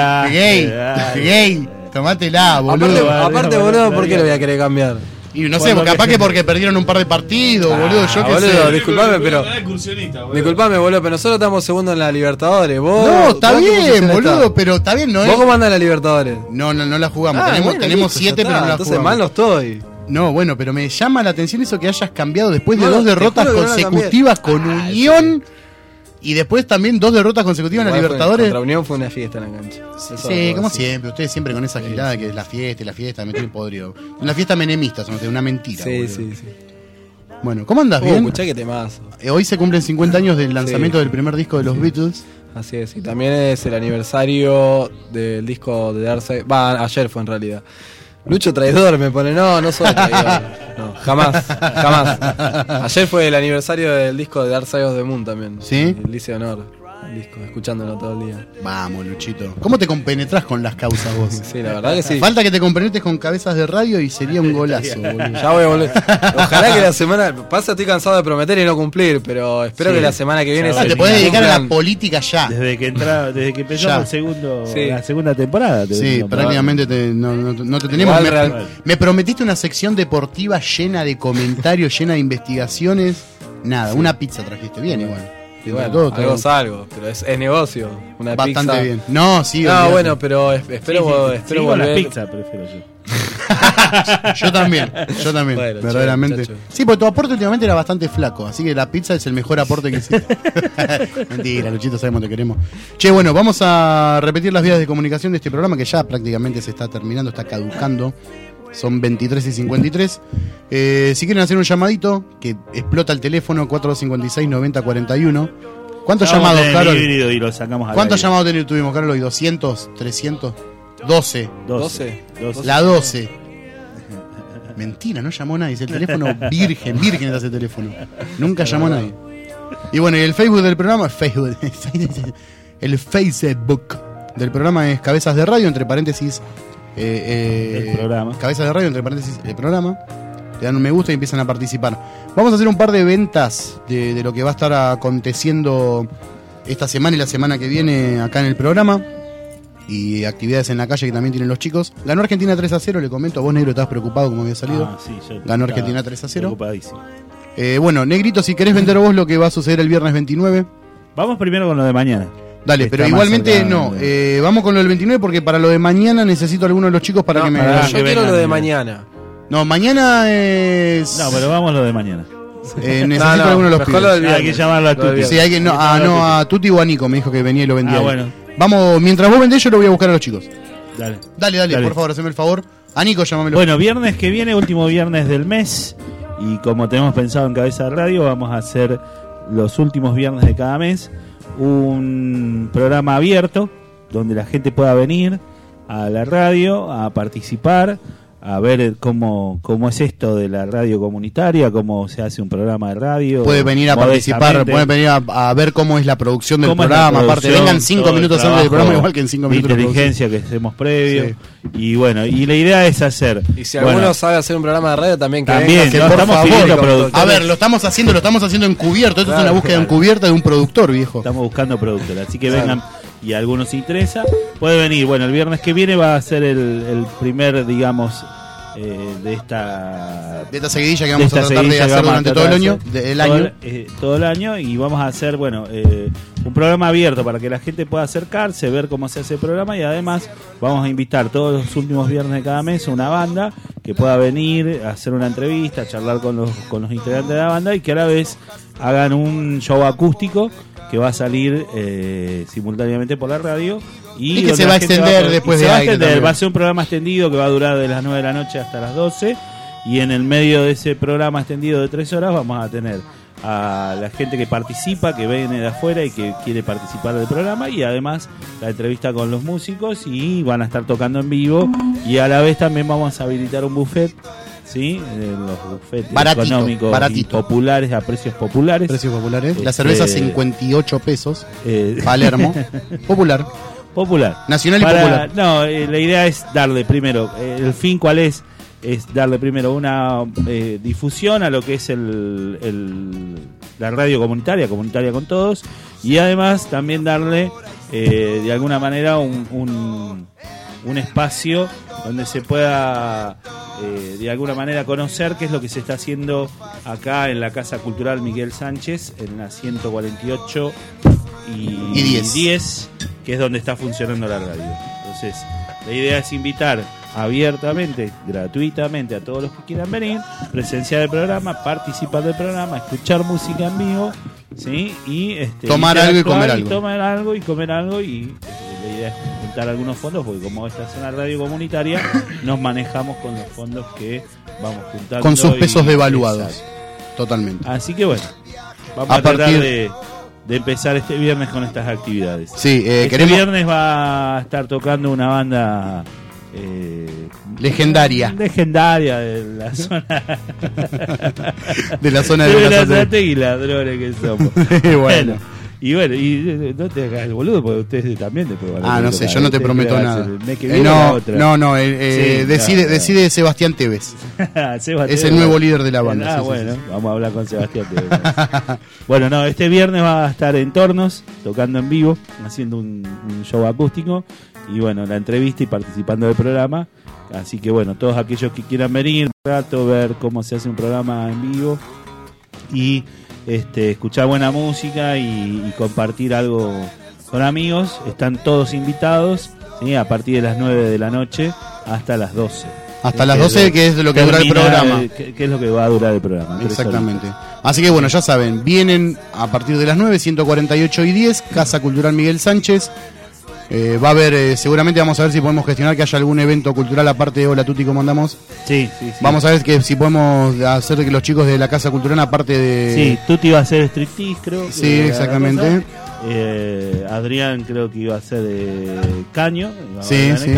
Gay. Tomátela, boludo. Aparte, boludo, ¿por qué lo voy a querer cambiar? Y no sé, capaz que porque perdieron un par de partidos, boludo. Yo qué boludo, sé. disculpame, pero. Disculpame, boludo, pero nosotros estamos segundos en la Libertadores. Vos, No, está ¿vos qué bien, posición boludo, estás? pero está bien, ¿no es? ¿Vos cómo andas en la Libertadores? No la jugamos. Bueno, tenemos listo, 7, ya pero no está. la Entonces jugamos. mal no estoy. No, bueno, pero me llama la atención eso que hayas cambiado después de No, 2 te derrotas juro que no la consecutivas con Unión y después también 2 derrotas consecutivas en la Libertadores. Contra Unión fue una fiesta en la cancha. Sí, como siempre, ustedes siempre con esa girada que es la fiesta, me tienen podrido. Una fiesta menemista, una mentira. Sí, boludo. sí. Bueno, ¿cómo andas? ¿Bien? Escuchá que temazo. Hoy se cumplen 50 años del lanzamiento del primer disco de los Beatles. Así es, y también es el aniversario del disco de Dark Side. Ayer fue en realidad. Lucho traidor me pone, no soy traidor. No, jamás. Ayer fue el aniversario del disco de Dark Side of the Moon también. ¿Sí? El Lice Honor, el disco, escuchándolo todo el día. Vamos, Luchito. ¿Cómo te compenetrás con las causas vos? Sí, la verdad que sí. Falta que te compenetres con Cabezas de Radio y sería un golazo, boludo. Ya voy a volver. Ojalá que la semana. Pasa, estoy cansado de prometer y no cumplir, pero espero que la semana que viene. Te podés dedicar a la política ya. Desde que empezamos la segunda temporada. Sí, prácticamente no te tenemos. Me prometiste una sección deportiva llena de comentarios, llena de investigaciones. Nada, una pizza trajiste. Bien, igual. Bueno, todo. Algo, pero es negocio. Una bastante pizza. Bien. No, sí. No, bueno, pero espero volver. Con la pizza prefiero yo. Yo también, bueno, verdaderamente. chacho. Sí, porque tu aporte últimamente era bastante flaco, así que la pizza es el mejor aporte que hiciste. Mentira, Luchito, sabemos que te queremos. Che, bueno, vamos a repetir las vías de comunicación de este programa que ya prácticamente se está terminando, está caducando. Son 23 y 53. Si quieren hacer un llamadito, que explota el teléfono 456-9041. ¿Cuántos llamados, Carol? Y lo sacamos ¿Cuántos llamados tuvimos, Carol? ¿Hoy 200? ¿300? 12. La 12. Mentira, no llamó nadie. Es el teléfono virgen es ese teléfono. Nunca llamó nadie. Y bueno, y el Facebook del programa, el Facebook del programa es Cabezas de Radio, entre paréntesis el programa. Cabeza de Radio, entre paréntesis, el programa. Le dan un me gusta y empiezan a participar. Vamos a hacer un par de ventas de lo que va a estar aconteciendo esta semana y la semana que viene acá en el programa. Y actividades en la calle que también tienen los chicos. Ganó Argentina 3-0, le comento. Vos, Negro, estabas preocupado como había salido. Sí, ganó Argentina 3-0. Preocupadísimo. Bueno, Negrito, si querés vender vos lo que va a suceder el viernes 29. Vamos primero con lo de mañana. Dale, pero igualmente no. Vamos con lo del 29 porque para lo de mañana necesito a alguno de los chicos para que me... Yo quiero lo de mañana. No, mañana es... No, pero vamos lo de mañana. Necesito a alguno de los pibes. Hay que llamarlo a Tuti. Sí, hay que, a Tuti o a Nico, me dijo que venía y lo vendía. Bueno. Vamos, mientras vos vendés yo lo voy a buscar a los chicos. Dale, por favor, haceme el favor. A Nico, llámamelo. Bueno, viernes que viene, último viernes del mes. Y como tenemos pensado en Cabeza de Radio, vamos a hacer los últimos viernes de cada mes un programa abierto donde la gente pueda venir a la radio a participar, a ver cómo es esto de la radio comunitaria, cómo se hace un programa de radio. Puede venir a participar, puede venir a ver cómo es la producción del programa. Aparte, vengan 5 minutos antes del programa, igual que en 5 minutos. De inteligencia que hacemos previo. Sí. Y bueno, y la idea es hacer. Y si alguno sabe hacer un programa de radio, también que venga, que por favor. A ver, lo estamos haciendo encubierto. Esto es una búsqueda encubierta de un productor, viejo. Estamos buscando productor, así que vengan. Y a algunos se interesa, puede venir. Bueno, el viernes que viene va a ser el primer, digamos, de esta seguidilla que vamos a tratar de hacer durante todo el año. Todo el año, y vamos a hacer, bueno, un programa abierto para que la gente pueda acercarse, ver cómo se hace el programa, y además vamos a invitar todos los últimos viernes de cada mes a una banda que pueda venir a hacer una entrevista, a charlar con los integrantes de la banda, y que a la vez hagan un show acústico que va a salir simultáneamente por la radio y que se va a extender después de aire. Va a ser un programa extendido que va a durar de las 9 de la noche hasta las 12, y en el medio de ese programa extendido de 3 horas vamos a tener a la gente que participa, que viene de afuera y que quiere participar del programa, y además la entrevista con los músicos, y van a estar tocando en vivo, y a la vez también vamos a habilitar un buffet. Sí, los bufetes económicos y populares, a precios populares. La cerveza 58 pesos. Palermo. Popular. Nacional y popular. No, la idea es darle primero, el fin cuál es darle primero una difusión a lo que es la radio comunitaria con todos, y además también darle de alguna manera un espacio donde se pueda de alguna manera conocer qué es lo que se está haciendo acá en la Casa Cultural Miguel Sánchez, en la 148 y 10, que es donde está funcionando la radio. Entonces, la idea es invitar abiertamente, gratuitamente, a todos los que quieran venir, presenciar el programa, participar del programa, escuchar música en vivo, ¿sí? Y tomar algo y comer algo. Tomar algo y comer algo, y la idea es juntar algunos fondos, porque como esta es una radio comunitaria, nos manejamos con los fondos que vamos juntando. Con sus pesos devaluados. Totalmente. Así que bueno, vamos a tratar de empezar este viernes con estas actividades. Sí, este viernes va a estar tocando una banda legendaria de la zona de la zona de la Zate y ladrones que somos. Bueno, y no te hagas el boludo, porque ustedes también después van a no sé, yo no te prometo nada. Decide Sebastián Tevez. Es el nuevo líder de la banda. Vamos a hablar con Sebastián Tevez. Bueno, no, este viernes va a estar en Tornos, tocando en vivo, haciendo un show acústico, y bueno, la entrevista y participando del programa. Así que bueno, todos aquellos que quieran venir, ver cómo se hace un programa en vivo y escuchar buena música y compartir algo con amigos, están todos invitados, ¿sí? A partir de las 9 de la noche hasta las 12. Hasta las 12, que es lo que dura el programa. Que es lo que va a durar el programa. Exactamente. Así que bueno, ya saben, vienen a partir de las 9, 148 y 10, Casa Cultural Miguel Sánchez. Va a haber, seguramente vamos a ver si podemos gestionar que haya algún evento cultural aparte de Hola Tuti, ¿cómo andamos? Sí. Vamos a ver que si podemos hacer que los chicos de la Casa Cultural, aparte de... Sí, Tuti va a hacer striptease, creo. Sí, exactamente. Adrián creo que iba a hacer Caño.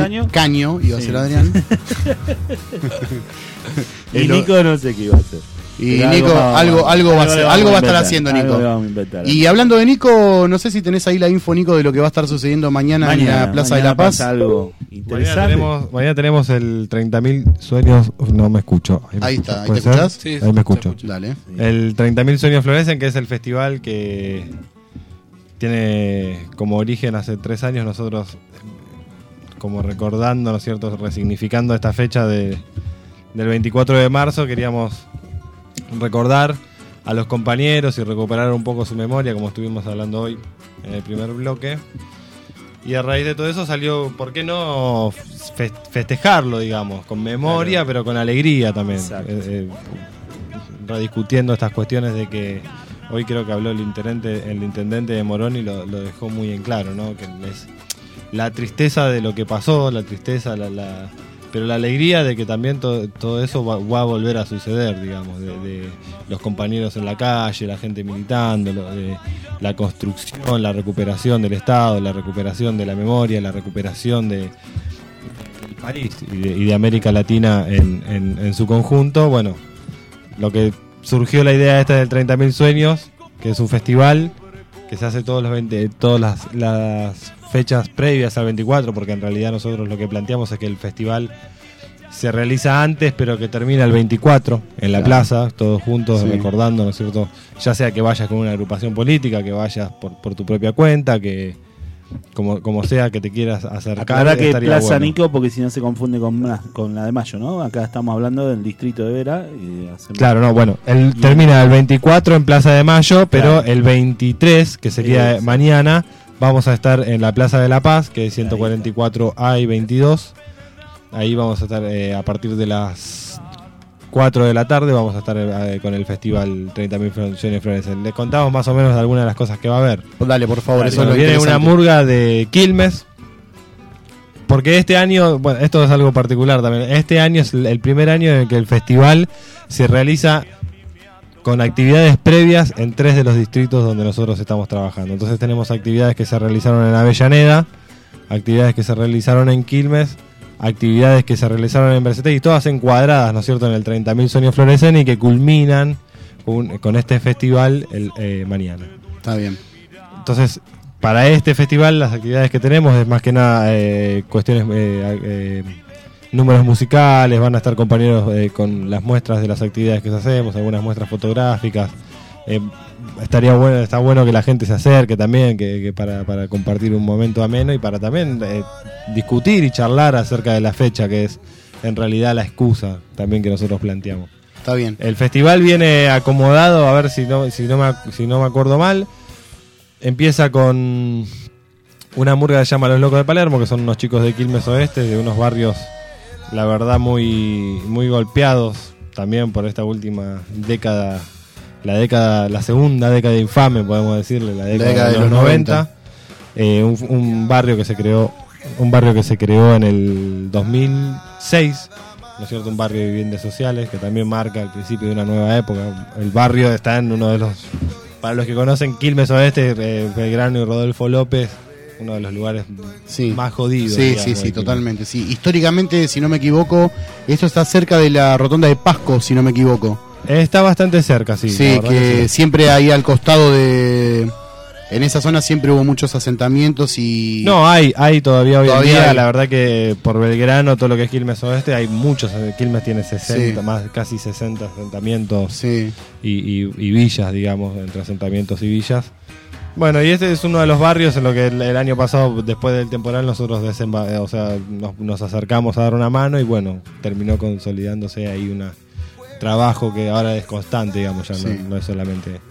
Caño iba a ser Adrián. Y Nico no sé qué iba a hacer. Y Pero Nico, algo va a estar haciendo Nico. Y hablando de Nico, no sé si tenés ahí la info, Nico, de lo que va a estar sucediendo mañana en la Plaza de la Paz. Algo interesante. Mañana tenemos el 30.000 sueños. No me escucho. Ahí está, ¿ahí te escuchás? Sí, ahí me escucho. Dale. El 30.000 sueños florecen, que es el festival que tiene como origen hace 3 años nosotros, como recordando, ¿no es cierto?, resignificando esta fecha del 24 de marzo, queríamos recordar a los compañeros y recuperar un poco su memoria, como estuvimos hablando hoy en el primer bloque. Y a raíz de todo eso salió, ¿por qué no festejarlo, digamos? Con memoria, claro, pero con alegría también. Rediscutiendo estas cuestiones de que hoy creo que habló el intendente de Morón y lo dejó muy en claro, ¿no? Que es la tristeza de lo que pasó, la tristeza, pero la alegría de que también todo eso va a volver a suceder, digamos, de los compañeros en la calle, la gente militando, de la construcción, la recuperación del Estado, la recuperación de la memoria, la recuperación del país y de América Latina en su conjunto. Bueno, lo que surgió la idea esta del 30.000 sueños, que es un festival que se hace todas las fechas previas al 24, porque en realidad nosotros lo que planteamos es que el festival se realiza antes, pero que termina el 24 en la plaza, todos juntos, recordando, ¿no es cierto? Ya sea que vayas con una agrupación política, que vayas por tu propia cuenta, que como sea que te quieras acercar. Aclará que Plaza bueno. Nico, porque si no se confunde con la de Mayo, ¿no? Acá estamos hablando del distrito de Vera. Claro, no, bueno, termina el 24 en Plaza de Mayo, pero el 23, que sería mañana, vamos a estar en la Plaza de la Paz, que es 144A y 22. Ahí vamos a estar a partir de las 4 de la tarde, vamos a estar con el festival 30.000 sueños florecen. Les contamos más o menos de algunas de las cosas que va a haber. Dale, por favor, eso es lo viene interesante. una murga de Quilmes, porque este año, bueno, esto es algo particular también. Este año es el primer año en que el festival se realiza con actividades previas en 3 de los distritos donde nosotros estamos trabajando. Entonces tenemos actividades que se realizaron en Avellaneda, actividades que se realizaron en Quilmes, actividades que se realizaron en Berceté, y todas encuadradas, ¿no es cierto?, en el 30.000 sueños florecen y que culminan con este festival mañana. Está bien. Entonces, para este festival las actividades que tenemos es más que nada cuestiones, números musicales, van a estar compañeros con las muestras de las actividades que hacemos, algunas muestras fotográficas. Está bueno que la gente se acerque también, que para compartir un momento ameno y para también discutir y charlar acerca de la fecha, que es en realidad la excusa también que nosotros planteamos. Está bien. El festival viene acomodado, a ver si no me acuerdo mal. Empieza con una murga que se llama Los Locos de Palermo, que son unos chicos de Quilmes Oeste, de unos barrios, la verdad, muy, muy golpeados también por esta última década. La segunda década infame, podemos decirle, la década de los 90. Un barrio que se creó en el 2006, ¿no es cierto? Un barrio de viviendas sociales que también marca el principio de una nueva época. El barrio está en uno de los, para los que conocen Quilmes Oeste, Belgrano y Rodolfo López, uno de los lugares más jodidos. Sí, digamos, sí, totalmente. Sí. Históricamente, si no me equivoco, esto está cerca de la rotonda de Pasco, si no me equivoco. Está bastante cerca, sí. Sí, que siempre ahí al costado de... En esa zona siempre hubo muchos asentamientos y... No, hay todavía hoy en día. La verdad que por Belgrano, todo lo que es Quilmes Oeste, hay muchos. Quilmes tiene 60, más casi 60 asentamientos y villas, digamos, entre asentamientos y villas. Bueno, y este es uno de los barrios en lo que el año pasado, después del temporal, nosotros nos acercamos a dar una mano y bueno, terminó consolidándose ahí un trabajo que ahora es constante, digamos, ya no es solamente...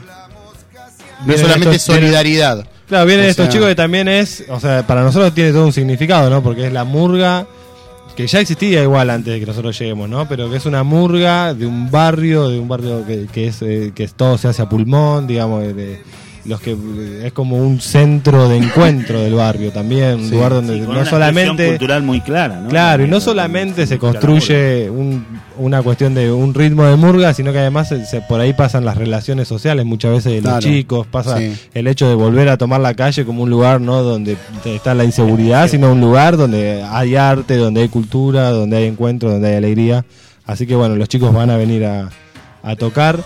No es solamente solidaridad. Claro, vienen estos chicos que también es, o sea, para nosotros tiene todo un significado, ¿no? Porque es la murga que ya existía igual antes de que nosotros lleguemos, ¿no? Pero que es una murga de un barrio que todo se hace a pulmón, digamos, es como un centro de encuentro del barrio también, un lugar donde con no una solamente cultural muy clara, ¿no? Claro, y no solamente se construye una cuestión de un ritmo de murga, sino que además por ahí pasan las relaciones sociales muchas veces de los chicos, pasa el hecho de volver a tomar la calle como un lugar no donde está la inseguridad, sino un lugar donde hay arte, donde hay cultura, donde hay encuentro, donde hay alegría. Así que bueno, los chicos van a venir a a tocar.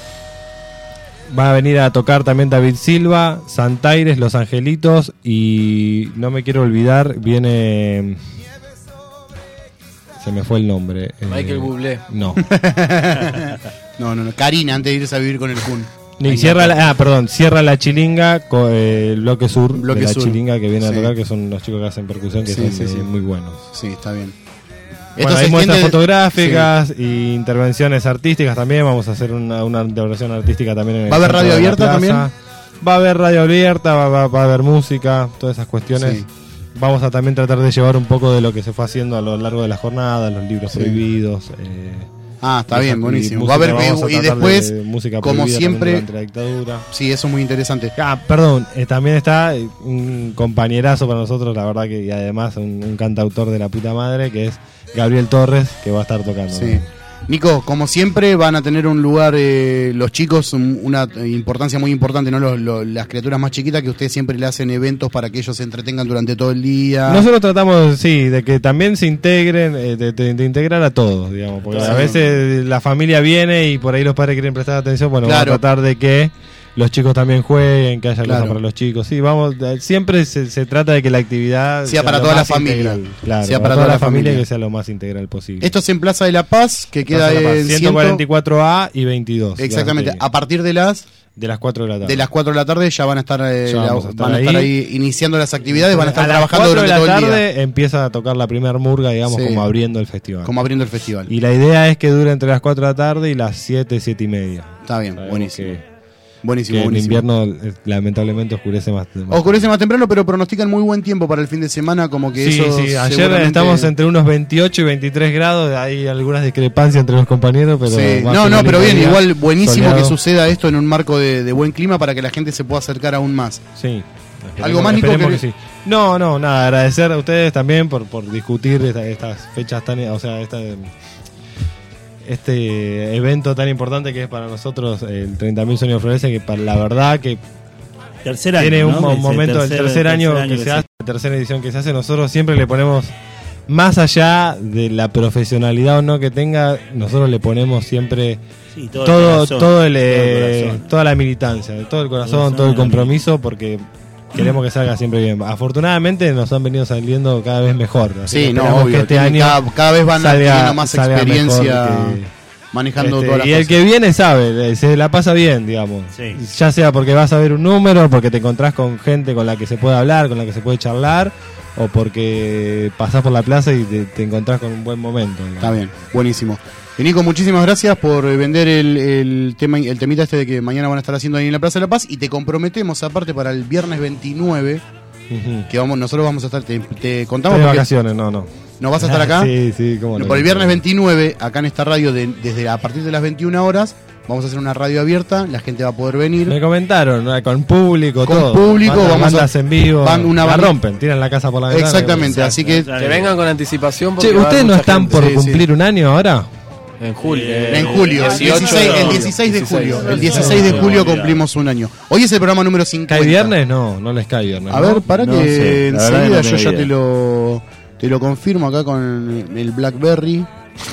Va a venir a tocar también David Silva, Santaires, Los Angelitos y no me quiero olvidar, viene... Se me fue el nombre. Michael Bublé. No. no. Karina, antes de irse a vivir con el Kun. Cierra la Chilinga, el bloque sur de la Chilinga que viene a tocar, que son los chicos que hacen percusión, que son muy buenos. Sí, está bien. Bueno, hay muestras fotográficas y intervenciones artísticas también. Vamos a hacer una intervención artística también. En ¿Va a haber radio abierta también? Va a haber radio abierta, va a haber música, todas esas cuestiones. Sí. Vamos a también tratar de llevar un poco de lo que se fue haciendo a lo largo de la jornada, los libros prohibidos. Está bien, buenísimo. Va a haber y después, música como siempre, durante la dictadura. Sí, eso es muy interesante. Perdón, también está un compañerazo para nosotros, la verdad que y además un cantautor de la puta madre, que es Gabriel Torres, que va a estar tocando. Sí. ¿No? Nico, como siempre van a tener un lugar los chicos, una importancia muy importante, ¿no? Las criaturas más chiquitas, que ustedes siempre le hacen eventos para que ellos se entretengan durante todo el día. Nosotros tratamos, de que también se integren, de integrar a todos, digamos, porque a veces la familia viene y por ahí los padres quieren prestar atención, bueno, vamos a tratar de que los chicos también jueguen, que haya cosas para los chicos. Sí, siempre se trata de que la actividad sea para toda la familia. Claro, sea para toda la familia y que sea lo más integral posible. Esto es en Plaza de la Paz, que queda en 144A y 22. Exactamente, a partir de las 4 de la tarde. De las 4 de la tarde ya van a estar, van a estar ahí iniciando las actividades, van a estar trabajando durante todo el día. A las 4 de la tarde empieza a tocar la primera murga, digamos, como abriendo el festival. Y la idea es que dure entre las 4 de la tarde y las 7 y media. Está bien, buenísimo. Buenísimo. En invierno lamentablemente oscurece más temprano, pero pronostican muy buen tiempo para el fin de semana, como que eso ayer seguramente... estamos entre unos 28 y 23 grados, hay algunas discrepancias entre los compañeros, pero pero bien, igual buenísimo soleado. Que suceda esto en un marco de buen clima para que la gente se pueda acercar aún más. Sí. ¿Algo más, Nico? Que sí. No, nada, agradecer a ustedes también por discutir estas fechas tan, este evento tan importante que es para nosotros el 30.000 Sueños Florecen, que para la verdad que tiene un momento del tercer año que se hace, la tercera edición que se hace. Nosotros siempre le ponemos, más allá de la profesionalidad o no que tenga, nosotros le ponemos siempre toda la militancia, todo el corazón, todo el compromiso, porque queremos que salga siempre bien. Afortunadamente nos han venido saliendo cada vez mejor. Así obvio, que este año cada vez van teniendo más experiencia manejando todas las cosas. Y el que viene sabe, se la pasa bien, digamos. Sí. Ya sea porque vas a ver un número, porque te encontrás con gente con la que se puede hablar, con la que se puede charlar, o porque pasás por la plaza y te encontrás con un buen momento, digamos. Está bien, buenísimo. Y Nico, muchísimas gracias por vender el temita de que mañana van a estar haciendo ahí en la Plaza de la Paz, y te comprometemos aparte para el viernes 29 que nosotros vamos a estar, te contamos de vacaciones, no vas a estar acá. Sí, cómo no. Por el viernes 29 acá en esta radio desde a partir de las 21 horas vamos a hacer una radio abierta, la gente va a poder venir. Me comentaron, con público, con todo. Con público, bandas en vivo, la rompen, tiran la casa por la ventana. Exactamente, así que vengan con anticipación. ¿Ustedes no están por cumplir un año ahora? En julio. El 16 de julio. El 16 de julio cumplimos un año. Hoy es el programa número 50. ¿Cae viernes? No les cae viernes. A ver, para que enseguida yo ya te lo confirmo acá con el Blackberry.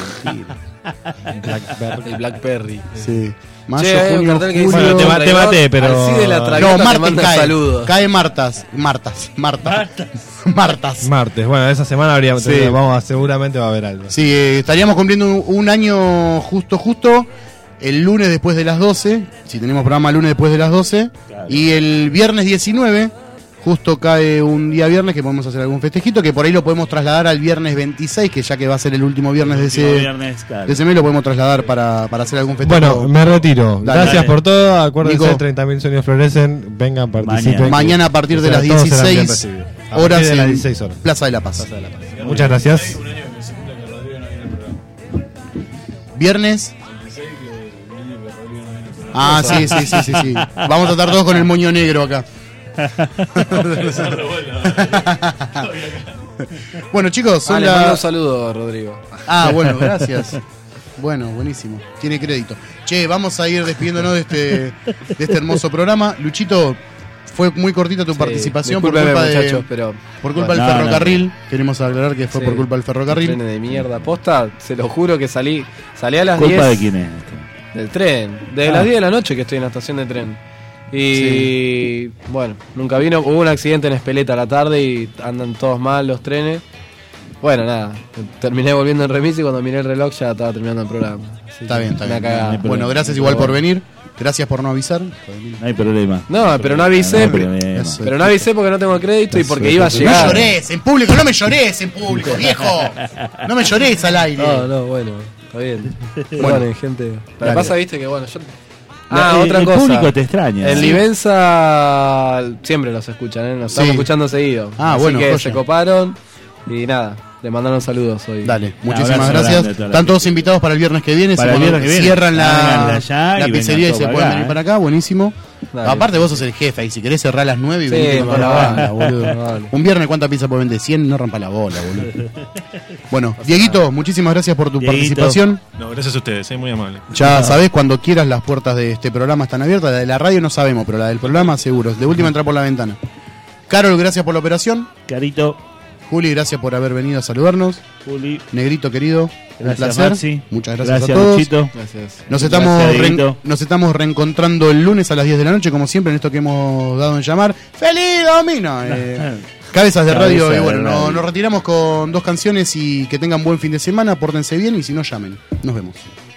El Blackberry. Sí. Mayo, junio, julio. Bueno, te maté, pero... No, martes cae martes. Bueno, esa semana seguramente va a haber algo. Sí, estaríamos cumpliendo un año justo el lunes después de las 12. Si tenemos programa el lunes después de las 12. Claro. Y el viernes 19, justo cae un día viernes que podemos hacer algún festejito, que por ahí lo podemos trasladar al viernes 26, que ya que va a ser el último viernes de ese mes, lo podemos trasladar para hacer algún festejo. Bueno, me retiro. Gracias por todo. Acuérdense, 30.000 Sueños Florecen. Vengan, participen. Mañana a partir de las 16 horas en Plaza de la Paz. Muchas gracias. Viernes. Sí. Vamos a estar todos con el moño negro acá. Bueno, chicos, le mando un saludo, Rodrigo. Bueno, gracias. Bueno, buenísimo. Tiene crédito. Che, vamos a ir despidiéndonos de este hermoso programa. Luchito, fue muy cortita tu participación por culpa del ferrocarril. Queremos aclarar que fue por culpa del ferrocarril. Trenes de mierda. Posta, se lo juro que salí a las ¿Culpa 10. de quién es? Del tren. Desde las 10 de la noche que estoy en la estación de tren. Y bueno, nunca vino. Hubo un accidente en Espeleta a la tarde y andan todos mal los trenes. Bueno, nada, terminé volviendo en remis y cuando miré el reloj ya estaba terminando el programa. Está bien, está bien. Bueno, gracias igual por venir. Gracias por no avisar. No hay problema. No, pero no avisé. Pero no avisé porque no tengo crédito y porque iba a llegar. No llores en público, no me llores en público, viejo. No me llores al aire. No, bueno, está bien. Bueno, gente. Pero dale. pasa, viste, que bueno, yo... otra el cosa. El público te extraña. En Livenza siempre los escuchan, ¿eh? Nos estamos escuchando seguido. Así bueno, que joya. se coparon y nada. Le mandaron saludos hoy. Dale, muchísimas gracias. Están todos invitados para el viernes que viene. Para el viernes que viene. Cierran la pizzería y se pueden acá, venir para acá. Buenísimo. Dale. Aparte vos sos el jefe y si querés cerrar a las 9 y Sí, venir con toda la no, banda, no, boludo. no. Un viernes, ¿cuánta pizza puede vender? 100, no rompa la bola, boludo. Bueno, Dieguito, muchísimas gracias por tu participación. No, gracias a ustedes, muy amable. Ya sabés, cuando quieras las puertas de este programa están abiertas. La de la radio no sabemos, pero la del programa seguro. De última entra por la ventana. Carol, gracias por la operación. Carito. Juli, gracias por haber venido a saludarnos. Juli. Negrito querido, Gracias, un placer. Maxi. Muchas gracias Gracias, a todos. Luchito. Gracias. Nos estamos reencontrando el lunes a las 10 de la noche, como siempre, en esto que hemos dado en llamar ¡Feliz Domingo! Cabezas de radio. Cabezas Y bueno, de radio. nos retiramos con 2 canciones y que tengan buen fin de semana, pórtense bien y si no, llamen. Nos vemos.